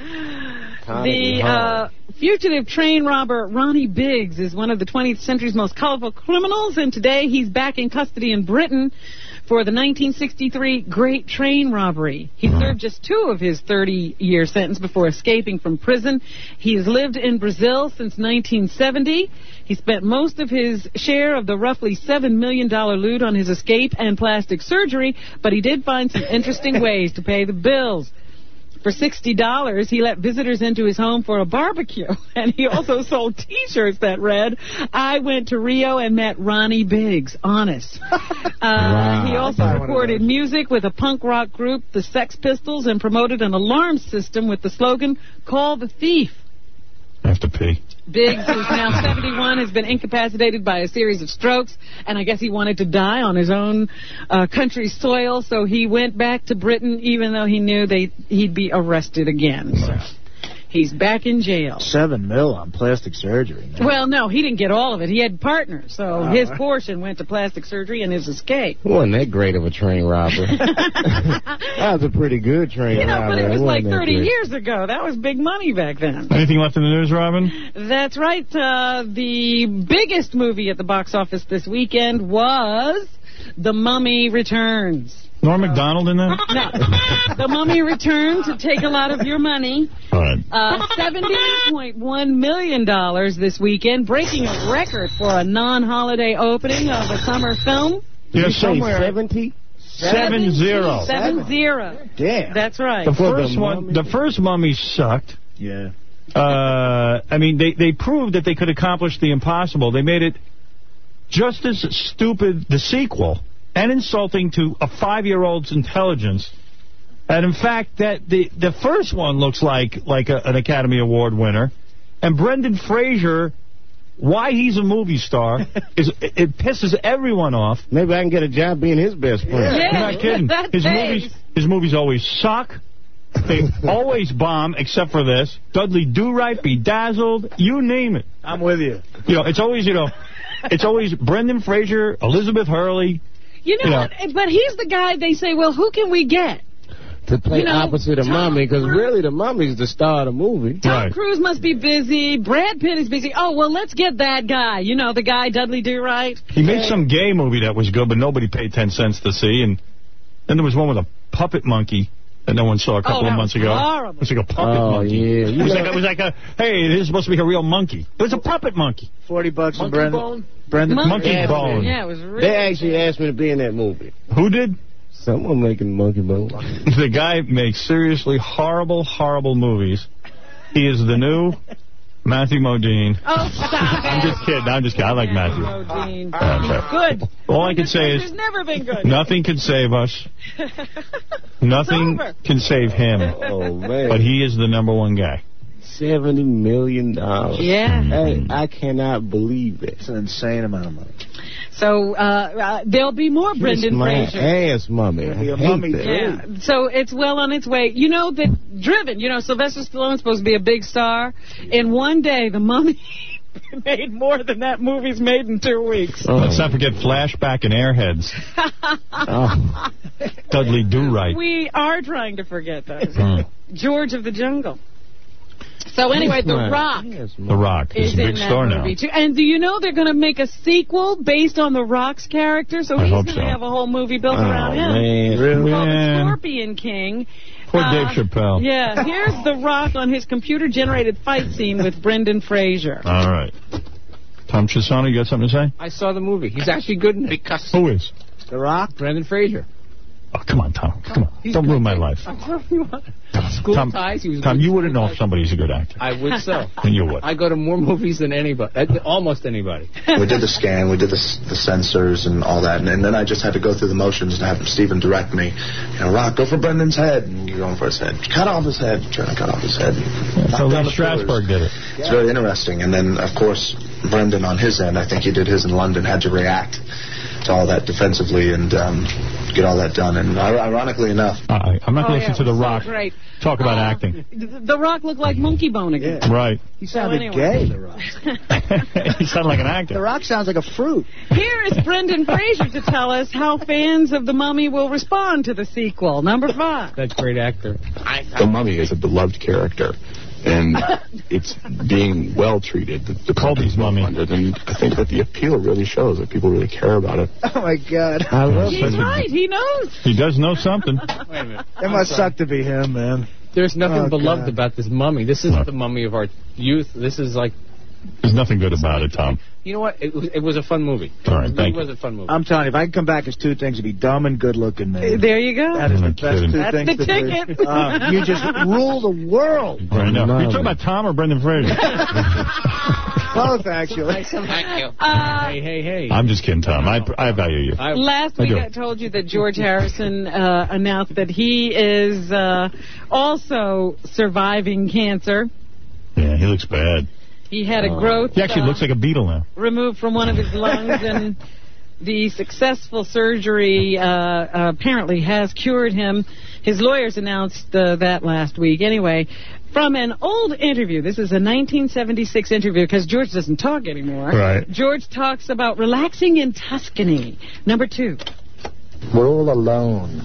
The uh, fugitive train robber Ronnie Biggs is one of the twentieth century's most colorful criminals, and today he's back in custody in Britain for the nineteen sixty-three Great Train Robbery. He served just two of his thirty-year sentence before escaping from prison. He has lived in Brazil since nineteen seventy. He spent most of his share of the roughly seven million dollars loot on his escape and plastic surgery, but he did find some interesting ways to pay the bills. For sixty dollars, he let visitors into his home for a barbecue. And he also sold T-shirts that read, I went to Rio and met Ronnie Biggs. Honest. Uh, wow. He also recorded music with a punk rock group, the Sex Pistols, and promoted an alarm system with the slogan, Call the Thief. I have to pee. Biggs, who's now seventy-one, has been incapacitated by a series of strokes, and I guess he wanted to die on his own uh, country's soil, so he went back to Britain, even though he knew they he'd be arrested again. So he's back in jail. Seven mil on plastic surgery. Man. Well, no, he didn't get all of it. He had partners, so Oh. his portion went to plastic surgery and his escape. Wasn't that great of a train robber? That was a pretty good train You know, robber. but it was Wasn't like that thirty great? years ago. That was big money back then. Anything left in the news, Robin? That's right. Uh, the biggest movie at the box office this weekend was The Mummy Returns. Norm Macdonald in that? No. The Mummy Returns to take a lot of your money. All right. Uh, seventy point one million dollars this weekend, breaking a record for a non-holiday opening of a summer film. Yeah, You say somewhere. seventy? Seven zero. Seven zero. Damn. That's right. The For the first one, Mummy? the first Mummy sucked. Yeah. Uh, I mean, they, they proved that they could accomplish the impossible. They made it just as stupid, the sequel, and insulting to a five-year-old's intelligence. And in fact, that the the first one looks like like a, an Academy Award winner, and Brendan Fraser, why he's a movie star, is it, it pisses everyone off. Maybe I can get a job being his best friend. Yeah, You're not kidding. that His pays. movies, his movies always suck. They always bomb, except for this. Dudley Do-Right, Bedazzled, you name it. I'm with you. You know, it's always, you know, it's always Brendan Fraser, Elizabeth Hurley. You know You know. what? But he's the guy they say, well, who can we get? To play You know, opposite of Tom Mummy, because Cruise- really the Mummy's the star of the movie. Tom Right. Cruise must be busy. Brad Pitt is busy. Oh, well, let's get that guy. You know, the guy Dudley Do-Right. He made some gay movie that was good, but nobody paid ten cents to see. And then there was one with a puppet monkey that no one saw a couple Oh, that of months was ago. horrible. It was like a puppet Oh, monkey. yeah. It was, like, it was like a, hey, this is supposed to be a real monkey. It was a puppet monkey. Forty bucks Monkey on Brendan. Bone? Brendan. Monkey Yeah, Bone. Yeah, it was really They actually asked me to be in that movie. Who did? Someone making Monkey Bone. The guy makes seriously horrible, horrible movies. He is the new Matthew Modine. Oh, stop I'm it. just kidding. I'm just kidding. I like Matthew. Modine. Okay. Good. All I can say It's is never been good. nothing can save us. Nothing over. can save him. Oh, man. But he is the number one guy. seventy million dollars. Yeah. Hey, I cannot believe it. It's an insane amount of money. So uh, uh, there'll be more Brendan Kiss my Fraser. ass, Mummy. I Be a hate mummy, that. Yeah, so it's well on its way. You know that Driven, you know, Sylvester Stallone's supposed to be a big star. In one day, The Mummy made more than that movie's made in two weeks. Oh. Let's not forget Flashback and Airheads. Oh. Dudley Do-Right. We are trying to forget those. Hmm. George of the Jungle. So anyway, The Rock The Rock is is a big in that star now. movie too. And do you know they're going to make a sequel based on The Rock's character? So I he's hope going to so. have a whole movie built Oh, around him. man. Called The Man. Scorpion King. Poor Uh, Dave Chappelle. Yeah, here's The Rock on his computer-generated fight scene with Brendan Fraser. All right. Tom Chisano, you got something to say? I saw the movie. He's actually good in it. Because Who is? The Rock? Brendan Fraser. Oh, come on, Tom. Come on. He's Don't ruin my good. life. School Tom, Ties. He was Tom good you in wouldn't School know Ties. if somebody's a good actor. I would so. Then you would. I go to more movies than anybody. uh, Almost anybody. We did the scan, we did the, s- the sensors and all that, and, and then I just had to go through the motions and have Stephen direct me. You know, Rock, go for Brendan's head, and you're going for his head. Cut off his head, trying to cut off his head. Yeah, so Lee Strasberg did it. It's very interesting. And then, of course, Brendan on his end, I think he did his in London, had to react to all that defensively and um, get all that done. And ir- ironically enough, Uh, I'm not Oh, going to yeah, listen to The it was so Rock great. talk about Uh, acting. The Rock looked like Monkey Bone again. Right. He sounded So gay, anyway. The Rock. He sounded like an actor. The Rock sounds like a fruit. Here is Brendan Fraser to tell us how fans of The Mummy will respond to the sequel. Number five. That's great actor. The Mummy is a beloved character, and it's being well treated. The, the Colby's Mummy, and I think that the appeal really shows that people really care about it. Oh, my God. I love He's right. He knows. He does know something. Wait a minute. It must suck to be him, man. There's nothing Oh, beloved God. about this mummy. This isn't the mummy of our youth. This is like, There's nothing good about it, Tom. you know what? It was, it was a fun movie. All right, it thank was you. a fun movie. I'm telling you, if I can come back as two things, it'd be dumb and good looking, man. There you go. That is I'm the not best kidding. two That's things the to do. ticket. Uh, you just rule the world. Right now. Are you talking about Tom or Brendan Fraser? Both, actually. Thank you. Uh, hey, hey, hey. I'm just kidding, Tom. I, I value you. I, Last I week do. I told you that George Harrison uh, announced that he is uh, also surviving cancer. Yeah, he looks bad. He had a growth He actually uh, looks like a beetle now. removed from one of his lungs, and the successful surgery uh, uh, apparently has cured him. His lawyers announced uh, that last week. Anyway, from an old interview, this is a nineteen seventy-six interview because George doesn't talk anymore. Right. George talks about relaxing in Tuscany. Number two. We're all alone.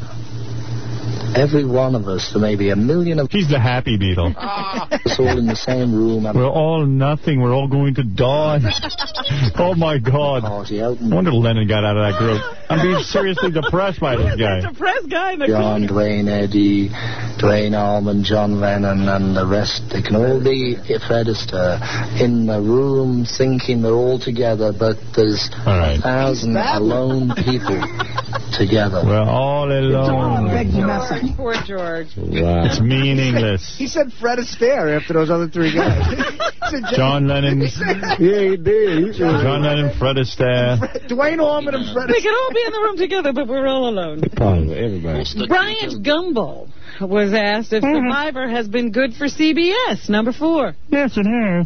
Every one of us, there may be a million of He's the happy beetle. us all in the same room. And We're all nothing. We're all going to die. Oh, my God. party out I wonder Lennon got out of that group. I'm being seriously depressed by this guy. Depressed guy in the John, corner. Dwayne Eddy, Dwayne Allman, John Lennon, and the rest. They can all be Fred Astaire in the room thinking they're all together, but there's All right. a thousand alone people together. We're all alone. George, poor George. It's meaningless. He said Fred Astaire after those other three guys. He said John Lennon. Yeah, he did. John Lennon, Fred Astaire. Dwayne Allman and Fred They could all be in the room together, but we're all alone. Everybody. Bryant Gumbel was asked if Survivor has been good for C B S. Number four. Yes, it has.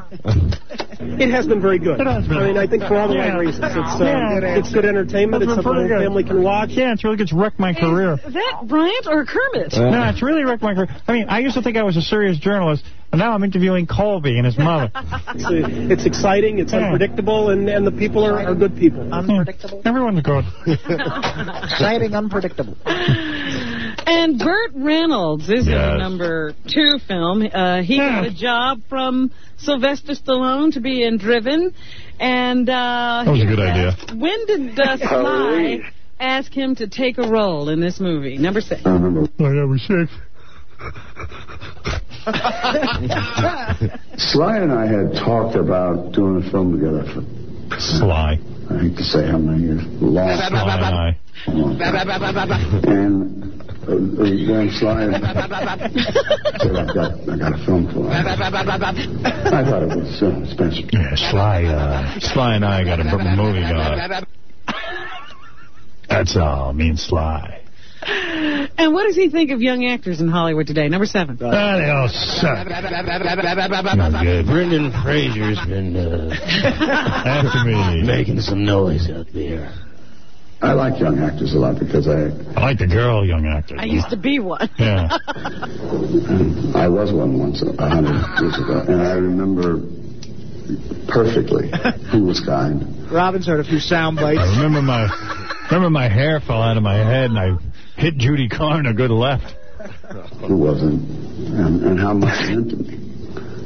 It has been very good. I mean, I think for all the right reasons. It's, uh, Yeah. it's good entertainment. It's It's something pretty the good. family can watch. Yeah, it's really it's wrecked my career. Is that Bryant or Kermit? No, it's really wrecked my career. I mean, I used to think I was a serious journalist, and now I'm interviewing Colby and his mother. It's, uh, it's exciting. It's Yeah. unpredictable, and, and the people are, are good people. Unpredictable. Everyone's good. Exciting, unpredictable. And Burt Reynolds is in Yes. the number two film. Uh, he Yeah. got a job from Sylvester Stallone to be in Driven. And uh, That was a he good idea. asked, when did uh, Sly ask him to take a role in this movie? Number six. I was six. Sly and I had talked about doing a film together for Sly. I hate to say how many years. Long. Sly and I. And uh, when Sly said, I got, I got a film for him. I thought it was uh, Spencer. Yeah, Sly, uh, Sly and I got a b- movie going. That's all, me and Sly. And what does he think of young actors in Hollywood today? Number seven. Ah, they all suck. Not good. Brendan Fraser's been uh, After me. making some noise out there. I like young actors a lot because I I like the girl, young actor. I used to be one. Yeah. I was one once a hundred years ago, and I remember perfectly who was kind. Robin's heard a few sound bites. I remember my, remember my hair fell out of my head and I hit Judy Carr in a good left. Who wasn't, and, and how much it meant to me.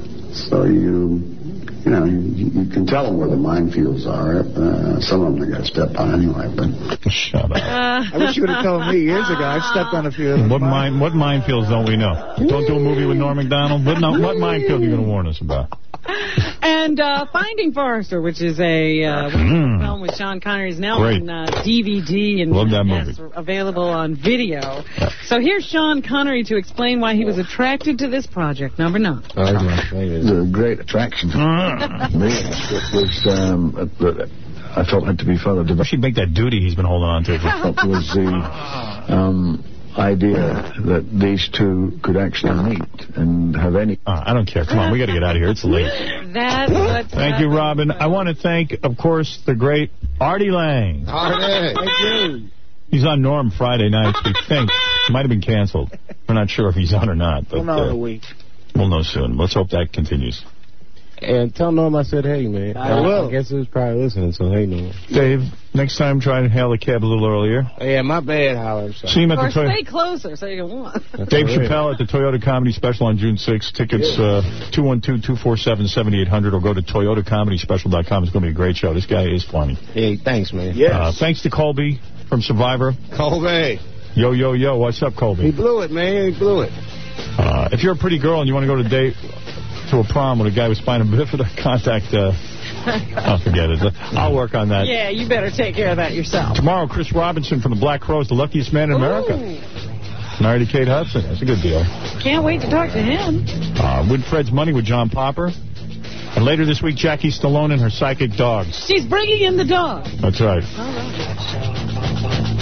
So you, you know, you, you can tell them where the minefields are. Uh, some of them they got stepped on anyway. But shut up. I wish you would have told me years ago. I've stepped on a few of them. What mine? What minefields don't we know? Don't do a movie with Norm Macdonald. What, no, what minefield are you going to warn us about? And uh, Finding Forrester, which is a uh, Mm. film with Sean Connery, is now Great. on uh, D V D and Love that yes, available on video. So here's Sean Connery to explain why he was attracted to this project. Number nine. It was a great attraction to me. It was, um, uh, I felt it had to be further developed. She'd make that duty he's been holding on to. It was the um, idea that these two could actually meet and have any... Uh, I don't care. Come on, we got to get out of here. It's late. That's what. Thank you, Robin. I want to thank, of course, the great Artie Lang. Artie. Thank you. He's on Norm Friday nights, we think. Might have been canceled. We're not sure if he's on or not. But, We'll know in uh, a week. We'll know soon. Let's hope that continues. And tell Norm I said hey, man. I will. I guess he was probably listening, so hey, Norm. Dave, next time try and hail a cab a little earlier. Yeah, my bad, Howard. See him at Or the Toy- stay closer so you can walk. Dave Chappelle at the Toyota Comedy Special on June sixth. Tickets uh, two one two, two four seven, seven eight zero zero or go to toyota comedy special dot com. It's going to be a great show. This guy is funny. Hey, thanks, man. Yes. Uh, thanks to Colby from Survivor. Colby. Yo, yo, yo. What's up, Colby? He blew it, man. He blew it. Uh, if you're a pretty girl and you want to go to date to a prom with a guy with spina bifida, contact... Uh, I'll forget it. I'll work on that. Yeah, you better take care of that yourself. Tomorrow, Chris Robinson from the Black Crowes, the luckiest man in America. Ooh. Married to Kate Hudson. That's a good deal. Can't wait to talk to him. Uh, Win Fred's Money with John Popper. And later this week, Jackie Stallone and her psychic dogs. She's bringing in the dog. That's right. All right.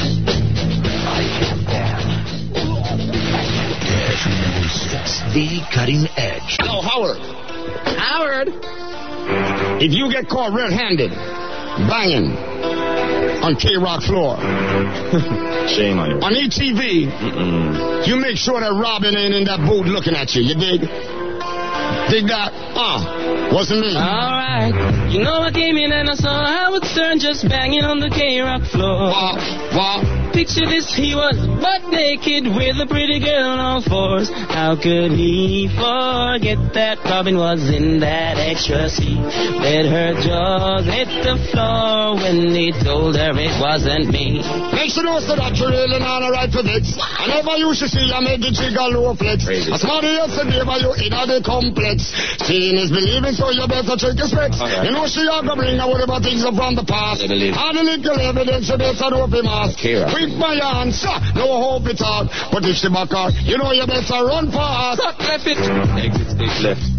The Cutting Edge. Hello, Howard. Howard. If you get caught red-handed, banging on K-Rock floor, Shame on you. on E T V, Mm-mm. you make sure that Robin ain't in that booth looking at you. You dig? Dig that? Uh, wasn't me. Alright. You know I came in and I saw Howard Stern just banging on the K-Rock floor. Wow, wow. Picture this, he was butt naked with a pretty girl on all fours. How could he forget that Robin was in that extra seat? Bet her jaws hit the floor when he told her it wasn't me. Make sure you know so that you're really not alright for this. I never used to see you make the jigger low flex. As somebody else said, but you in the complex. Seeing is believing, so you better check your specs. Right. You know she are gonna bring out whatever things up from the past. All the little evidence, you better know if he must. With my answer, no hope it's hard. But if she back out, you know you better run fast. Cut left it. Exit stage left.